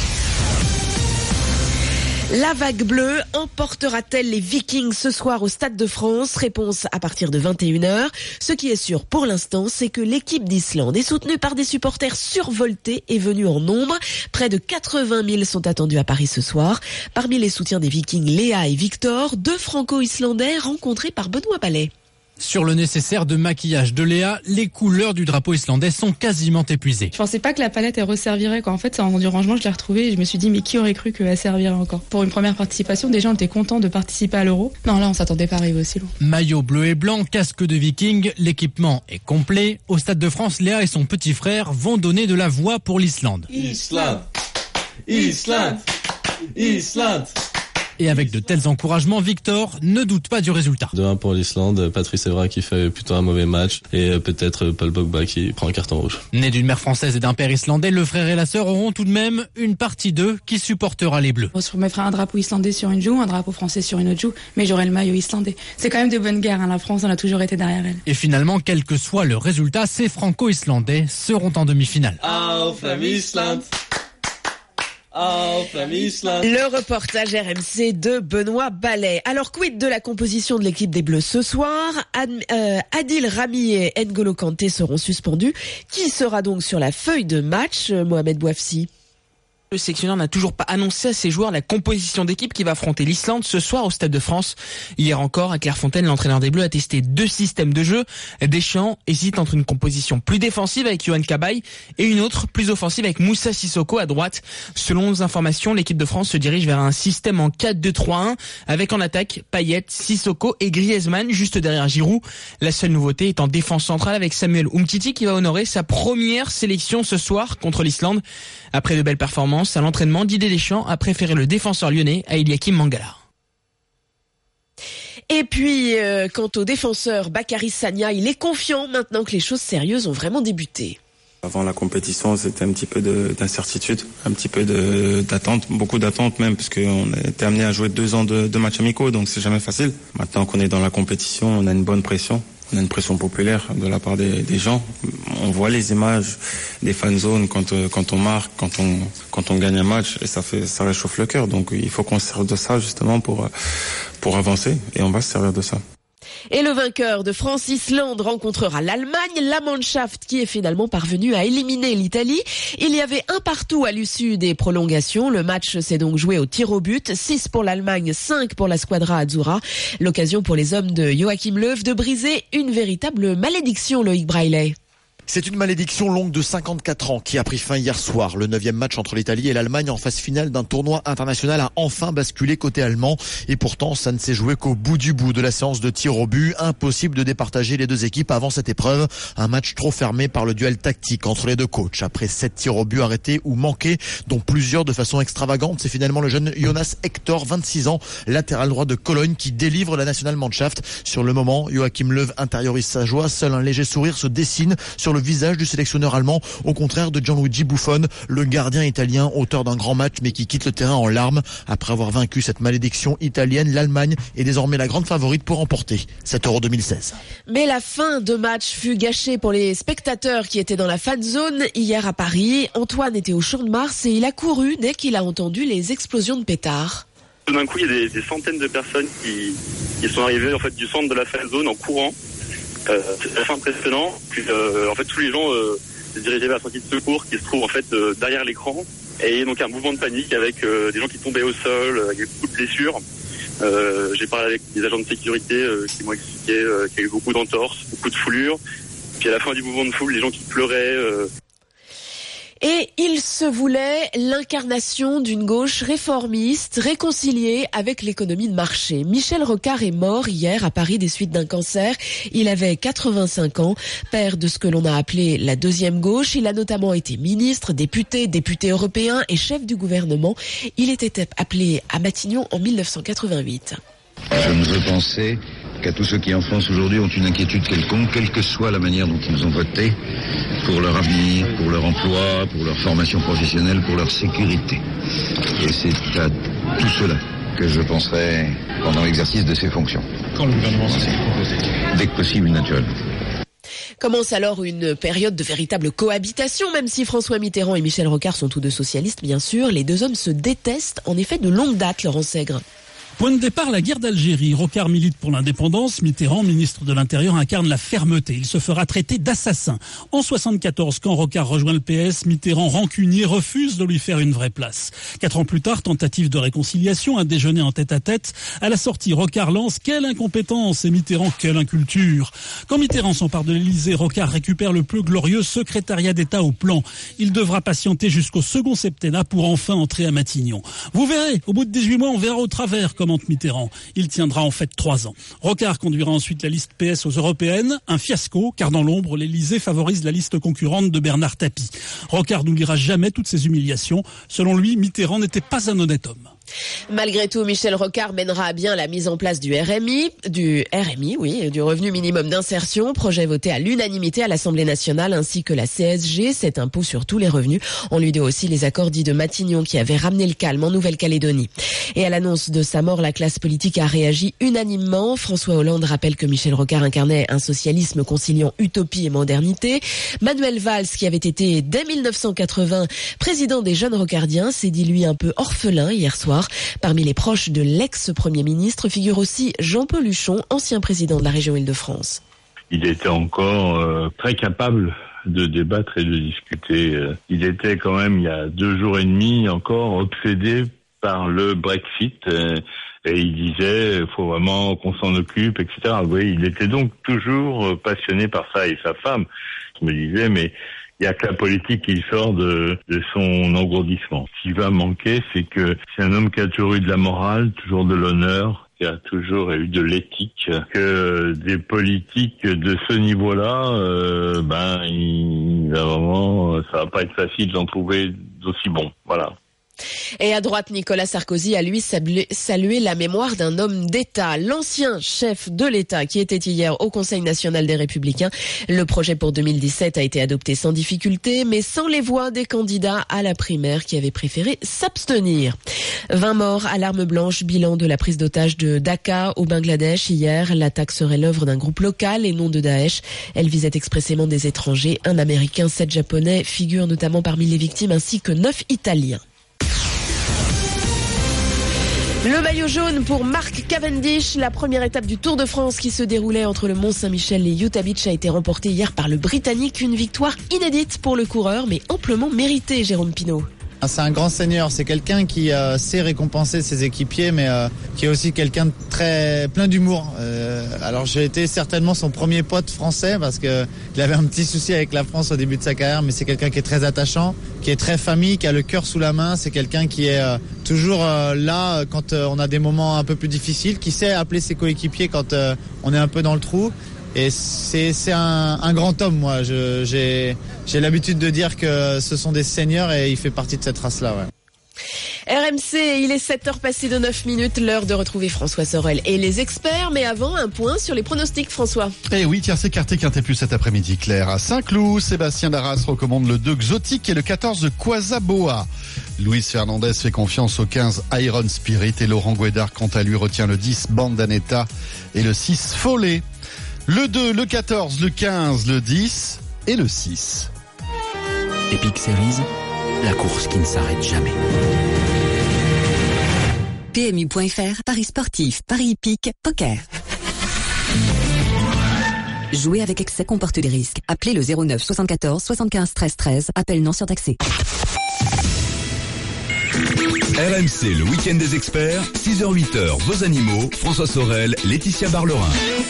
La vague bleue emportera-t-elle les Vikings ce soir au Stade de France? Réponse à partir de 21h. Ce qui est sûr pour l'instant, c'est que l'équipe d'Islande est soutenue par des supporters survoltés et venus en nombre. Près de 80 000 sont attendus à Paris ce soir. Parmi les soutiens des Vikings, Léa et Victor, deux franco-islandais rencontrés par Benoît Ballet. Sur le nécessaire de maquillage de Léa, les couleurs du drapeau islandais sont quasiment épuisées. Je pensais pas que la palette elle resservirait quoi. En fait, en du rangement, je l'ai retrouvée et je me suis dit mais qui aurait cru qu'elle servirait encore. Pour une première participation, déjà on était content de participer à l'Euro. Non, là on s'attendait pas à arriver aussi loin. Maillot bleu et blanc, casque de viking, l'équipement est complet. Au Stade de France, Léa et son petit frère vont donner de la voix pour l'Islande. Islande, Islande, Islande. Et avec de tels encouragements, Victor ne doute pas du résultat. 2-1 pour l'Islande, Patrice Evra qui fait plutôt un mauvais match et peut-être Paul Pogba qui prend un carton rouge. Né d'une mère française et d'un père islandais, le frère et la sœur auront tout de même une partie d'eux qui supportera les Bleus. Je me ferai un drapeau islandais sur une joue, un drapeau français sur une autre joue, mais j'aurai le maillot islandais. C'est quand même de bonne guerre, la France, on a toujours été derrière elle. Et finalement, quel que soit le résultat, ces franco-islandais seront en demi-finale. Le reportage RMC de Benoît Ballet. Alors, quid de la composition de l'équipe des Bleus ce soir? Adil Rami et N'Golo Kanté seront suspendus. Qui sera donc sur la feuille de match, Mohamed Bouafsi? Le sélectionneur n'a toujours pas annoncé à ses joueurs la composition d'équipe qui va affronter l'Islande ce soir au Stade de France. Hier encore, à Clairefontaine, l'entraîneur des Bleus a testé 2 systèmes de jeu. Deschamps hésite entre une composition plus défensive avec Yohan Cabaye et une autre plus offensive avec Moussa Sissoko à droite. Selon nos informations, l'équipe de France se dirige vers un système en 4-2-3-1 avec en attaque Payet, Sissoko et Griezmann juste derrière Giroud. La seule nouveauté est en défense centrale avec Samuel Umtiti qui va honorer sa première sélection ce soir contre l'Islande. Après de belles performances à l'entraînement, Didier Deschamps a préféré le défenseur lyonnais à Eliakim Mangala. Et puis, quant au défenseur Bakary Sagna, il est confiant maintenant que les choses sérieuses ont vraiment débuté. Avant la compétition, c'était un petit peu d'incertitude, un petit peu d'attente, beaucoup d'attente même, parce qu'on a été amené à jouer 2 ans de matchs amicaux, donc c'est jamais facile. Maintenant qu'on est dans la compétition, on a une bonne pression. On a une pression populaire de la part des gens. On voit les images des fan zones quand on marque, quand on gagne un match, et ça réchauffe le cœur. Donc il faut qu'on se serve de ça justement pour avancer, et on va se servir de ça. Et le vainqueur de France-Islande rencontrera l'Allemagne, la Mannschaft qui est finalement parvenue à éliminer l'Italie. Il y avait 1-1 à l'issue des prolongations. Le match s'est donc joué au tir au but. 6 pour l'Allemagne, 5 pour la Squadra Azzurra. L'occasion pour les hommes de Joachim Löw de briser une véritable malédiction, Loïc Braillet. C'est une malédiction longue de 54 ans qui a pris fin hier soir. Le 9e match entre l'Italie et l'Allemagne en phase finale d'un tournoi international a enfin basculé côté allemand. Et pourtant, ça ne s'est joué qu'au bout du bout de la séance de tir au but. Impossible de départager les deux équipes avant cette épreuve. Un match trop fermé par le duel tactique entre les deux coachs. Après 7 tirs au but arrêtés ou manqués, dont plusieurs de façon extravagante, c'est finalement le jeune Jonas Hector, 26 ans, latéral droit de Cologne, qui délivre la National Mannschaft. Sur le moment, Joachim Löw intériorise sa joie. Seul un léger sourire se dessine sur le visage du sélectionneur allemand, au contraire de Gianluigi Buffon, le gardien italien, auteur d'un grand match mais qui quitte le terrain en larmes. Après avoir vaincu cette malédiction italienne, l'Allemagne est désormais la grande favorite pour remporter cet Euro 2016. Mais la fin de match fut gâchée pour les spectateurs qui étaient dans la fan zone hier à Paris. Antoine était au Champ de Mars et il a couru dès qu'il a entendu les explosions de pétards. Tout d'un coup, il y a des centaines de personnes qui sont arrivées en fait du centre de la fan zone en courant. C'est assez impressionnant. Puis en fait tous les gens se dirigeaient vers la sortie de secours qui se trouve en fait derrière l'écran. Et donc un mouvement de panique avec des gens qui tombaient au sol, avec beaucoup de blessures. J'ai parlé avec des agents de sécurité qui m'ont expliqué qu'il y a eu beaucoup d'entorses, beaucoup de foulures. Puis à la fin du mouvement de foule, les gens qui pleuraient. Et il se voulait l'incarnation d'une gauche réformiste, réconciliée avec l'économie de marché. Michel Rocard est mort hier à Paris des suites d'un cancer. Il avait 85 ans, père de ce que l'on a appelé la deuxième gauche. Il a notamment été ministre, député européen et chef du gouvernement. Il était appelé à Matignon en 1988. Je ne veux penser qu'à tous ceux qui en France aujourd'hui ont une inquiétude quelconque, quelle que soit la manière dont ils ont voté, pour leur avenir, pour leur emploi, pour leur formation professionnelle, pour leur sécurité. Et c'est à tout cela que je penserai pendant l'exercice de ces fonctions. Quand le gouvernement s'est composé ? Dès que possible, naturellement. Commence alors une période de véritable cohabitation, même si François Mitterrand et Michel Rocard sont tous deux socialistes, bien sûr. Les deux hommes se détestent en effet de longue date, Laurent Sègre. Point de départ, la guerre d'Algérie. Rocard milite pour l'indépendance. Mitterrand, ministre de l'Intérieur, incarne la fermeté. Il se fera traiter d'assassin. En 74, quand Rocard rejoint le PS, Mitterrand, rancunier, refuse de lui faire une vraie place. 4 ans plus tard, tentative de réconciliation, un déjeuner en tête-à-tête. À la sortie, Rocard lance « Quelle incompétence !» et Mitterrand « Quelle inculture !» Quand Mitterrand s'empare de l'Élysée, Rocard récupère le peu glorieux secrétariat d'État au plan. Il devra patienter jusqu'au second septennat pour enfin entrer à Matignon. Vous verrez, au bout de 18 mois, on verra au travers, commente Mitterrand. Il tiendra en fait 3 ans. Rocard conduira ensuite la liste PS aux européennes. Un fiasco, car dans l'ombre, l'Élysée favorise la liste concurrente de Bernard Tapie. Rocard n'oubliera jamais toutes ces humiliations. Selon lui, Mitterrand n'était pas un honnête homme. Malgré tout, Michel Rocard mènera à bien la mise en place du revenu minimum d'insertion, projet voté à l'unanimité à l'Assemblée nationale, ainsi que la CSG, cet impôt sur tous les revenus. On lui doit aussi les accords dits de Matignon qui avaient ramené le calme en Nouvelle-Calédonie. Et à l'annonce de sa mort, la classe politique a réagi unanimement. François Hollande rappelle que Michel Rocard incarnait un socialisme conciliant utopie et modernité. Manuel Valls, qui avait été dès 1980 président des jeunes rocardiens, s'est dit lui un peu orphelin hier soir. Parmi les proches de l'ex-premier ministre figure aussi Jean-Paul Huchon, ancien président de la région Île-de-France. Il était encore très capable de débattre et de discuter. Il était quand même, il y a 2 jours et demi, encore obsédé par le Brexit. Et il disait, il faut vraiment qu'on s'en occupe, etc. Oui, il était donc toujours passionné par ça. Et sa femme me disait, mais il n'y a que la politique qui sort de son engourdissement. Ce qui va manquer, c'est que c'est un homme qui a toujours eu de la morale, toujours de l'honneur, qui a toujours eu de l'éthique, que des politiques de ce niveau-là, ça va pas être facile d'en trouver d'aussi bons. Voilà. Et à droite, Nicolas Sarkozy a lui salué la mémoire d'un homme d'État, l'ancien chef de l'État qui était hier au Conseil national des Républicains. Le projet pour 2017 a été adopté sans difficulté, mais sans les voix des candidats à la primaire qui avaient préféré s'abstenir. 20 morts à l'arme blanche, bilan de la prise d'otage de Dhaka au Bangladesh hier. L'attaque serait l'œuvre d'un groupe local et non de Daesh. Elle visait expressément des étrangers. Un Américain, 7 Japonais figurent notamment parmi les victimes ainsi que 9 Italiens. Le maillot jaune pour Mark Cavendish. La première étape du Tour de France qui se déroulait entre le Mont-Saint-Michel et Utah Beach a été remportée hier par le Britannique. Une victoire inédite pour le coureur, mais amplement méritée, Jérôme Pinault. C'est un grand seigneur, c'est quelqu'un qui sait récompenser ses équipiers, mais qui est aussi quelqu'un de très plein d'humour. Alors j'ai été certainement son premier pote français parce que il avait un petit souci avec la France au début de sa carrière, mais c'est quelqu'un qui est très attachant, qui est très famille, qui a le cœur sous la main. C'est quelqu'un qui est toujours là quand on a des moments un peu plus difficiles, qui sait appeler ses coéquipiers quand on est un peu dans le trou. Et c'est un grand homme, moi. J'ai l'habitude de dire que ce sont des seigneurs et il fait partie de cette race-là, ouais. RMC, il est 7h passées de 9 minutes, l'heure de retrouver François Sorel et les experts. Mais avant, un point sur les pronostics, François. Eh oui, tiercé quarté quinté plus cet après-midi, Claire. À Saint-Cloud, Sébastien Darras recommande le 2 Xotique et le 14 Quasaboa. Luis Fernandez fait confiance au 15 Iron Spirit et Laurent Guédard, quant à lui, retient le 10 Bandanetta et le 6 Follet. Le 2, le 14, le 15, le 10 et le 6. Epic Series, la course qui ne s'arrête jamais. PMU.fr, Paris sportif, Paris hippique, poker. Jouer avec excès comporte des risques. Appelez le 09 74 75 13 13. Appel non surtaxé. RMC, le week-end des experts, 6h-8h, vos animaux, François Sorel, Laetitia Barlerin.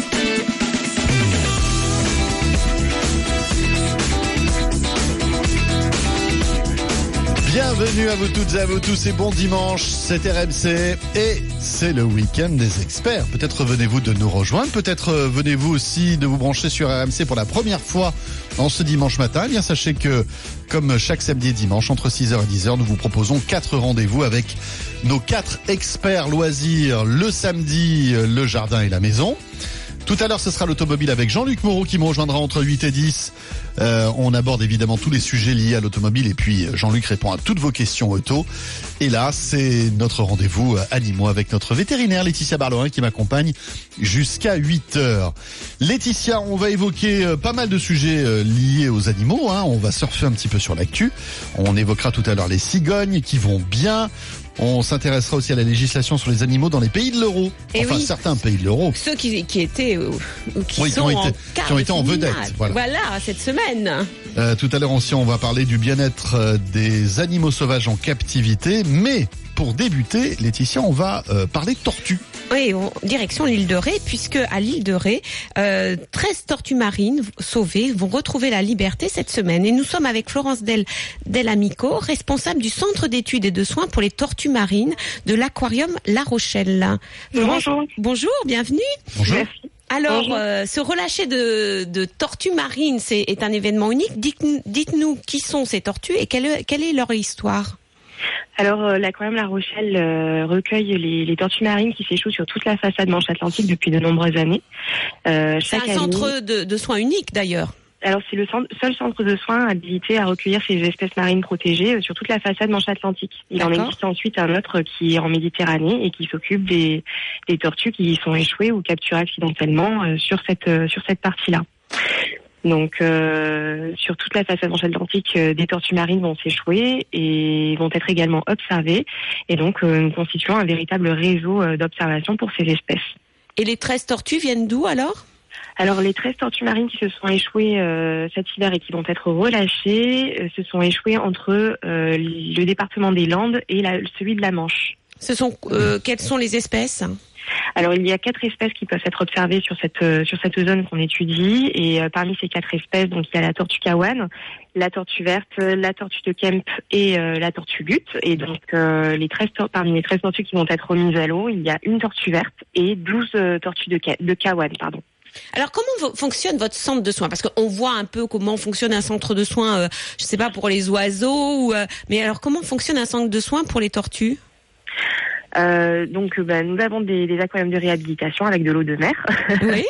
Bienvenue à vous toutes et à vous tous et bon dimanche, c'est RMC et c'est le week-end des experts. Peut-être venez-vous de nous rejoindre, peut-être venez-vous aussi de vous brancher sur RMC pour la première fois en ce dimanche matin. Eh bien sachez que comme chaque samedi et dimanche entre 6h et 10h, nous vous proposons 4 rendez-vous avec nos 4 experts loisirs le samedi, le jardin et la maison. Tout à l'heure, ce sera l'automobile avec Jean-Luc Moreau qui me rejoindra entre 8 et 10. On aborde évidemment tous les sujets liés à l'automobile et puis Jean-Luc répond à toutes vos questions auto. Et là, c'est notre rendez-vous animaux avec notre vétérinaire Laetitia Barlerin qui m'accompagne jusqu'à 8h. Laetitia, on va évoquer pas mal de sujets liés aux animaux. On va surfer un petit peu sur l'actu. On évoquera tout à l'heure les cigognes qui vont bien. On s'intéressera aussi à la législation sur les animaux dans les pays de l'euro. Enfin, oui, certains pays de l'euro. Ceux qui étaient qui ont été en vedette. Voilà, cette semaine. Tout à l'heure aussi, on va parler du bien-être des animaux sauvages en captivité. Mais pour débuter, Laetitia, on va parler de tortues. Oui, direction l'île de Ré, puisque à l'île de Ré, 13 tortues marines sauvées vont retrouver la liberté cette semaine. Et nous sommes avec Florence Del Amico, responsable du Centre d'études et de soins pour les tortues marines de l'aquarium La Rochelle. Florence, bonjour, bienvenue. Bonjour. Merci. Alors, ce relâcher de tortues marines est un événement unique. Dites-nous qui sont ces tortues et quelle est leur histoire. Alors, l'aquarium La Rochelle recueille les tortues marines qui s'échouent sur toute la façade Manche Atlantique depuis de nombreuses années. C'est un centre de soins unique d'ailleurs. Alors, c'est le seul centre de soins habilité à recueillir ces espèces marines protégées sur toute la façade Manche Atlantique. Il en existe ensuite un autre qui est en Méditerranée et qui s'occupe des tortues qui sont échouées ou capturées accidentellement sur cette partie-là. Donc, sur toute la façade Manche Atlantique, des tortues marines vont s'échouer et vont être également observées. Et donc, nous constituons un véritable réseau d'observation pour ces espèces. Et les 13 tortues viennent d'où alors ? Alors, les 13 tortues marines qui se sont échouées cet hiver et qui vont être relâchées se sont échouées entre le département des Landes et celui de la Manche. Quelles sont les espèces ? Alors, il y a 4 espèces qui peuvent être observées sur cette zone qu'on étudie. Et parmi ces 4 espèces, donc il y a la tortue Kawan, la tortue verte, la tortue de Kemp et la tortue lutte. Et donc, parmi les 13 tortues qui vont être remises à l'eau, il y a une tortue verte et 12 tortues de Kawan, pardon. Alors, comment fonctionne votre centre de soins ? Parce qu'on voit un peu comment fonctionne un centre de soins, je sais pas, pour les oiseaux. Mais alors, comment fonctionne un centre de soins pour les tortues ? Donc, nous avons des aquariums de réhabilitation avec de l'eau de mer, oui.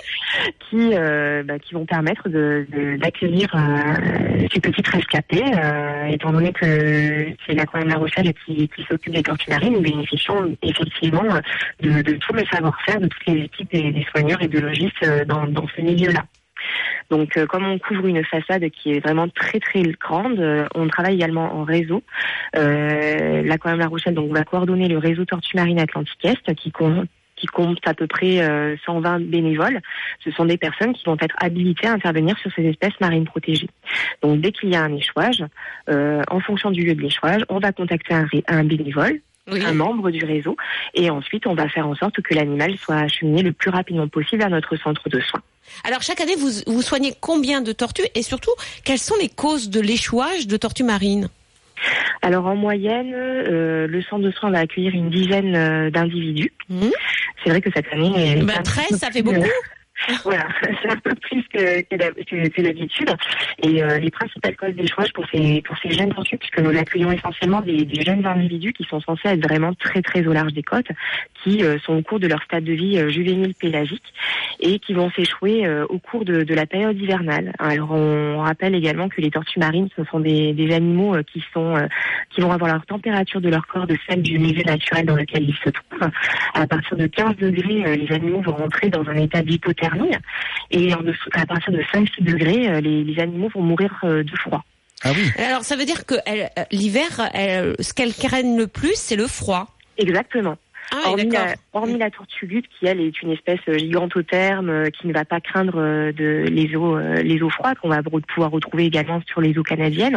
qui vont permettre d'accueillir ces petites rescapées. Étant donné que c'est l'aquarium La Rochelle qui s'occupe des tortues marines, nous bénéficions effectivement de tout le savoir-faire de toutes les équipes des soigneurs et biologistes dans ce milieu-là. Donc, comme on couvre une façade qui est vraiment très très grande, on travaille également en réseau. L'aquarium La Rochelle donc va coordonner le réseau Tortue Marine Atlantique Est qui compte à peu près 120 bénévoles. Ce sont des personnes qui vont être habilitées à intervenir sur ces espèces marines protégées. Donc, dès qu'il y a un échouage, en fonction du lieu de l'échouage, on va contacter un bénévole. Oui. Un membre du réseau, et ensuite on va faire en sorte que l'animal soit acheminé le plus rapidement possible vers notre centre de soins. Alors chaque année vous soignez combien de tortues et surtout quelles sont les causes de l'échouage de tortues marines ? Alors en moyenne, le centre de soins va accueillir une dizaine d'individus. C'est vrai que cette année... 13, ça fait beaucoup. Voilà, c'est un peu plus que d'habitude. Et les principales causes d'échouage pour ces jeunes tortues, puisque nous accueillons essentiellement des jeunes individus qui sont censés être vraiment très très au large des côtes, qui sont au cours de leur stade de vie juvénile pélagique et qui vont s'échouer au cours de la période hivernale. Alors on rappelle également que les tortues marines, ce sont des animaux qui vont avoir leur température de leur corps de celle du milieu naturel dans lequel ils se trouvent. À partir de 15 degrés, les animaux vont rentrer dans un état d'hypothermie. Et à partir de 5-6 degrés, les animaux vont mourir de froid. Ah oui. Alors ça veut dire que l'hiver, ce qu'elles craignent le plus, c'est le froid. Exactement. Ah, hormis la tortue lutte, qui elle est une espèce gigantotherme qui ne va pas craindre les eaux froides, qu'on va pouvoir retrouver également sur les eaux canadiennes.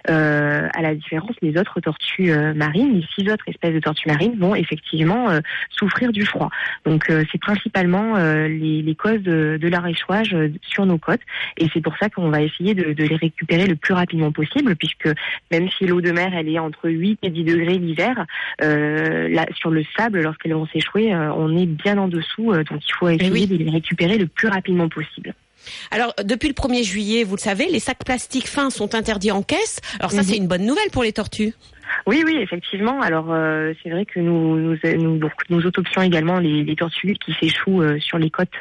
À la différence, les autres tortues marines, les 6 autres espèces de tortues marines vont effectivement souffrir du froid. Donc c'est principalement les causes de leur échouage sur nos côtes, et c'est pour ça qu'on va essayer de les récupérer le plus rapidement possible, puisque même si l'eau de mer elle est entre 8 et 10 degrés l'hiver, sur le sable, lorsqu'elles vont s'échouer, on est bien en dessous, donc il faut essayer de les récupérer le plus rapidement possible. Alors, depuis le 1er juillet, vous le savez, les sacs plastiques fins sont interdits en caisse. Alors ça, c'est une bonne nouvelle pour les tortues. Oui, effectivement. Alors, c'est vrai que nous autopsions également les tortues qui s'échouent sur les côtes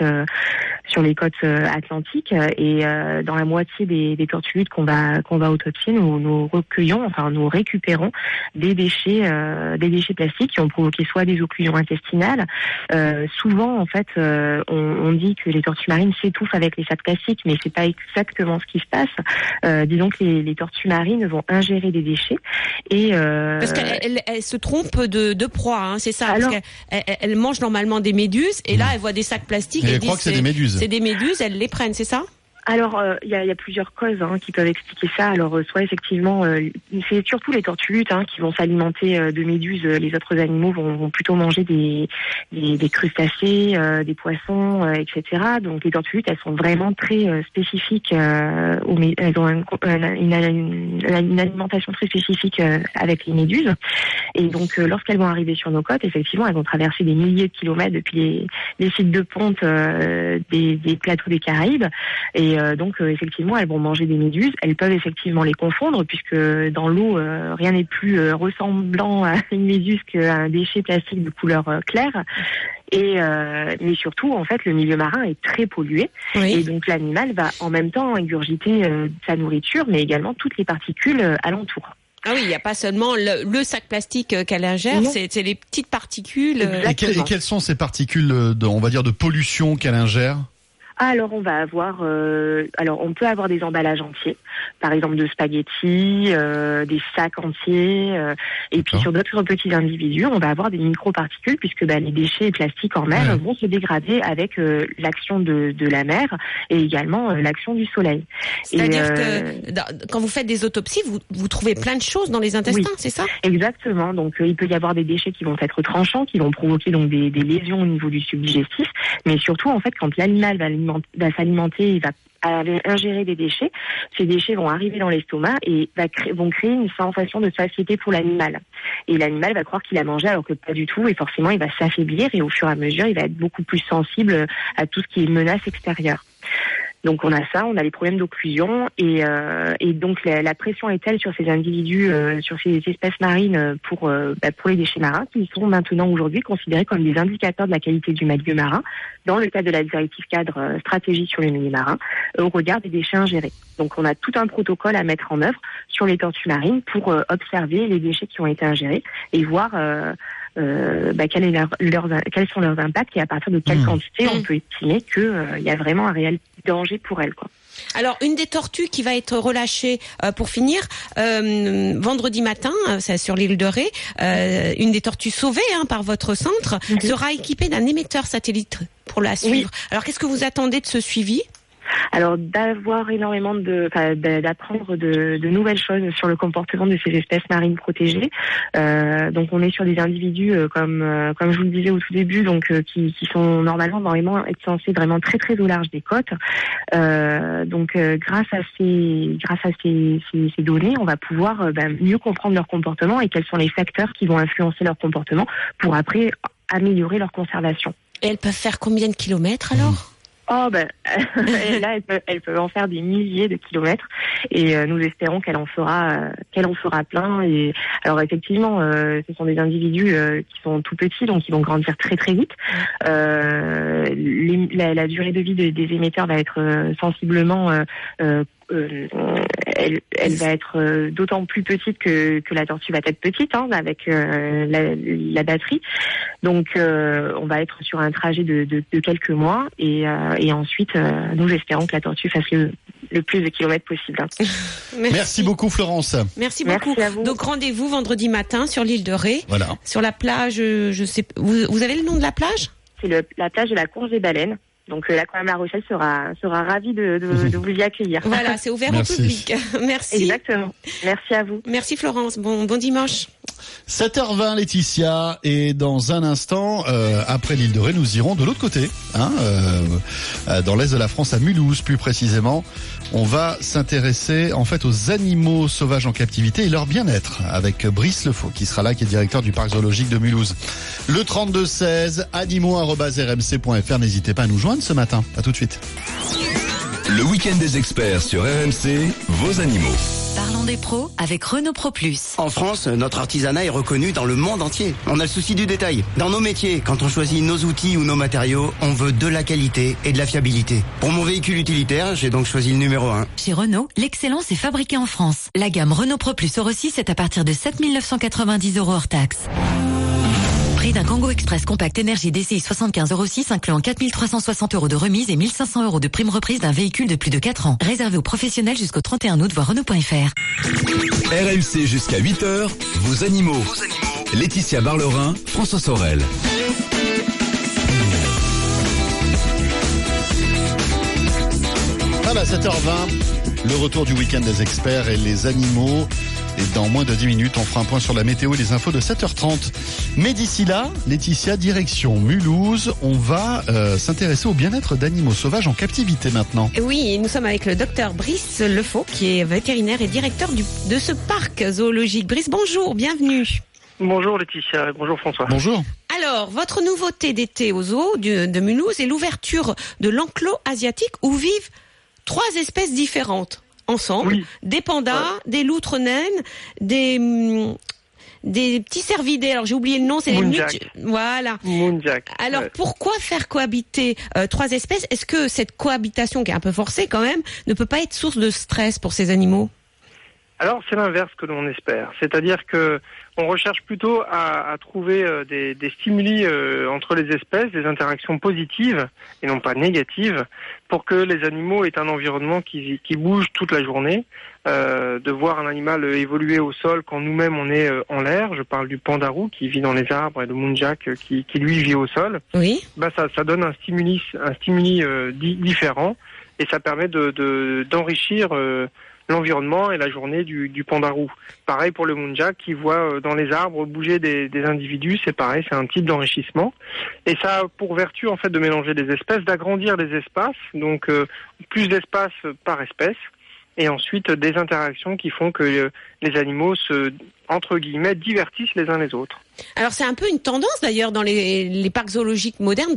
atlantiques, et dans la moitié des tortues qu'on va autopsier, nous récupérons des déchets plastiques qui ont provoqué soit des occlusions intestinales. Souvent, en fait, on dit que les tortues marines s'étouffent avec les sacs plastiques, mais c'est pas exactement ce qui se passe. Disons que les tortues marines vont ingérer des déchets et parce qu'elle se trompe de proie, hein, c'est ça. Alors, parce qu'elle mange normalement des méduses, et là elle voit des sacs plastiques et elle croit que c'est des méduses. C'est des méduses, elles les prennent, c'est ça? Alors, il y a plusieurs causes qui peuvent expliquer ça. Alors, soit effectivement, c'est surtout les tortues luttes qui vont s'alimenter de méduses. Les autres animaux vont plutôt manger des crustacés, des poissons, etc. Donc, les tortues luttes, elles sont vraiment très spécifiques. Elles ont une alimentation très spécifique avec les méduses. Et donc, lorsqu'elles vont arriver sur nos côtes, effectivement, elles vont traverser des milliers de kilomètres depuis les sites de ponte des plateaux des Caraïbes. Et Et donc effectivement, elles vont manger des méduses. Elles peuvent effectivement les confondre puisque dans l'eau, rien n'est plus ressemblant à une méduse qu'à un déchet plastique de couleur claire. Et mais surtout, en fait, le milieu marin est très pollué. Oui. Et donc l'animal va en même temps ingurgiter sa nourriture, mais également toutes les particules alentour. Ah oui, il n'y a pas seulement le sac plastique qu'elle ingère, c'est les petites particules. Et quelles sont ces particules on va dire de pollution qu'elle ingère ? Alors on va avoir, on peut avoir des emballages entiers, par exemple de spaghettis, des sacs entiers, et puis sur d'autres petits individus, on va avoir des microparticules puisque les déchets plastiques en mer vont se dégrader avec l'action de la mer et également l'action du soleil. C'est-à-dire que quand vous faites des autopsies, vous trouvez plein de choses dans les intestins, c'est ça ? Exactement. Donc il peut y avoir des déchets qui vont être tranchants, qui vont provoquer donc des lésions au niveau du tube digestif, mais surtout en fait quand l'animal va s'alimenter, il va ingérer des déchets. Ces déchets vont arriver dans l'estomac et vont créer une sensation de satiété pour l'animal. Et l'animal va croire qu'il a mangé alors que pas du tout, et forcément il va s'affaiblir et au fur et à mesure il va être beaucoup plus sensible à tout ce qui est menace extérieure. Donc on a ça, on a les problèmes d'occlusion et donc la pression est telle sur ces individus, sur ces espèces marines pour les déchets marins qui sont maintenant aujourd'hui considérés comme des indicateurs de la qualité du milieu marin dans le cadre de la directive cadre stratégie sur les milieux marins au regard des déchets ingérés. Donc on a tout un protocole à mettre en œuvre sur les tortues marines pour observer les déchets qui ont été ingérés et voir quels sont leurs impacts et à partir de quelle quantité on peut estimer qu'il y a vraiment un réel danger pour elles, quoi. Alors, une des tortues qui va être relâchée pour finir vendredi matin, c'est sur l'île de Ré, une des tortues sauvées par votre centre sera équipée d'un émetteur satellite pour la suivre. Oui. Alors, qu'est-ce que vous attendez de ce suivi ? Alors d'avoir énormément d'apprendre de nouvelles choses sur le comportement de ces espèces marines protégées. Donc on est sur des individus comme je vous le disais au tout début, donc qui sont normalement être censés vraiment très très au large des côtes. Donc grâce à ces données, on va pouvoir mieux comprendre leur comportement et quels sont les facteurs qui vont influencer leur comportement pour après améliorer leur conservation. Et elles peuvent faire combien de kilomètres alors ? Là, elle peut en faire des milliers de kilomètres et nous espérons qu'elle en fera plein. Et alors effectivement, ce sont des individus qui sont tout petits, donc ils vont grandir très très vite. La durée de vie des émetteurs va être sensiblement elle va être d'autant plus petite que la tortue va être petite avec la batterie. Donc on va être sur un trajet de quelques mois et ensuite nous espérons que la tortue fasse le plus de kilomètres possible. Merci beaucoup Florence. Merci beaucoup. Merci à vous. Donc rendez-vous vendredi matin sur l'île de Ré. Voilà. Sur la plage, je sais, vous avez le nom de la plage ? C'est la plage de la Course des Baleines. Donc l'Aquarium La Rochelle sera ravi de vous y accueillir. Voilà, c'est ouvert au public. Merci. Exactement. Merci à vous. Merci Florence. Bon dimanche. 7h20 Laetitia, et dans un instant, après l'île de Ré, nous irons de l'autre côté, dans l'est de la France, à Mulhouse plus précisément. On va s'intéresser en fait aux animaux sauvages en captivité et leur bien-être avec Brice Lefaux qui sera là, qui est directeur du parc zoologique de Mulhouse. Le 3216 animaux@rmc.fr. N'hésitez pas à nous joindre ce matin. À tout de suite. Le week-end des experts sur RMC, vos animaux. Parlons des pros avec Renault Pro Plus. En France, notre artisanat est reconnu dans le monde entier. On a le souci du détail. Dans nos métiers, quand on choisit nos outils ou nos matériaux, on veut de la qualité et de la fiabilité. Pour mon véhicule utilitaire, j'ai donc choisi le numéro 1. Chez Renault, l'excellence est fabriquée en France. La gamme Renault Pro Plus Euro 6 est à partir de 7 990 € hors taxe. Prix d'un Kangoo Express Compact Énergie DCI 75 Euro 6 incluant 4 360 € de remise et 1 500 € de prime reprise d'un véhicule de plus de 4 ans. Réservé aux professionnels jusqu'au 31 août, voir Renault.fr. RMC jusqu'à 8h, vos animaux. Laetitia Barlerin, François Sorel. À 7h20, le retour du week-end des experts et les animaux. Et dans moins de 10 minutes, on fera un point sur la météo et les infos de 7h30. Mais d'ici là, Laetitia, direction Mulhouse. On va s'intéresser au bien-être d'animaux sauvages en captivité maintenant. Oui, nous sommes avec le docteur Brice Lefaux, qui est vétérinaire et directeur de ce parc zoologique. Brice, bonjour, bienvenue. Bonjour Laetitia, bonjour François. Bonjour. Alors, votre nouveauté d'été au zoo de Mulhouse est l'ouverture de l'enclos asiatique où vivent 3 espèces différentes ensemble, des pandas, des loutres naines, des petits cervidés. Alors j'ai oublié le nom, c'est les Muntjac. Voilà. Muntjac. Alors pourquoi faire cohabiter 3 espèces? Est-ce que cette cohabitation, qui est un peu forcée quand même, ne peut pas être source de stress pour ces animaux? Alors c'est l'inverse que l'on espère, c'est-à-dire que on recherche plutôt à trouver des stimuli entre les espèces, des interactions positives et non pas négatives, pour que les animaux aient un environnement qui bouge toute la journée. De voir un animal évoluer au sol quand nous-mêmes on est en l'air, je parle du pandarou qui vit dans les arbres et le muntjac qui lui vit au sol. Oui. Ça donne un stimuli différent et ça permet d'enrichir l'environnement et la journée du pandarou. Pareil pour le muntjac qui voit dans les arbres bouger des individus, c'est pareil, c'est un type d'enrichissement. Et ça a pour vertu en fait de mélanger les espèces, d'agrandir les espaces, donc plus d'espace par espèce, et ensuite des interactions qui font que les animaux se, entre guillemets, divertissent les uns les autres. Alors c'est un peu une tendance d'ailleurs dans les parcs zoologiques modernes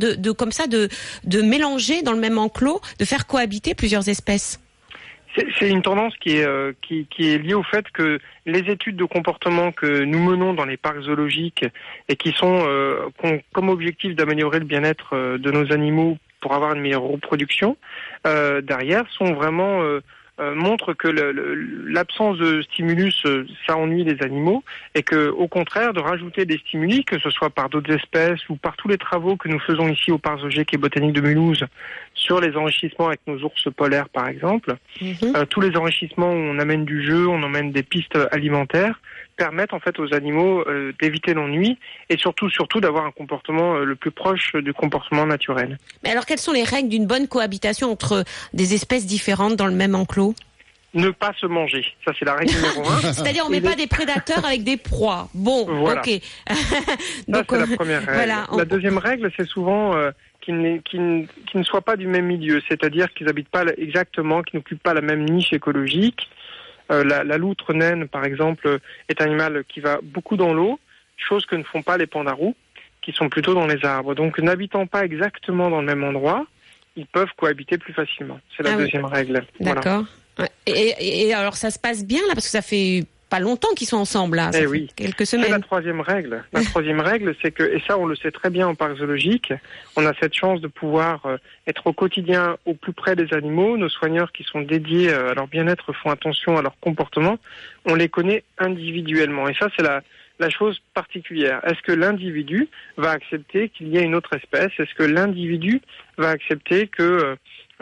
de mélanger dans le même enclos, de faire cohabiter plusieurs espèces. C'est une tendance qui est liée au fait que les études de comportement que nous menons dans les parcs zoologiques et qui ont comme objectif d'améliorer le bien-être de nos animaux pour avoir une meilleure reproduction, derrière sont vraiment montre que l'absence de stimulus, ça ennuie les animaux, et que, au contraire, de rajouter des stimuli, que ce soit par d'autres espèces ou par tous les travaux que nous faisons ici au Parc zoologique et botanique de Mulhouse sur les enrichissements avec nos ours polaires, par exemple, tous les enrichissements où on amène du jeu, on emmène des pistes alimentaires, permettent en fait aux animaux d'éviter l'ennui et surtout d'avoir un comportement le plus proche du comportement naturel. Mais alors, quelles sont les règles d'une bonne cohabitation entre des espèces différentes dans le même enclos ? Ne pas se manger, ça c'est la règle numéro 1. C'est-à-dire on met pas des prédateurs avec des proies. Bon, voilà. Ok. Donc, ça c'est la première règle. Voilà, la deuxième règle, c'est souvent qu'ils ne soient pas du même milieu, c'est-à-dire qu'ils habitent pas exactement, qu'ils n'occupent pas la même niche écologique. La loutre naine, par exemple, est un animal qui va beaucoup dans l'eau, chose que ne font pas les pandarous, qui sont plutôt dans les arbres. Donc, n'habitant pas exactement dans le même endroit, ils peuvent cohabiter plus facilement. C'est la deuxième règle. D'accord. Voilà. Et alors, ça se passe bien, là, parce que ça fait pas longtemps qu'ils sont ensemble, là. Ça fait quelques semaines. C'est la troisième règle. La troisième règle, c'est que, et ça, on le sait très bien en parc zoologique, on a cette chance de pouvoir être au quotidien au plus près des animaux. Nos soigneurs qui sont dédiés à leur bien-être font attention à leur comportement. On les connaît individuellement. Et ça, c'est la chose particulière. Est-ce que l'individu va accepter qu'il y ait une autre espèce? Est-ce que l'individu va accepter que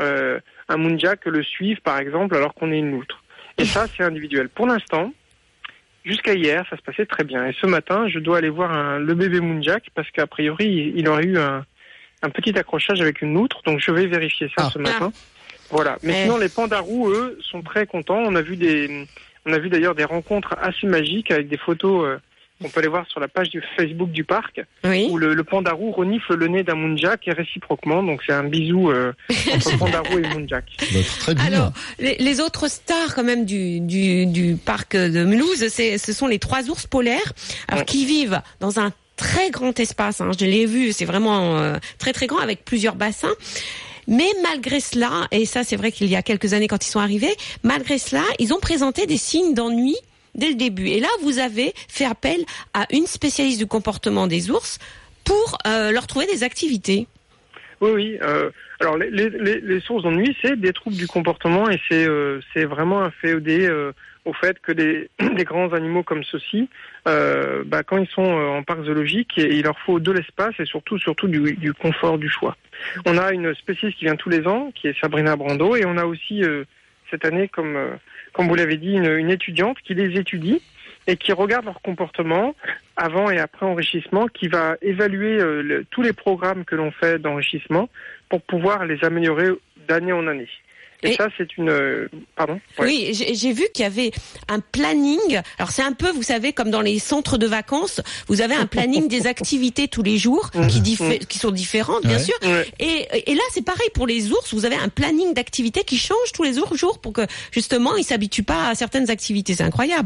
un muntjac le suive, par exemple, alors qu'on est une loutre? Et ça, c'est individuel. Pour l'instant, jusqu'à hier, ça se passait très bien. Et ce matin, je dois aller voir le bébé muntjac parce qu'a priori, il aurait eu un petit accrochage avec une loutre. Donc, je vais vérifier ça ce matin. Voilà. Mais sinon, les pandarous, eux, sont très contents. On a vu d'ailleurs des rencontres assez magiques avec des photos. On peut les voir sur la page du Facebook du parc, où le pandarou renifle le nez d'un muntjac et réciproquement. Donc c'est un bisou entre pandarou et muntjac. Très bien. Alors les autres stars quand même du parc de Mulhouse, ce sont les 3 ours polaires, alors qui vivent dans un très grand espace. Je l'ai vu, c'est vraiment très très grand avec plusieurs bassins. Mais malgré cela, et ça c'est vrai qu'il y a quelques années quand ils sont arrivés, malgré cela, ils ont présenté des signes d'ennui dès le début. Et là, vous avez fait appel à une spécialiste du comportement des ours pour leur trouver des activités. Oui. Alors, les sources d'ennui, c'est des troubles du comportement et c'est vraiment inféodé au fait que des grands animaux comme ceux-ci, quand ils sont en parc zoologique, il leur faut de l'espace et surtout du confort du choix. On a une spécialiste qui vient tous les ans, qui est Sabrina Brando, et on a aussi cette année, comme vous l'avez dit, une étudiante qui les étudie et qui regarde leur comportement avant et après enrichissement, qui va évaluer tous les programmes que l'on fait d'enrichissement pour pouvoir les améliorer d'année en année. Et ça, c'est une... Pardon ? Oui, j'ai vu qu'il y avait un planning. Alors, c'est un peu, vous savez, comme dans les centres de vacances, vous avez un planning des activités tous les jours qui sont différentes, bien sûr. Et là, c'est pareil pour les ours. Vous avez un planning d'activités qui change tous les jours pour que, justement, ils s'habituent pas à certaines activités. C'est incroyable.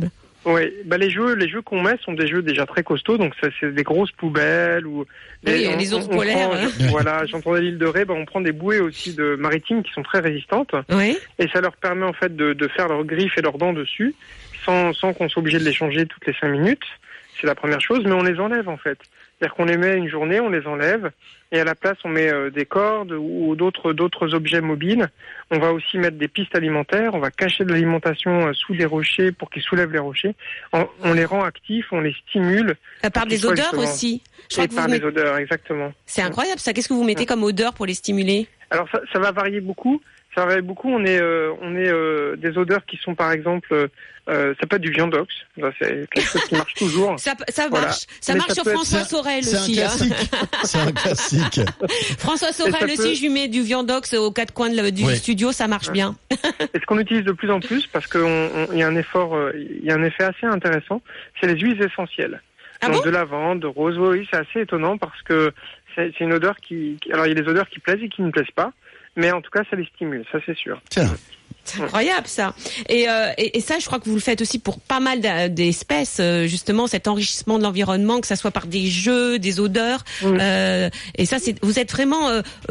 Oui, les jeux qu'on met sont des jeux déjà très costauds, donc c'est des grosses poubelles ou les ours polaires. Voilà, j'entendais l'île de Ré, on prend des bouées aussi de maritimes qui sont très résistantes, et ça leur permet en fait de faire leurs griffes et leurs dents dessus, sans qu'on soit obligé de les changer toutes les 5 minutes. C'est la première chose, mais on les enlève en fait. C'est-à-dire qu'on les met une journée, on les enlève, et à la place on met des cordes ou d'autres objets mobiles. On va aussi mettre des pistes alimentaires, on va cacher de l'alimentation sous des rochers pour qu'ils soulèvent les rochers. On les rend actifs, on les stimule. Par des odeurs aussi. Des odeurs, exactement. C'est incroyable ça. Qu'est-ce que vous mettez comme odeur pour les stimuler? Alors ça va varier beaucoup. Ça varie beaucoup. On est des odeurs qui sont par exemple, ça peut être du viandox. C'est quelque chose qui marche toujours. Ça marche. Ça marche sur François Sorel aussi. C'est un classique. François Sorel aussi, je lui mets du viandox aux 4 coins du studio, ça marche bien. Et ce qu'on utilise de plus en plus, parce qu'il y a un effet assez intéressant, c'est les huiles essentielles. Donc de lavande, de rose. Oui, c'est assez étonnant parce que c'est une odeur alors il y a des odeurs qui plaisent et qui ne plaisent pas. Mais en tout cas, ça les stimule, ça c'est sûr. Tiens. C'est incroyable ça. Et ça, je crois que vous le faites aussi pour pas mal d'espèces, justement, cet enrichissement de l'environnement, que ça soit par des jeux, des odeurs. Et ça, vous êtes vraiment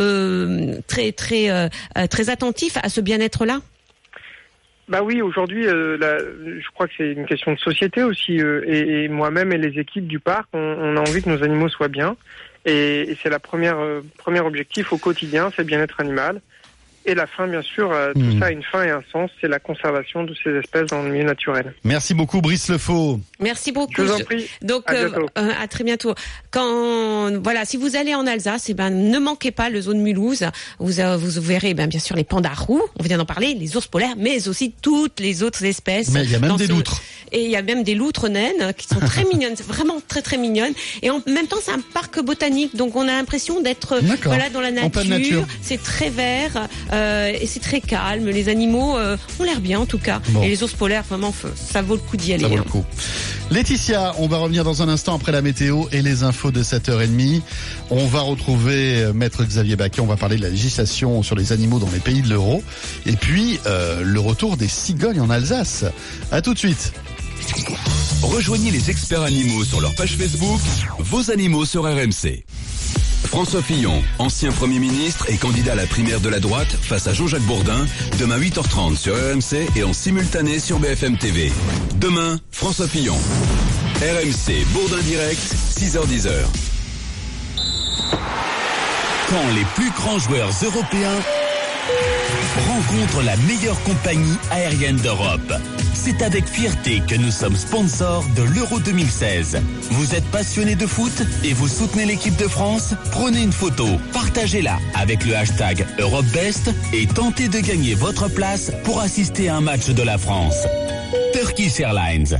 très attentif à ce bien-être-là. Bah oui, aujourd'hui, je crois que c'est une question de société aussi. Et moi-même et les équipes du parc, on a envie que nos animaux soient bien. Et c'est premier objectif au quotidien, c'est le bien-être animal. Et la fin, bien sûr, tout ça a une fin et un sens, c'est la conservation de ces espèces dans le milieu naturel. Merci beaucoup, Brice Lefaux. Merci beaucoup. Je vous en prie. Donc, à très bientôt. Si vous allez en Alsace, ne manquez pas le Zone Mulhouse. Vous verrez, bien sûr, les pandas roux. On vient d'en parler, les ours polaires, mais aussi toutes les autres espèces. Mais il y a même des loutres. Et il y a même des loutres naines qui sont très mignonnes. C'est vraiment très, très mignonnes. Et en même temps, c'est un parc botanique. Donc, on a l'impression d'être, dans la nature. C'est très vert. Et c'est très calme. Les animaux ont l'air bien en tout cas. Bon. Et les ours polaires, vraiment, ça vaut le coup d'y aller. Ça vaut le coup. Laetitia, on va revenir dans un instant après la météo et les infos de 7h30. On va retrouver Maître Xavier Baquet. On va parler de la législation sur les animaux dans les pays de l'euro. Et puis, le retour des cigognes en Alsace. À tout de suite. Rejoignez les experts animaux sur leur page Facebook, Vos animaux sur RMC. François Fillon, ancien Premier ministre et candidat à la primaire de la droite face à Jean-Jacques Bourdin, demain 8h30 sur RMC et en simultané sur BFM TV. Demain, François Fillon. RMC, Bourdin Direct, 6h-10h. Quand les plus grands joueurs européens rencontrent la meilleure compagnie aérienne d'Europe. C'est avec fierté que nous sommes sponsors de l'Euro 2016. Vous êtes passionné de foot et vous soutenez l'équipe de France? Prenez une photo, partagez-la avec le hashtag EuropeBest et tentez de gagner votre place pour assister à un match de la France. Turkish Airlines.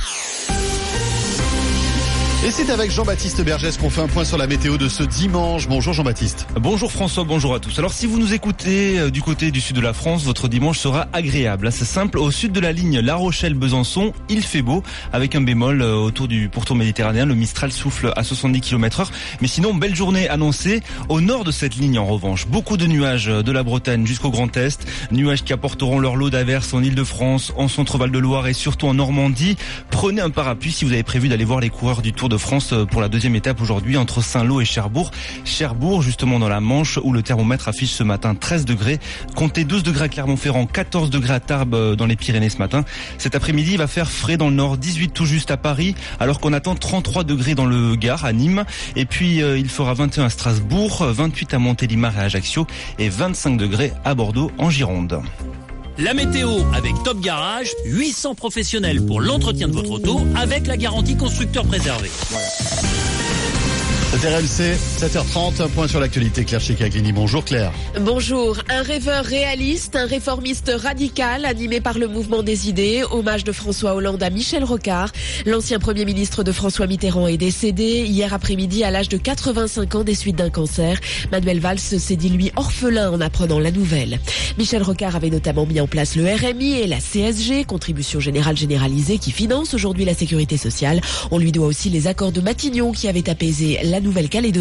Et c'est avec Jean-Baptiste Bergès qu'on fait un point sur la météo de ce dimanche. Bonjour Jean-Baptiste. Bonjour François, bonjour à tous. Alors si vous nous écoutez du côté du sud de la France, votre dimanche sera agréable. C'est simple, au sud de la ligne La Rochelle-Besançon, il fait beau, avec un bémol autour du pourtour méditerranéen. Le Mistral souffle à 70 km/h. Mais sinon, belle journée annoncée. Au nord de cette ligne, en revanche, beaucoup de nuages de la Bretagne jusqu'au Grand Est. Nuages qui apporteront leur lot d'averses en Ile-de-France, en Centre-Val de Loire et surtout en Normandie. Prenez un parapluie si vous avez prévu d'aller voir les coureurs du Tour de France pour la deuxième étape aujourd'hui entre Saint-Lô et Cherbourg. Cherbourg, justement dans la Manche, où le thermomètre affiche ce matin 13 degrés. Comptez 12 degrés à Clermont-Ferrand, 14 degrés à Tarbes dans les Pyrénées ce matin. Cet après-midi, il va faire frais dans le nord, 18 tout juste à Paris, alors qu'on attend 33 degrés dans le Gard, à Nîmes. Et puis, il fera 21 à Strasbourg, 28 à Montélimar et à Ajaccio et 25 degrés à Bordeaux en Gironde. La météo avec Top Garage, 800 professionnels pour l'entretien de votre auto avec la garantie constructeur préservé. Voilà. C'est RMC, 7h30, un point sur l'actualité. Claire Chicaglini, bonjour Claire. Bonjour. Un rêveur réaliste, un réformiste radical animé par le mouvement des idées. Hommage de François Hollande à Michel Rocard. L'ancien Premier ministre de François Mitterrand est décédé hier après-midi à l'âge de 85 ans des suites d'un cancer. Manuel Valls s'est dit lui orphelin en apprenant la nouvelle. Michel Rocard avait notamment mis en place le RMI et la CSG, contribution générale généralisée, qui finance aujourd'hui la sécurité sociale. On lui doit aussi les accords de Matignon qui avaient apaisé la Nouvelle-Calédonie.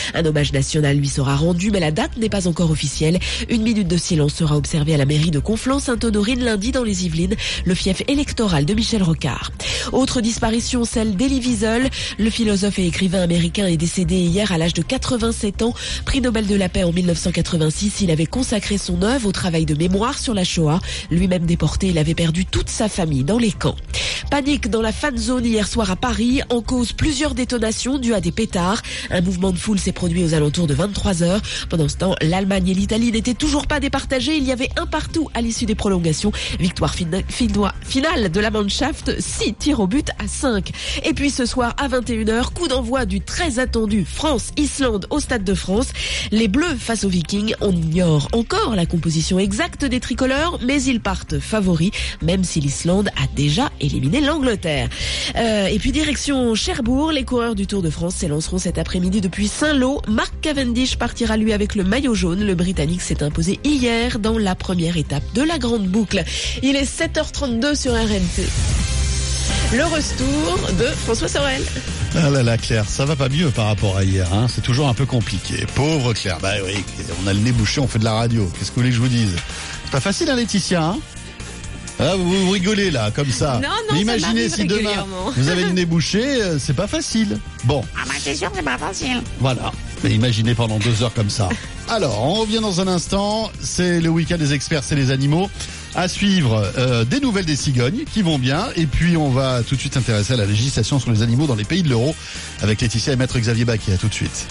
Un hommage national lui sera rendu, mais la date n'est pas encore officielle. Une minute de silence sera observée à la mairie de Conflans-Sainte-Honorine lundi dans les Yvelines, le fief électoral de Michel Rocard. Autre disparition, celle d'Elie Wiesel. Le philosophe et écrivain américain est décédé hier à l'âge de 87 ans. Prix Nobel de la paix en 1986, il avait consacré son œuvre au travail de mémoire sur la Shoah. Lui-même déporté, il avait perdu toute sa famille dans les camps. Panique dans la fan zone hier soir à Paris, en cause plusieurs détonations dues à des pétards. Un mouvement de foule s'est produit aux alentours de 23h. Pendant ce temps, l'Allemagne et l'Italie n'étaient toujours pas départagées. Il y avait un partout à l'issue des prolongations. Victoire finale de la Mannschaft, 6 tirs au but à 5. Et puis ce soir à 21h, coup d'envoi du très attendu France-Islande au Stade de France. Les Bleus face aux Vikings, on ignore encore la composition exacte des tricolores, mais ils partent favoris, même si l'Islande a déjà éliminé l'Angleterre. Et puis direction Cherbourg, les coureurs du Tour de France s'élanceront cet après-midi depuis Saint-Lô. Mark Cavendish partira lui avec le maillot jaune. Le Britannique s'est imposé hier dans la première étape de la grande boucle. Il est 7h32 sur RMC. Le retour de François Sorel. Ah là là, Claire, ça va pas mieux par rapport à hier, hein. C'est toujours un peu compliqué. Pauvre Claire, bah oui, on a le nez bouché, on fait de la radio. Qu'est-ce que vous voulez que je vous dise? C'est pas facile, hein, Laetitia, hein? Ah, vous rigolez là, comme ça. Non, mais imaginez si demain vous avez le nez bouché, c'est pas facile. Bon. Ah bah c'est sûr que c'est pas facile. Voilà. Mais imaginez pendant 2 heures comme ça. Alors, on revient dans un instant. C'est le week-end des experts, c'est les animaux. À suivre, des nouvelles des cigognes qui vont bien. Et puis, on va tout de suite s'intéresser à la législation sur les animaux dans les pays de l'euro avec Laetitia et Maître Xavier Baquet. À tout de suite.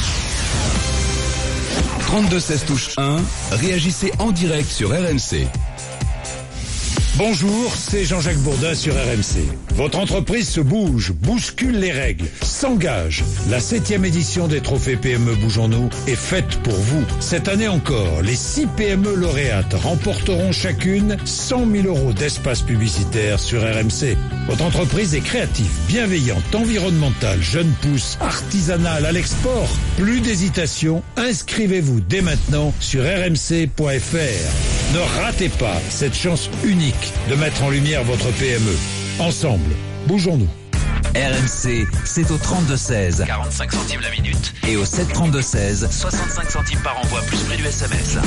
32-16 touche 1, réagissez en direct sur RMC. Bonjour, c'est Jean-Jacques Bourdin sur RMC. Votre entreprise se bouge, bouscule les règles, s'engage. La 7e édition des trophées PME Bougeons-nous est faite pour vous. Cette année encore, les 6 PME lauréates remporteront chacune 100 000 € d'espace publicitaire sur RMC. Votre entreprise est créative, bienveillante, environnementale, jeune pousse, artisanale, à l'export. Plus d'hésitation, inscrivez-vous dès maintenant sur rmc.fr. Ne ratez pas cette chance unique de mettre en lumière votre PME. Ensemble, bougeons-nous. RMC, c'est au 32-16. 45 centimes la minute. Et au 7-32-16. 65 centimes par envoi, plus prix du SMS.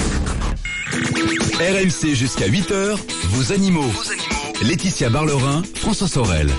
RMC jusqu'à 8h, vos animaux. Laetitia Barlerin, François Sorel.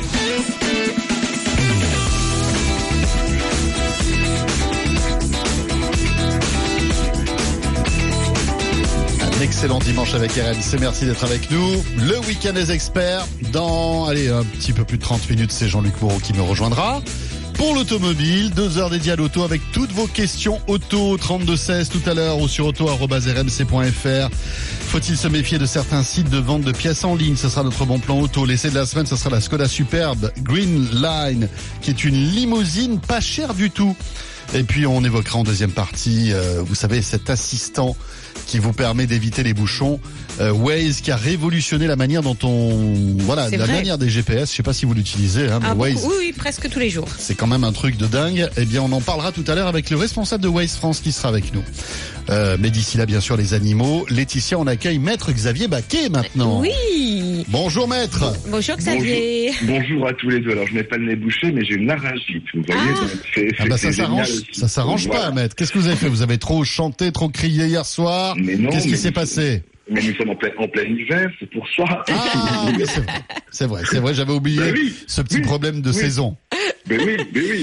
Excellent dimanche avec RMC, merci d'être avec nous. Le week-end des experts, dans un petit peu plus de 30 minutes, c'est Jean-Luc Moreau qui me rejoindra. Pour l'automobile, 2 heures dédiées à l'auto avec toutes vos questions auto, 32-16 tout à l'heure ou sur auto@rmc.fr. Faut-il se méfier de certains sites de vente de pièces en ligne? Ce sera notre bon plan auto. L'essai de la semaine, ce sera la Skoda Superbe Green Line, qui est une limousine pas chère du tout. Et puis on évoquera en deuxième partie, vous savez, cet assistant qui vous permet d'éviter les bouchons, Waze, qui a révolutionné la manière dont manière des GPS. Je sais pas si vous l'utilisez, hein, mais Waze. Oui, presque tous les jours. C'est quand même un truc de dingue. Eh bien, on en parlera tout à l'heure avec le responsable de Waze France qui sera avec nous. Mais d'ici là, bien sûr, les animaux. Laetitia, on accueille Maître Xavier Baquet maintenant. Oui. Bonjour Maître. Bonjour Xavier. Bonjour à tous les deux. Alors, je n'ai pas le nez bouché, mais j'ai une laryngite. Vous voyez, ça s'arrange. Ça s'arrange pas, Maître. Qu'est-ce que vous avez fait? Vous avez trop chanté, trop crié hier soir. Qu'est-ce qui s'est passé? Mais nous sommes en plein hiver, c'est pour ça. Ah, c'est vrai, j'avais oublié ce petit problème de saison. Mais oui.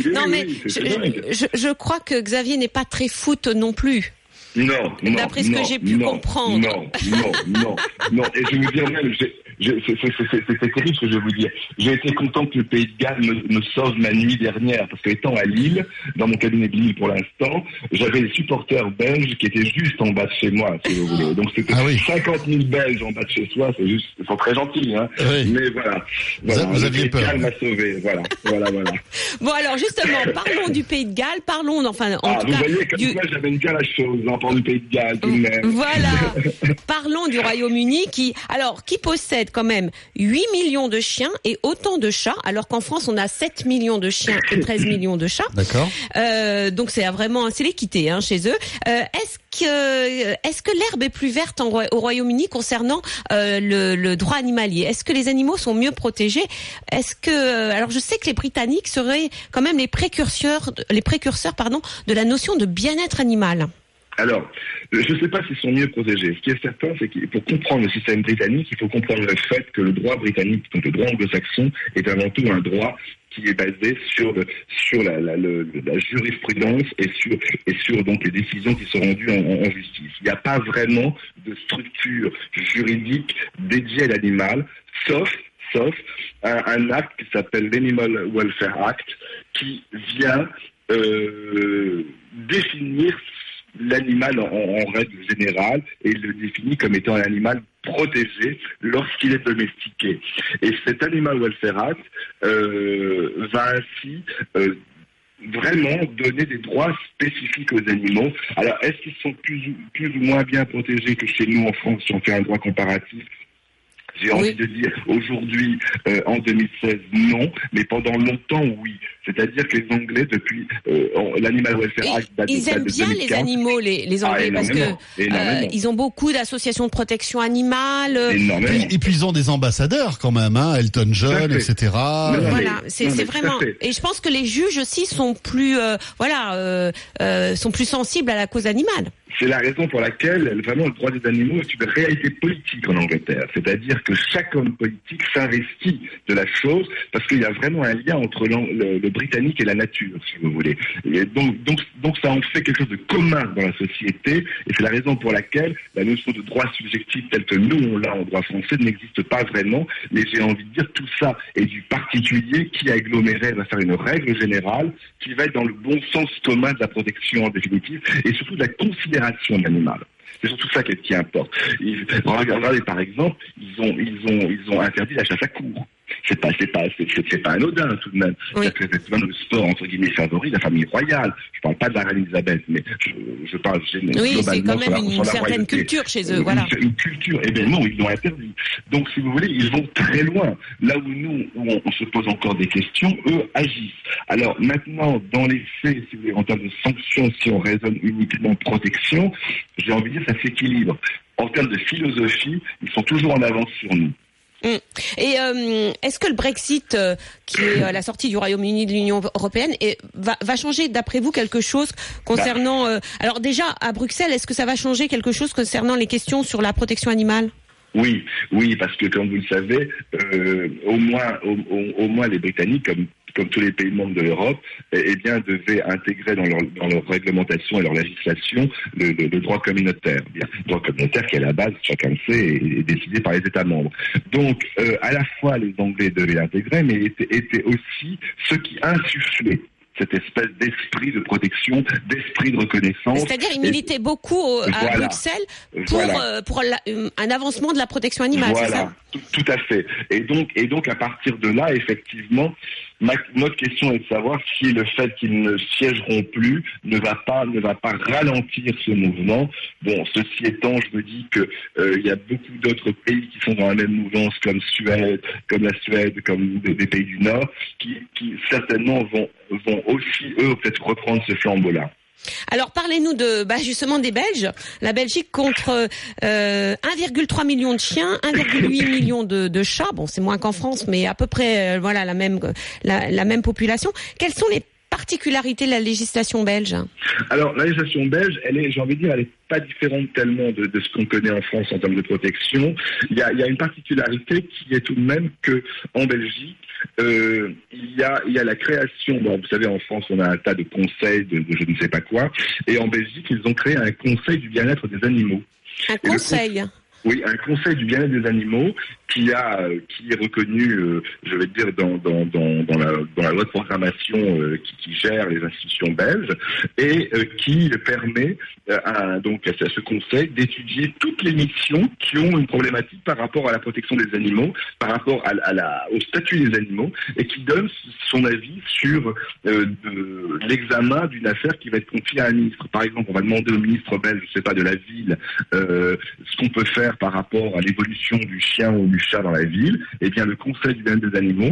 Je crois que Xavier n'est pas très foot non plus. Non. D'après ce que j'ai pu comprendre. Non. Et je vais vous dire même, c'est terrible ce que je vais vous dire. J'ai été content que le Pays de Galles me sauve ma nuit dernière, parce que étant à Lille, dans mon cabinet de Lille pour l'instant, j'avais les supporters belges qui étaient juste en bas de chez moi, si vous voulez. Donc c'était 50 000 Belges en bas de chez soi, ils sont très gentils, hein. Oui. Mais voilà. Vous aviez peur. Galles m'a sauvé, voilà. Bon alors justement, parlons du Pays de Galles, parlons tout cas. Vous voyez, comme moi j'avais une la chose, en parlant du Pays de Galles tout de même. Voilà. Parlons du Royaume-Uni qui possède possède quand même 8 millions de chiens et autant de chats, alors qu'en France, on a 7 millions de chiens et 13 millions de chats. D'accord. Donc c'est l'équité chez eux. Est-ce que l'herbe est plus verte au Royaume-Uni concernant le droit animalier? Est-ce que les animaux sont mieux protégés? Alors je sais que les Britanniques seraient quand même les précurseurs de la notion de bien-être animal. Alors, je ne sais pas s'ils sont mieux protégés. Ce qui est certain, c'est qu'il faut comprendre le système britannique, il faut comprendre le fait que le droit britannique, donc le droit anglo-saxon, est avant tout un droit qui est basé sur la jurisprudence et sur donc les décisions qui sont rendues en justice. Il n'y a pas vraiment de structure juridique dédiée à l'animal, sauf un acte qui s'appelle l'Animal Welfare Act, qui vient définir l'animal en règle générale et le définit comme étant un animal protégé lorsqu'il est domestiqué. Et cet Animal Welfare Act va ainsi vraiment donner des droits spécifiques aux animaux. Alors, est-ce qu'ils sont plus ou moins bien protégés que chez nous en France si on fait un droit comparatif? J'ai envie de dire aujourd'hui, en 2016, non, mais pendant longtemps, oui. C'est-à-dire que les Anglais, depuis l'Animal Welfare Act date de 2015... Ils aiment bien les animaux, les Anglais, parce que ils ont beaucoup d'associations de protection animale. Et puis ils ont des ambassadeurs quand même, Elton John, etc. Voilà, c'est vraiment... Et je pense que les juges aussi sont plus, sont plus sensibles à la cause animale. C'est la raison pour laquelle, vraiment, le droit des animaux est une réalité politique en Angleterre. C'est-à-dire que chaque homme politique s'investit de la chose parce qu'il y a vraiment un lien entre le britannique et la nature, si vous voulez. Et donc ça en fait quelque chose de commun dans la société et c'est la raison pour laquelle la notion de droit subjectif tel que nous, on l'a en droit français, n'existe pas vraiment. Mais j'ai envie de dire tout ça est du particulier qui, aggloméré, va faire une règle générale qui va être dans le bon sens commun de la protection en définitive et surtout de la considération de l'animal. C'est surtout ça qui importe. Regardez par exemple, ils ont interdit la chasse à courre. C'est pas anodin tout de même. Oui. C'est même le sport entre guillemets favori de la famille royale. Je parle pas de la reine Elisabeth, mais je parle globalement. C'est quand même une certaine culture chez eux, voilà. Une culture. Eh bien non, ils l'ont interdit. Donc si vous voulez, ils vont très loin. Là où nous, on se pose encore des questions, eux agissent. Alors maintenant, dans les faits, si vous voulez, en termes de sanctions, si on raisonne uniquement protection, j'ai envie de dire ça s'équilibre. En termes de philosophie, ils sont toujours en avance sur nous. Et est-ce que le Brexit, qui est la sortie du Royaume-Uni de l'Union européenne, va changer, d'après vous, quelque chose concernant... alors déjà, à Bruxelles, est-ce que ça va changer quelque chose concernant les questions sur la protection animale ? Oui, parce que comme vous le savez, au moins les Britanniques, comme tous les pays membres de l'Europe, devaient intégrer dans leur réglementation et leur législation le droit communautaire. Le droit communautaire qui, à la base, chacun le sait, est décidé par les États membres. Donc, à la fois, les Anglais devaient l'intégrer, mais étaient aussi ceux qui insufflaient cette espèce d'esprit de protection, d'esprit de reconnaissance. C'est-à-dire, ils militaient beaucoup à Bruxelles pour un avancement de la protection animale, c'est ça ? Tout à fait. Et donc, à partir de là, effectivement, notre question est de savoir si le fait qu'ils ne siégeront plus ne va pas ralentir ce mouvement. Bon, ceci étant, je me dis que il y a beaucoup d'autres pays qui sont dans la même mouvance, comme la Suède, comme des pays du Nord, qui certainement vont aussi, eux, peut-être reprendre ce flambeau-là. Alors parlez-nous justement des Belges. La Belgique contre 1,3 million de chiens, 1,8 million de chats. Bon, c'est moins qu'en France, mais à peu près la même population. Quelles sont les particularités de la législation belge ? Alors la législation belge, elle est pas différente tellement de ce qu'on connaît en France en termes de protection. Il y a une particularité qui est tout de même que en Belgique, il y a la création. Bon, vous savez, en France, on a un tas de conseils de je ne sais pas quoi, et en Belgique, ils ont créé un conseil du bien-être des animaux. Un conseil. Oui, un conseil du bien-être des animaux qui est reconnu, je vais dire, dans la loi de programmation qui gère les institutions belges et qui permet à ce conseil d'étudier toutes les missions qui ont une problématique par rapport à la protection des animaux, par rapport au statut des animaux et qui donne son avis sur l'examen d'une affaire qui va être confiée à un ministre. Par exemple, on va demander au ministre belge, je sais pas, de la ville, ce qu'on peut faire par rapport à l'évolution du chien ou du chat dans la ville, eh bien le Conseil du bien-être des animaux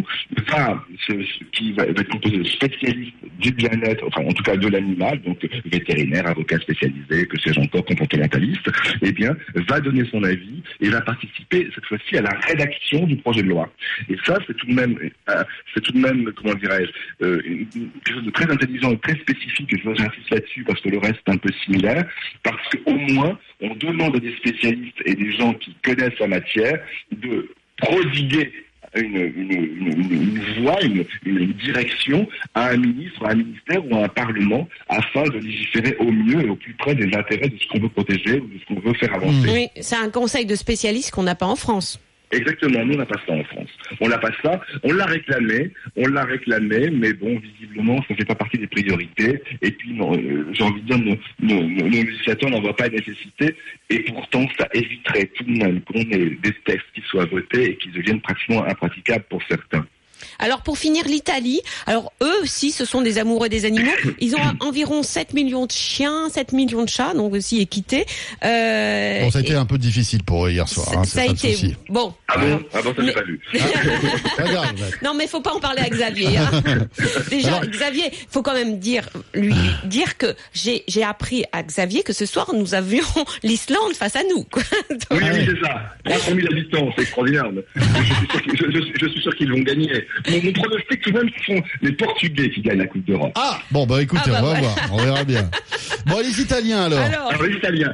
qui va être composé de spécialistes du bien-être, enfin en tout cas de l'animal, donc vétérinaires, avocats spécialisés, que sais-je encore, comportementalistes, eh bien va donner son avis et va participer cette fois-ci à la rédaction du projet de loi. Et ça, c'est tout de même, comment dirais-je, quelque chose de très intelligent et très spécifique, et j'insiste là-dessus parce que le reste est un peu similaire, parce qu'au moins, on demande à des spécialistes et des gens qui connaissent la matière de prodiguer une voie, une direction à un ministre, à un ministère ou à un parlement afin de légiférer au mieux et au plus près des intérêts de ce qu'on veut protéger ou de ce qu'on veut faire avancer. Oui, c'est un conseil de spécialistes qu'on n'a pas en France. Exactement, nous on n'a pas ça en France. On n'a pas ça, on l'a réclamé, mais bon, visiblement, ça ne fait pas partie des priorités. Et puis, j'ai envie de dire, nos législateurs n'en voient pas la nécessité. Et pourtant, ça éviterait tout de même qu'on ait des textes qui soient votés et qui deviennent pratiquement impraticables pour certains. Alors pour finir, l'Italie, alors eux aussi ce sont des amoureux des animaux, ils ont environ 7 millions de chiens, 7 millions de chats, donc aussi équités. Bon, ça a été un peu difficile pour eux hier soir, ça a été souci. bon. Ah bon, ça j'ai pas vu. Non mais faut pas en parler à Xavier. Hein. Déjà Xavier, faut quand même dire que j'ai appris à Xavier que ce soir nous avions l'Islande face à nous. Quoi. Donc... Oui, c'est ça. 300 000 habitants, c'est extraordinaire. Je suis sûr qu'ils vont gagner. Mon pronostic tout de même, ce sont les Portugais qui gagnent la Coupe d'Europe. Ah bon, bah écoutez, on va voir, on verra bien. Bon, les Italiens alors les Italiens,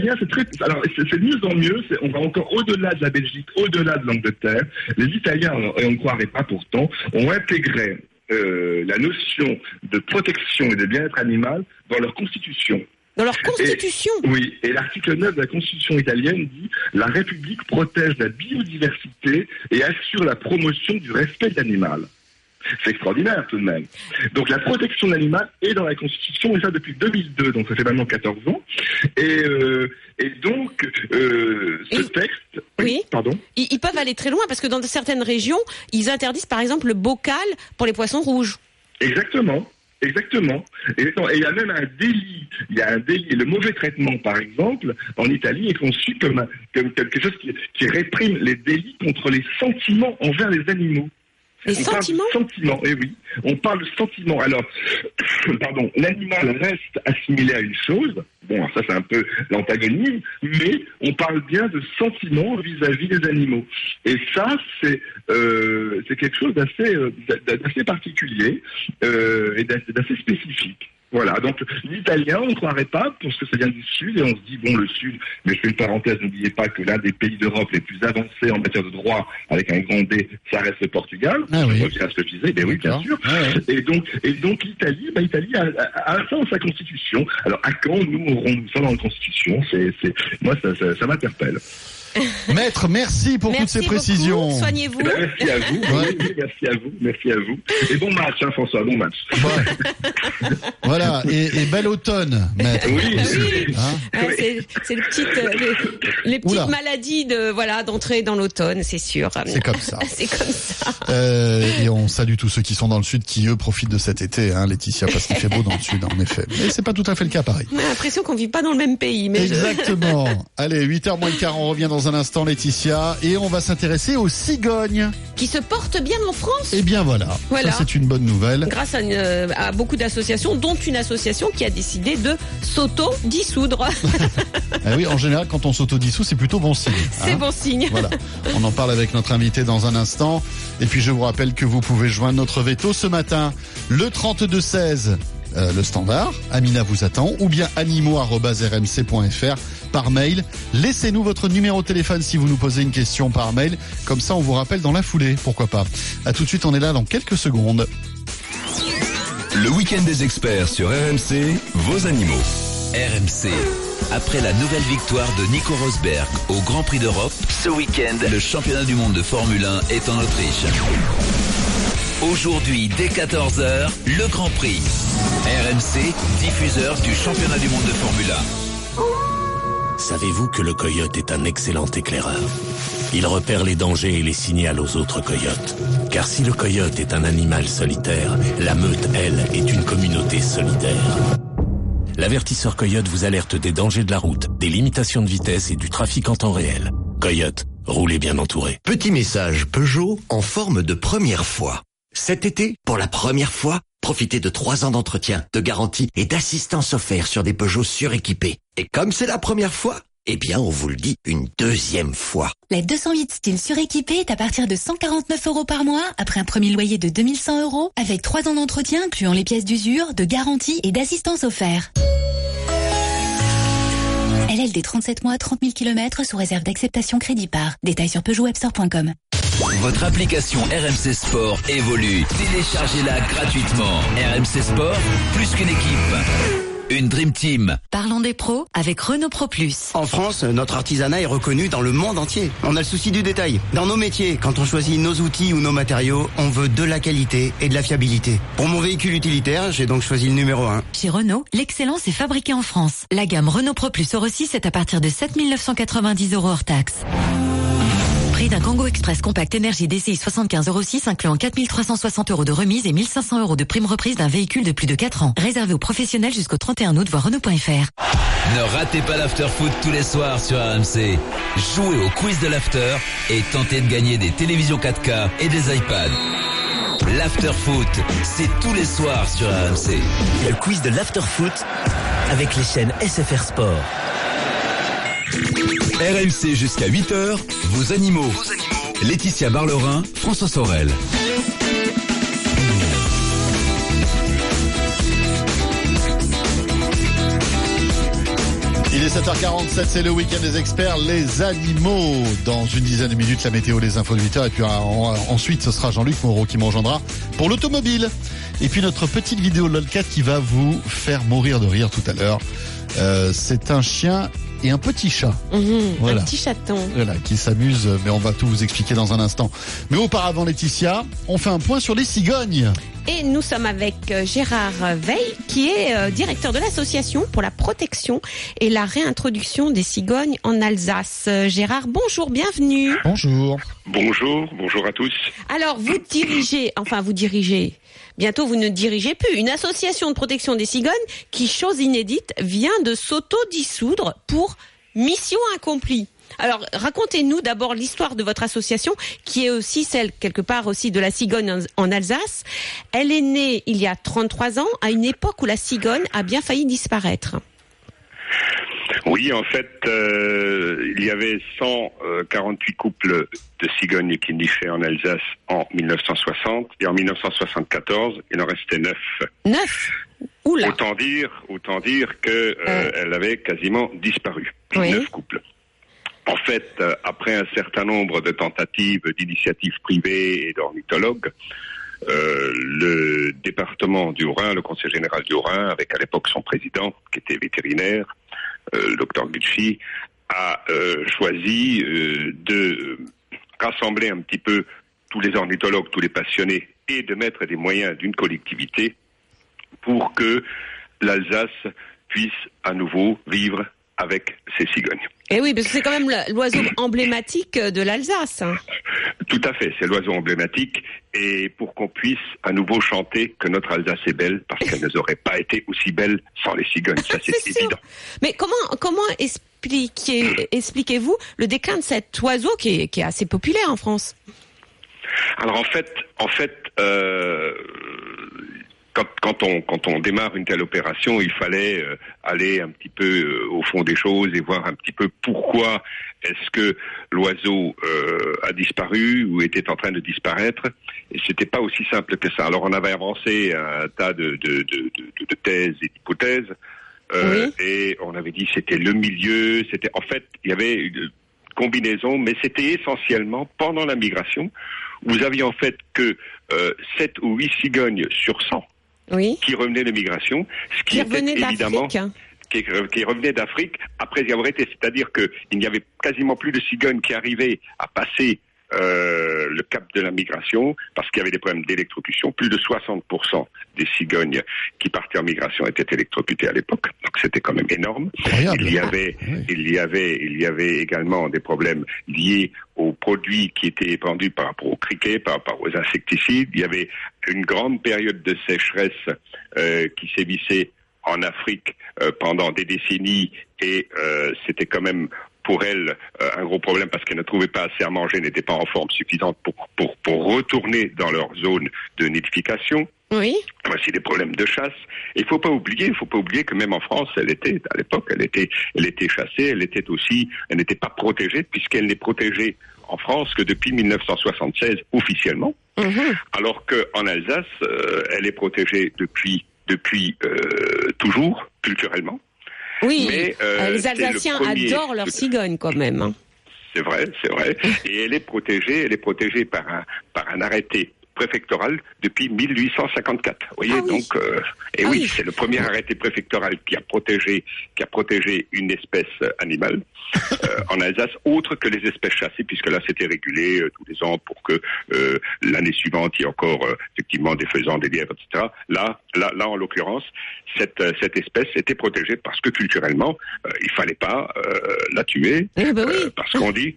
c'est de mieux en mieux. On va encore au-delà de la Belgique, au-delà de l'Angleterre. Les Italiens, et on ne croirait pas pourtant, ont intégré la notion de protection et de bien-être animal dans leur constitution. Dans leur constitution. Oui, et l'article 9 de la constitution italienne dit « La République protège la biodiversité et assure la promotion du respect de l'animal ». C'est extraordinaire tout de même. Donc la protection de l'animal est dans la Constitution, et ça depuis 2002, donc ça fait maintenant 14 ans. Et donc ce texte... Oui. Pardon. Ils peuvent aller très loin parce que dans certaines régions, ils interdisent par exemple le bocal pour les poissons rouges. Exactement. Et il y a même un délit. Le mauvais traitement, par exemple, en Italie, est conçu comme quelque chose qui réprime les délits contre les sentiments envers les animaux. Les sentiments ? Eh oui. On parle de sentiments. Alors, l'animal reste assimilé à une chose. Bon, ça c'est un peu l'antagonisme, mais on parle bien de sentiments vis-à-vis des animaux. Et ça, c'est quelque chose d'assez particulier et d'assez spécifique. Voilà, donc l'italien, on ne croirait pas, parce que ça vient du Sud, et on se dit, bon, le Sud, mais je fais une parenthèse, n'oubliez pas que l'un des pays d'Europe les plus avancés en matière de droit, avec un grand D, ça reste le Portugal. Ah oui. Je reviens à ce que je disais, oui, bien sûr. Ah ouais. Et donc l'Italie, a ça dans sa constitution. Alors, à quand nous aurons ça dans la constitution? Moi, ça m'interpelle. Maître, merci pour toutes ces précisions. Soignez-vous. Merci à vous. Merci à vous. Et bon match, François, bon match. Ouais. Voilà, et bel automne, maître. Oui. Hein, c'est les petites maladies d'entrée dans l'automne, c'est sûr. C'est comme ça. C'est comme ça. Et on salue tous ceux qui sont dans le sud, qui eux profitent de cet été, hein, Laetitia, parce qu'il fait beau dans le sud, en effet. Mais c'est pas tout à fait le cas, pareil. On a l'impression qu'on vit pas dans le même pays. Mais exactement. Allez, 8h moins le quart, on revient dans un instant, Laetitia, et on va s'intéresser aux cigognes. Qui se portent bien en France. Eh bien voilà. Ça c'est une bonne nouvelle. Grâce à beaucoup d'associations, dont une association qui a décidé de s'auto-dissoudre. Ah oui, en général, quand on s'auto-dissout, c'est plutôt bon signe. C'est bon signe. Voilà. On en parle avec notre invité dans un instant. Et puis je vous rappelle que vous pouvez joindre notre veto ce matin, le 32-16. Le standard, Amina vous attend, ou bien animaux@rmc.fr par mail. Laissez-nous votre numéro de téléphone si vous nous posez une question par mail. Comme ça, on vous rappelle dans la foulée, pourquoi pas. À tout de suite, on est là dans quelques secondes. Le week-end des experts sur RMC, vos animaux. RMC. Après la nouvelle victoire de Nico Rosberg au Grand Prix d'Europe, ce week-end, le championnat du monde de Formule 1 est en Autriche. Aujourd'hui, dès 14h, le Grand Prix. RMC, diffuseur du championnat du monde de Formule 1. Savez-vous que le coyote est un excellent éclaireur? Il repère les dangers et les signale aux autres coyotes. Car si le coyote est un animal solitaire, la meute, elle, est une communauté solidaire. L'avertisseur Coyote vous alerte des dangers de la route, des limitations de vitesse et du trafic en temps réel. Coyote, roulez bien entouré. Petit message Peugeot en forme de première fois. Cet été, pour la première fois, profitez de 3 ans d'entretien, de garantie et d'assistance offerte sur des Peugeot suréquipés. Et comme c'est la première fois, eh bien, on vous le dit une deuxième fois. La 208 style suréquipée est à partir de 149 € par mois, après un premier loyer de 2100 €, avec 3 ans d'entretien incluant les pièces d'usure, de garantie et d'assistance offerte. LLD 37 mois, 30 000 km sous réserve d'acceptation crédit par. Détails sur PeugeotWebstore.com. Votre application RMC Sport évolue. Téléchargez-la gratuitement. RMC Sport, plus qu'une équipe. Une Dream Team. Parlons des pros avec Renault Pro Plus. En France, notre artisanat est reconnu dans le monde entier. On a le souci du détail. Dans nos métiers, quand on choisit nos outils ou nos matériaux, on veut de la qualité et de la fiabilité. Pour mon véhicule utilitaire, j'ai donc choisi le numéro 1. Chez Renault, l'excellence est fabriquée en France. La gamme Renault Pro Plus Euro 6 est à partir de 7 990 € hors taxe. Prix d'un Kangoo Express compact énergie DCI 75 Euro 6 incluant 4 360 € de remise et 1 500 € de prime reprise d'un véhicule de plus de 4 ans. Réservé aux professionnels jusqu'au 31 août, voir Renault.fr. Ne ratez pas l'After Foot tous les soirs sur RMC. Jouez au quiz de l'After et tentez de gagner des télévisions 4K et des iPads. L'After Foot, c'est tous les soirs sur RMC. Le quiz de l'After Foot avec les chaînes SFR Sport. RMC jusqu'à 8h, vos animaux. Laetitia Barlerin, François Sorel. Il est 7h47, c'est le week-end des experts, les animaux. Dans une dizaine de minutes, la météo, les infos de 8h. Et puis ensuite, ce sera Jean-Luc Moreau qui me rejoindra pour l'automobile. Et puis notre petite vidéo LOLCAT qui va vous faire mourir de rire tout à l'heure. C'est un chien et un petit chat. Voilà. Un petit chaton. Voilà, qui s'amuse, mais on va tout vous expliquer dans un instant. Mais auparavant, Laetitia, on fait un point sur les cigognes. Et nous sommes avec Gérard Veil, qui est directeur de l'association pour la protection et la réintroduction des cigognes en Alsace. Gérard, bonjour, bienvenue. Bonjour. Bonjour à tous. Alors, vous dirigez, bientôt vous ne dirigez plus, une association de protection des cigognes qui, chose inédite, vient de s'auto-dissoudre pour mission accomplie. Alors, racontez-nous d'abord l'histoire de votre association, qui est aussi celle, quelque part aussi, de la cigogne en Alsace. Elle est née il y a 33 ans, à une époque où la cigogne a bien failli disparaître. Oui, en fait, il y avait 148 couples de cigognes qui nichaient en Alsace en 1960, et en 1974, il en restait 9. 9 ? Oula. Autant dire que elle avait quasiment disparu. Oui. 9 couples. En fait, après un certain nombre de tentatives d'initiatives privées et d'ornithologues, le département du Haut-Rhin, le conseil général du Haut-Rhin, avec à l'époque son président, qui était vétérinaire, le docteur Gucci, a choisi de rassembler un petit peu tous les ornithologues, tous les passionnés, et de mettre des moyens d'une collectivité pour que l'Alsace puisse à nouveau vivre avec ces cigognes. Et oui, parce que c'est quand même l'oiseau emblématique de l'Alsace. Tout à fait, c'est l'oiseau emblématique, et pour qu'on puisse à nouveau chanter que notre Alsace est belle, parce qu'elle n'aurait pas été aussi belle sans les cigognes, ça c'est évident. Mais comment expliquez-vous le déclin de cet oiseau qui est assez populaire en France? Alors en fait, quand on démarre une telle opération, il fallait aller un petit peu au fond des choses et voir un petit peu pourquoi est-ce que l'oiseau a disparu ou était en train de disparaître. Et c'était pas aussi simple que ça. Alors on avait avancé un tas de thèses et d'hypothèses, oui. Et on avait dit c'était le milieu. En fait, il y avait une combinaison, mais c'était essentiellement pendant la migration. Vous aviez en fait que 7 ou 8 cigognes sur 100 oui. qui revenaient de migration, ce qui était évidemment qui revenaient d'Afrique après y avoir été, c'est-à-dire que il n'y avait quasiment plus de cigognes qui arrivaient à passer le cap de la migration parce qu'il y avait des problèmes d'électrocution. Plus de 60% des cigognes qui partaient en migration étaient électrocutées à l'époque, donc c'était quand même énorme. Il y avait également des problèmes liés aux produits qui étaient épandus par rapport aux criquets, par rapport aux insecticides. Il y avait une grande période de sécheresse qui sévissait en Afrique pendant des décennies, et c'était quand même pour elles un gros problème parce qu'elles ne trouvaient pas assez à manger, n'étaient pas en forme suffisante pour retourner dans leur zone de nidification. Oui. Voici des problèmes de chasse. Et il faut pas oublier que même en France, à l'époque, elle était chassée, elle n'était pas protégée puisqu'elle n'est protégée en France que depuis 1976 officiellement. Alors qu'en Alsace, elle est protégée depuis toujours, culturellement. Oui, mais, les Alsaciens adorent leur cigogne quand même. Hein. C'est vrai. Et elle est protégée par un arrêté préfectoral depuis 1854. Vous voyez, oui, c'est le premier arrêté préfectoral qui a protégé une espèce animale en Alsace, autre que les espèces chassées, puisque là c'était régulé tous les ans pour que l'année suivante il y ait encore effectivement des faisans, des lièvres, etc. Là en l'occurrence, cette espèce était protégée parce que culturellement il fallait pas la tuer, parce qu'on dit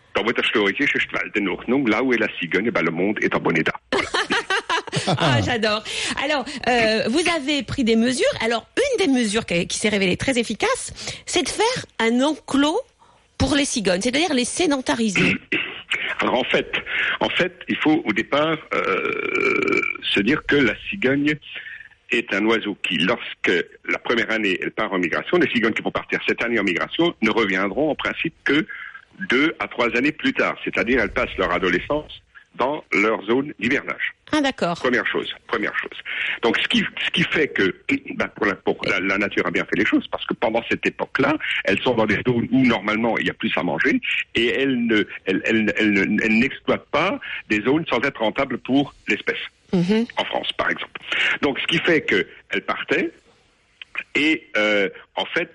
là où est la cigogne, le monde est en bon état. Voilà. Ah, j'adore. Alors, vous avez pris des mesures. Alors, une des mesures qui s'est révélée très efficace, c'est de faire un enclos pour les cigognes, c'est-à-dire les sédentariser. Alors en fait, il faut au départ se dire que la cigogne est un oiseau qui, lorsque la première année elle part en migration, les cigognes qui vont partir cette année en migration ne reviendront en principe que 2 à 3 années plus tard, c'est-à-dire elles passent leur adolescence dans leur zone d'hivernage. Ah d'accord. Première chose. Donc ce qui fait que la nature a bien fait les choses, parce que pendant cette époque-là, elles sont dans des zones où normalement il y a plus à manger, et elles n'exploitent pas des zones sans être rentables pour l'espèce. En France, par exemple. Donc ce qui fait que elles partaient. Et en fait,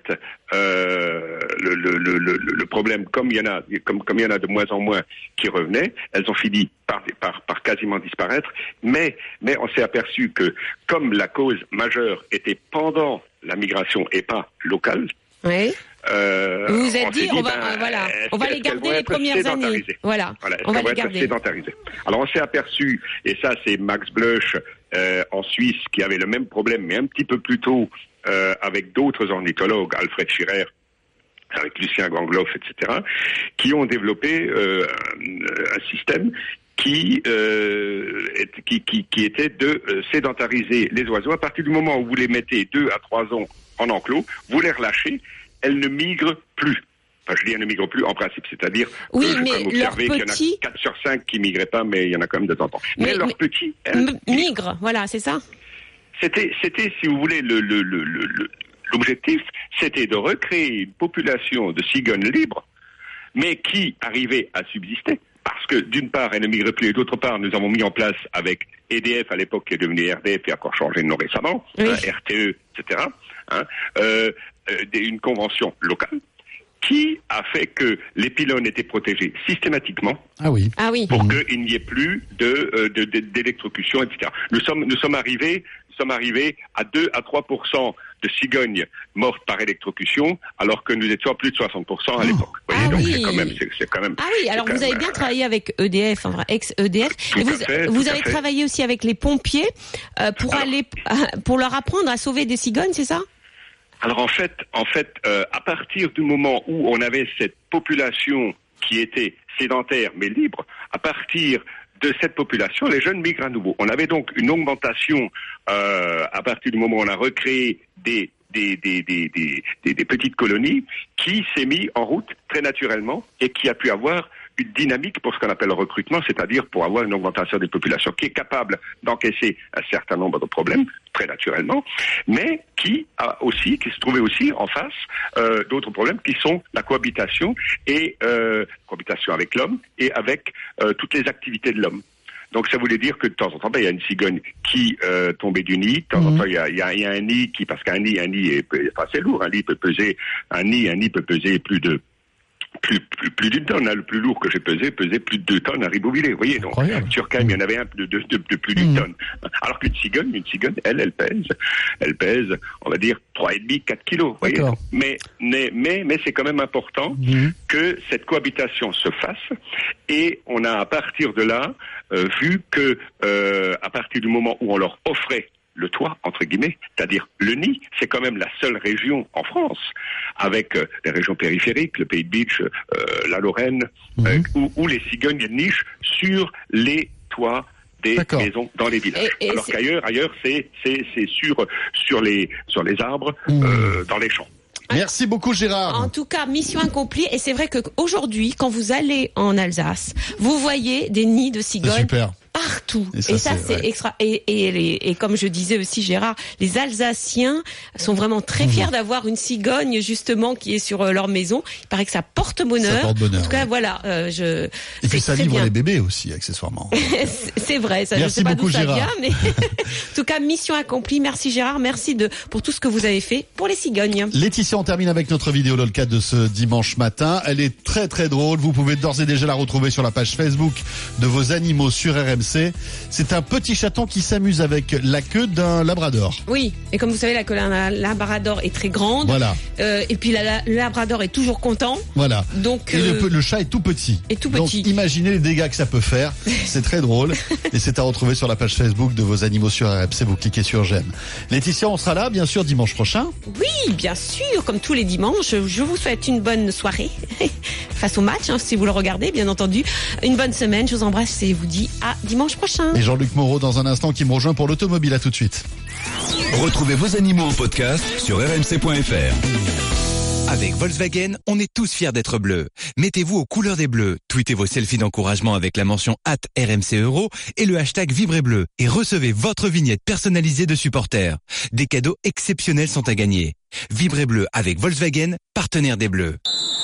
le problème, comme il y en a de moins en moins qui revenaient, elles ont fini par quasiment disparaître. Mais on s'est aperçu que comme la cause majeure était pendant la migration et pas locale. Oui. Vous vous êtes dit, on va les garder les premières années. Voilà, on va les garder. Sédentarisées. Alors on s'est aperçu, et ça c'est Max Bleuch en Suisse qui avait le même problème, mais un petit peu plus tôt. Avec d'autres ornithologues, Alfred Schirer, avec Lucien Gangloff, etc., qui ont développé un système qui était de sédentariser les oiseaux. À partir du moment où vous les mettez 2 à 3 ans en enclos, vous les relâchez, elles ne migrent plus. Enfin, je dis elles ne migrent plus en principe, c'est-à-dire que j'ai quand même observé qu'il y en a 4 sur 5 qui migraient pas, mais il y en a quand même de temps en temps. Mais leurs petits, elles migrent, voilà, c'est ça. C'était, si vous voulez, l'objectif, c'était de recréer une population de cigognes libres, mais qui arrivait à subsister. Parce que, d'une part, elle ne migrait plus, et d'autre part, nous avons mis en place avec EDF à l'époque, qui est devenu RDF, et encore changé de nom récemment, RTE, etc., une convention locale, qui a fait que les pylônes étaient protégés systématiquement. Pour qu'il n'y ait plus d'électrocution, etc. Nous sommes arrivés à 2 à 3% de cigognes mortes par électrocution, alors que nous étions à plus de 60% à l'époque. C'est quand même. Ah oui, alors vous avez bien travaillé avec EDF, ex-EDF. Et vous avez travaillé aussi avec les pompiers pour leur apprendre à sauver des cigognes, c'est ça? Alors en fait, à partir du moment où on avait cette population qui était sédentaire mais libre, à partir de cette population, les jeunes migrent à nouveau. On avait donc une augmentation à partir du moment où on a recréé des petites colonies qui s'est mis en route très naturellement et qui a pu avoir une dynamique pour ce qu'on appelle le recrutement, c'est-à-dire pour avoir une augmentation des populations qui est capable d'encaisser un certain nombre de problèmes, très naturellement, mais qui se trouvait aussi en face d'autres problèmes qui sont la cohabitation et cohabitation avec l'homme et avec toutes les activités de l'homme. Donc ça voulait dire que de temps en temps, il y a une cigogne qui tombait du nid. De temps en temps, il y a un nid qui, parce qu'un nid est assez lourd. Un nid peut peser plus d'une tonne. Le plus lourd que j'ai pesait plus de 2 tonnes à Ribeauvillé. Vous voyez, donc sur Cannes, il y en avait un de plus d'une tonne. Alors qu'une cigogne, elle pèse, on va dire 3,5, 4 kilos. Vous voyez. Mais c'est quand même important que cette cohabitation se fasse. Et on a à partir de là vu que à partir du moment où on leur offrait le toit, entre guillemets, c'est-à-dire le nid. C'est quand même la seule région en France, avec les régions périphériques, le Pays de Bitche, la Lorraine, où les cigognes nichent sur les toits des maisons dans les villages. Alors qu'ailleurs, c'est sur les arbres, dans les champs. Merci beaucoup Gérard. En tout cas, mission accomplie. Et c'est vrai qu'aujourd'hui, quand vous allez en Alsace, vous voyez des nids de cigognes partout. Et ça c'est extra. Et comme je disais aussi Gérard, les Alsaciens sont vraiment très fiers d'avoir une cigogne justement qui est sur leur maison. Il paraît que ça porte bonheur. Ça porte bonheur. En tout cas, voilà. Et puis ça livre les bébés aussi, accessoirement. C'est vrai. Ça, merci je sais pas beaucoup d'où ça Gérard. vient, mais en tout cas, mission accomplie. Merci Gérard. Merci pour tout ce que vous avez fait pour les cigognes. Laetitia, on termine avec notre vidéo LOLCAT de ce dimanche matin. Elle est très très drôle. Vous pouvez d'ores et déjà la retrouver sur la page Facebook de vos animaux sur RMC. C'est un petit chaton qui s'amuse avec la queue d'un labrador. Oui, et comme vous savez, la queue d'un labrador est très grande. Voilà. Et puis le labrador est toujours content. Voilà. Donc, et le chat est tout petit. Donc imaginez les dégâts que ça peut faire. C'est très drôle. Et c'est à retrouver sur la page Facebook de vos animaux sur RMC. Vous cliquez sur j'aime. Laetitia, on sera là bien sûr dimanche prochain. Oui, bien sûr, comme tous les dimanches. Je vous souhaite une bonne soirée face au match, si vous le regardez, bien entendu. Une bonne semaine. Je vous embrasse et vous dis à dimanche prochain. Et Jean-Luc Moreau dans un instant qui me rejoint pour l'automobile. À tout de suite. Retrouvez vos animaux en podcast sur rmc.fr. Avec Volkswagen, on est tous fiers d'être bleus. Mettez-vous aux couleurs des bleus, tweetez vos selfies d'encouragement avec la mention @RMC Euro et le hashtag #VibreBleu et recevez votre vignette personnalisée de supporters. Des cadeaux exceptionnels sont à gagner. #VibreBleu avec Volkswagen, partenaire des Bleus.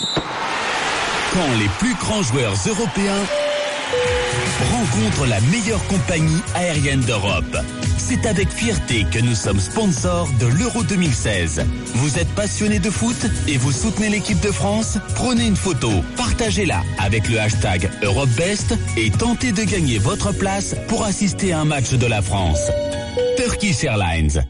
Quand les plus grands joueurs européens rencontrent la meilleure compagnie aérienne d'Europe. C'est avec fierté que nous sommes sponsors de l'Euro 2016. Vous êtes passionné de foot et vous soutenez l'équipe de France? Prenez une photo, partagez-la avec le hashtag EuropeBest et tentez de gagner votre place pour assister à un match de la France. Turkish Airlines.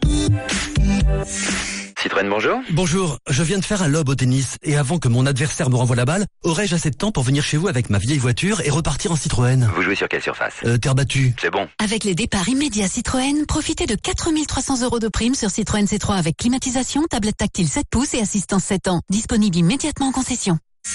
Citroën, bonjour. Bonjour, je viens de faire un lob au tennis et avant que mon adversaire me renvoie la balle, aurais-je assez de temps pour venir chez vous avec ma vieille voiture et repartir en Citroën? Vous jouez sur quelle surface? Terre battue. C'est bon. Avec les départs immédiats Citroën, profitez de 4 300 € de prime sur Citroën C3 avec climatisation, tablette tactile 7 pouces et assistance 7 ans. Disponible immédiatement en concession.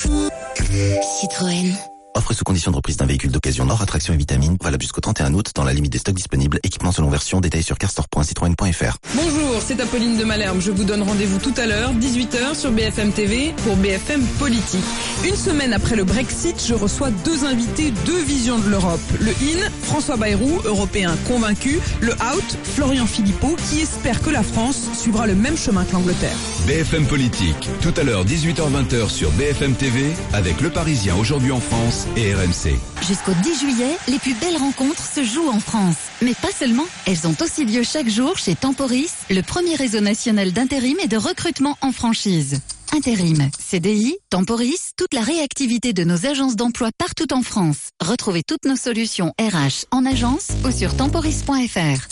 Citroën. Offre sous condition de reprise d'un véhicule d'occasion hors attraction et vitamine, valable jusqu'au 31 août dans la limite des stocks disponibles. Équipement selon version, détail sur carstore.citroën.fr. Bonjour, c'est Apolline de Malherbe. Je vous donne rendez-vous tout à l'heure, 18h sur BFM TV pour BFM Politique. Une semaine après le Brexit, je reçois deux invités, deux visions de l'Europe. Le IN, François Bayrou, européen convaincu. Le Out, Florian Philippot, qui espère que la France suivra le même chemin que l'Angleterre. BFM Politique, tout à l'heure 18h-20h sur BFM TV avec Le Parisien aujourd'hui en France et RMC. Jusqu'au 10 juillet, les plus belles rencontres se jouent en France. Mais pas seulement, elles ont aussi lieu chaque jour chez Temporis, le premier réseau national d'intérim et de recrutement en franchise. Intérim, CDI, Temporis, toute la réactivité de nos agences d'emploi partout en France. Retrouvez toutes nos solutions RH en agence ou sur temporis.fr.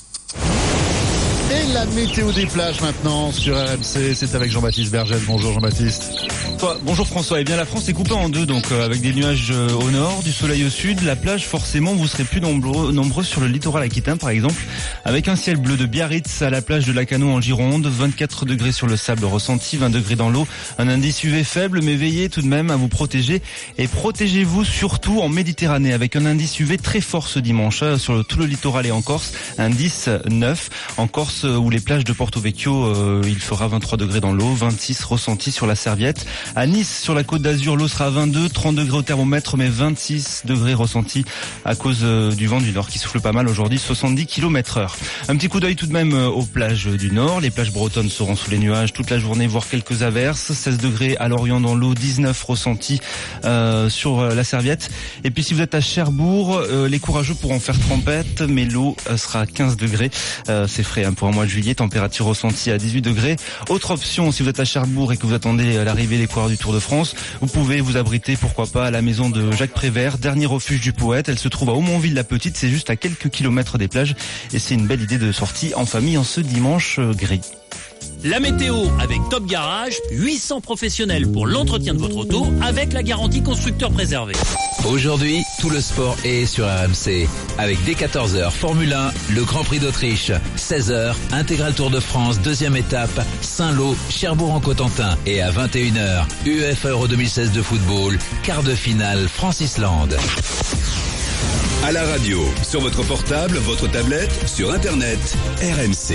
Et la météo des plages maintenant sur RMC, c'est avec Jean-Baptiste Bergel. Bonjour Jean-Baptiste. Bonjour François. Eh bien la France est coupée en deux, donc avec des nuages au nord, du soleil au sud. La plage, forcément, vous serez plus nombreux sur le littoral aquitain par exemple, avec un ciel bleu de Biarritz à la plage de Lacanau en Gironde, 24 degrés sur le sable ressenti, 20 degrés dans l'eau, un indice UV faible, mais veillez tout de même à vous protéger et protégez-vous surtout en Méditerranée avec un indice UV très fort ce dimanche sur tout le littoral et en Corse, indice 9. En Corse où les plages de Porto Vecchio, il fera 23 degrés dans l'eau, 26 ressentis sur la Serviette. À Nice, sur la Côte d'Azur, l'eau sera à 22, 30 degrés au thermomètre, mais 26 degrés ressentis à cause du vent du nord qui souffle pas mal aujourd'hui, 70 km/h. Un petit coup d'œil tout de même aux plages du nord. Les plages bretonnes seront sous les nuages toute la journée, voire quelques averses. 16 degrés à Lorient dans l'eau, 19 ressentis sur la Serviette. Et puis si vous êtes à Cherbourg, les courageux pourront faire trempette, mais l'eau sera à 15 degrés. C'est frais pour un mois de juillet, température ressentie à 18 degrés. Autre option, si vous êtes à Cherbourg et que vous attendez l'arrivée des coureurs du Tour de France, vous pouvez vous abriter, pourquoi pas, à la maison de Jacques Prévert, dernier refuge du poète. Elle se trouve à Aumonville-la-Petite, c'est juste à quelques kilomètres des plages et c'est une belle idée de sortie en famille en ce dimanche gris. La météo avec Top Garage, 800 professionnels pour l'entretien de votre auto avec la garantie constructeur préservé. Aujourd'hui, tout le sport est sur RMC. Avec dès 14h, Formule 1, le Grand Prix d'Autriche. 16h, Intégral Tour de France, deuxième étape, Saint-Lô, Cherbourg-en-Cotentin. Et à 21h, UEFA Euro 2016 de football, quart de finale France-Islande. À la radio, sur votre portable, votre tablette, sur Internet, RMC.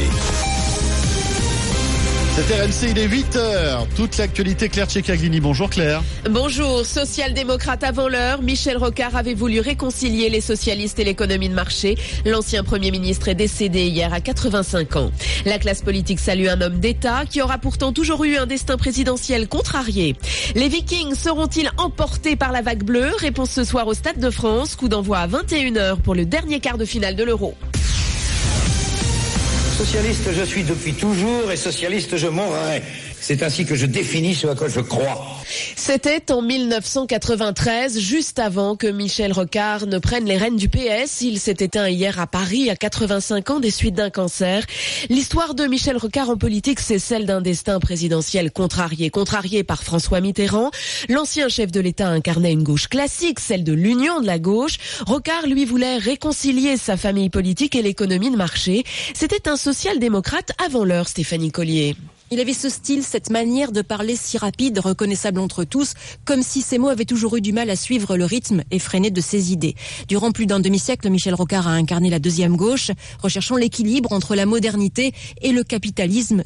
C'est RMC, il est 8h. Toute l'actualité, Claire Tchecaglini. Bonjour Claire. Bonjour. Social-démocrate avant l'heure, Michel Rocard avait voulu réconcilier les socialistes et l'économie de marché. L'ancien Premier ministre est décédé hier à 85 ans. La classe politique salue un homme d'État qui aura pourtant toujours eu un destin présidentiel contrarié. Les Vikings seront-ils emportés par la vague bleue? Réponse ce soir au Stade de France. Coup d'envoi à 21h pour le dernier quart de finale de l'Euro. Socialiste je suis depuis toujours et socialiste je mourrai. C'est ainsi que je définis ce à quoi je crois. C'était en 1993, juste avant que Michel Rocard ne prenne les rênes du PS. Il s'est éteint hier à Paris à 85 ans des suites d'un cancer. L'histoire de Michel Rocard en politique, c'est celle d'un destin présidentiel contrarié par François Mitterrand. L'ancien chef de l'État incarnait une gauche classique, celle de l'union de la gauche. Rocard, lui, voulait réconcilier sa famille politique et l'économie de marché. C'était un social-démocrate avant l'heure, Stéphanie Collier. Il avait ce style, cette manière de parler si rapide, reconnaissable entre tous, comme si ses mots avaient toujours eu du mal à suivre le rythme effréné de ses idées. Durant plus d'un demi-siècle, Michel Rocard a incarné la deuxième gauche, recherchant l'équilibre entre la modernité et le capitalisme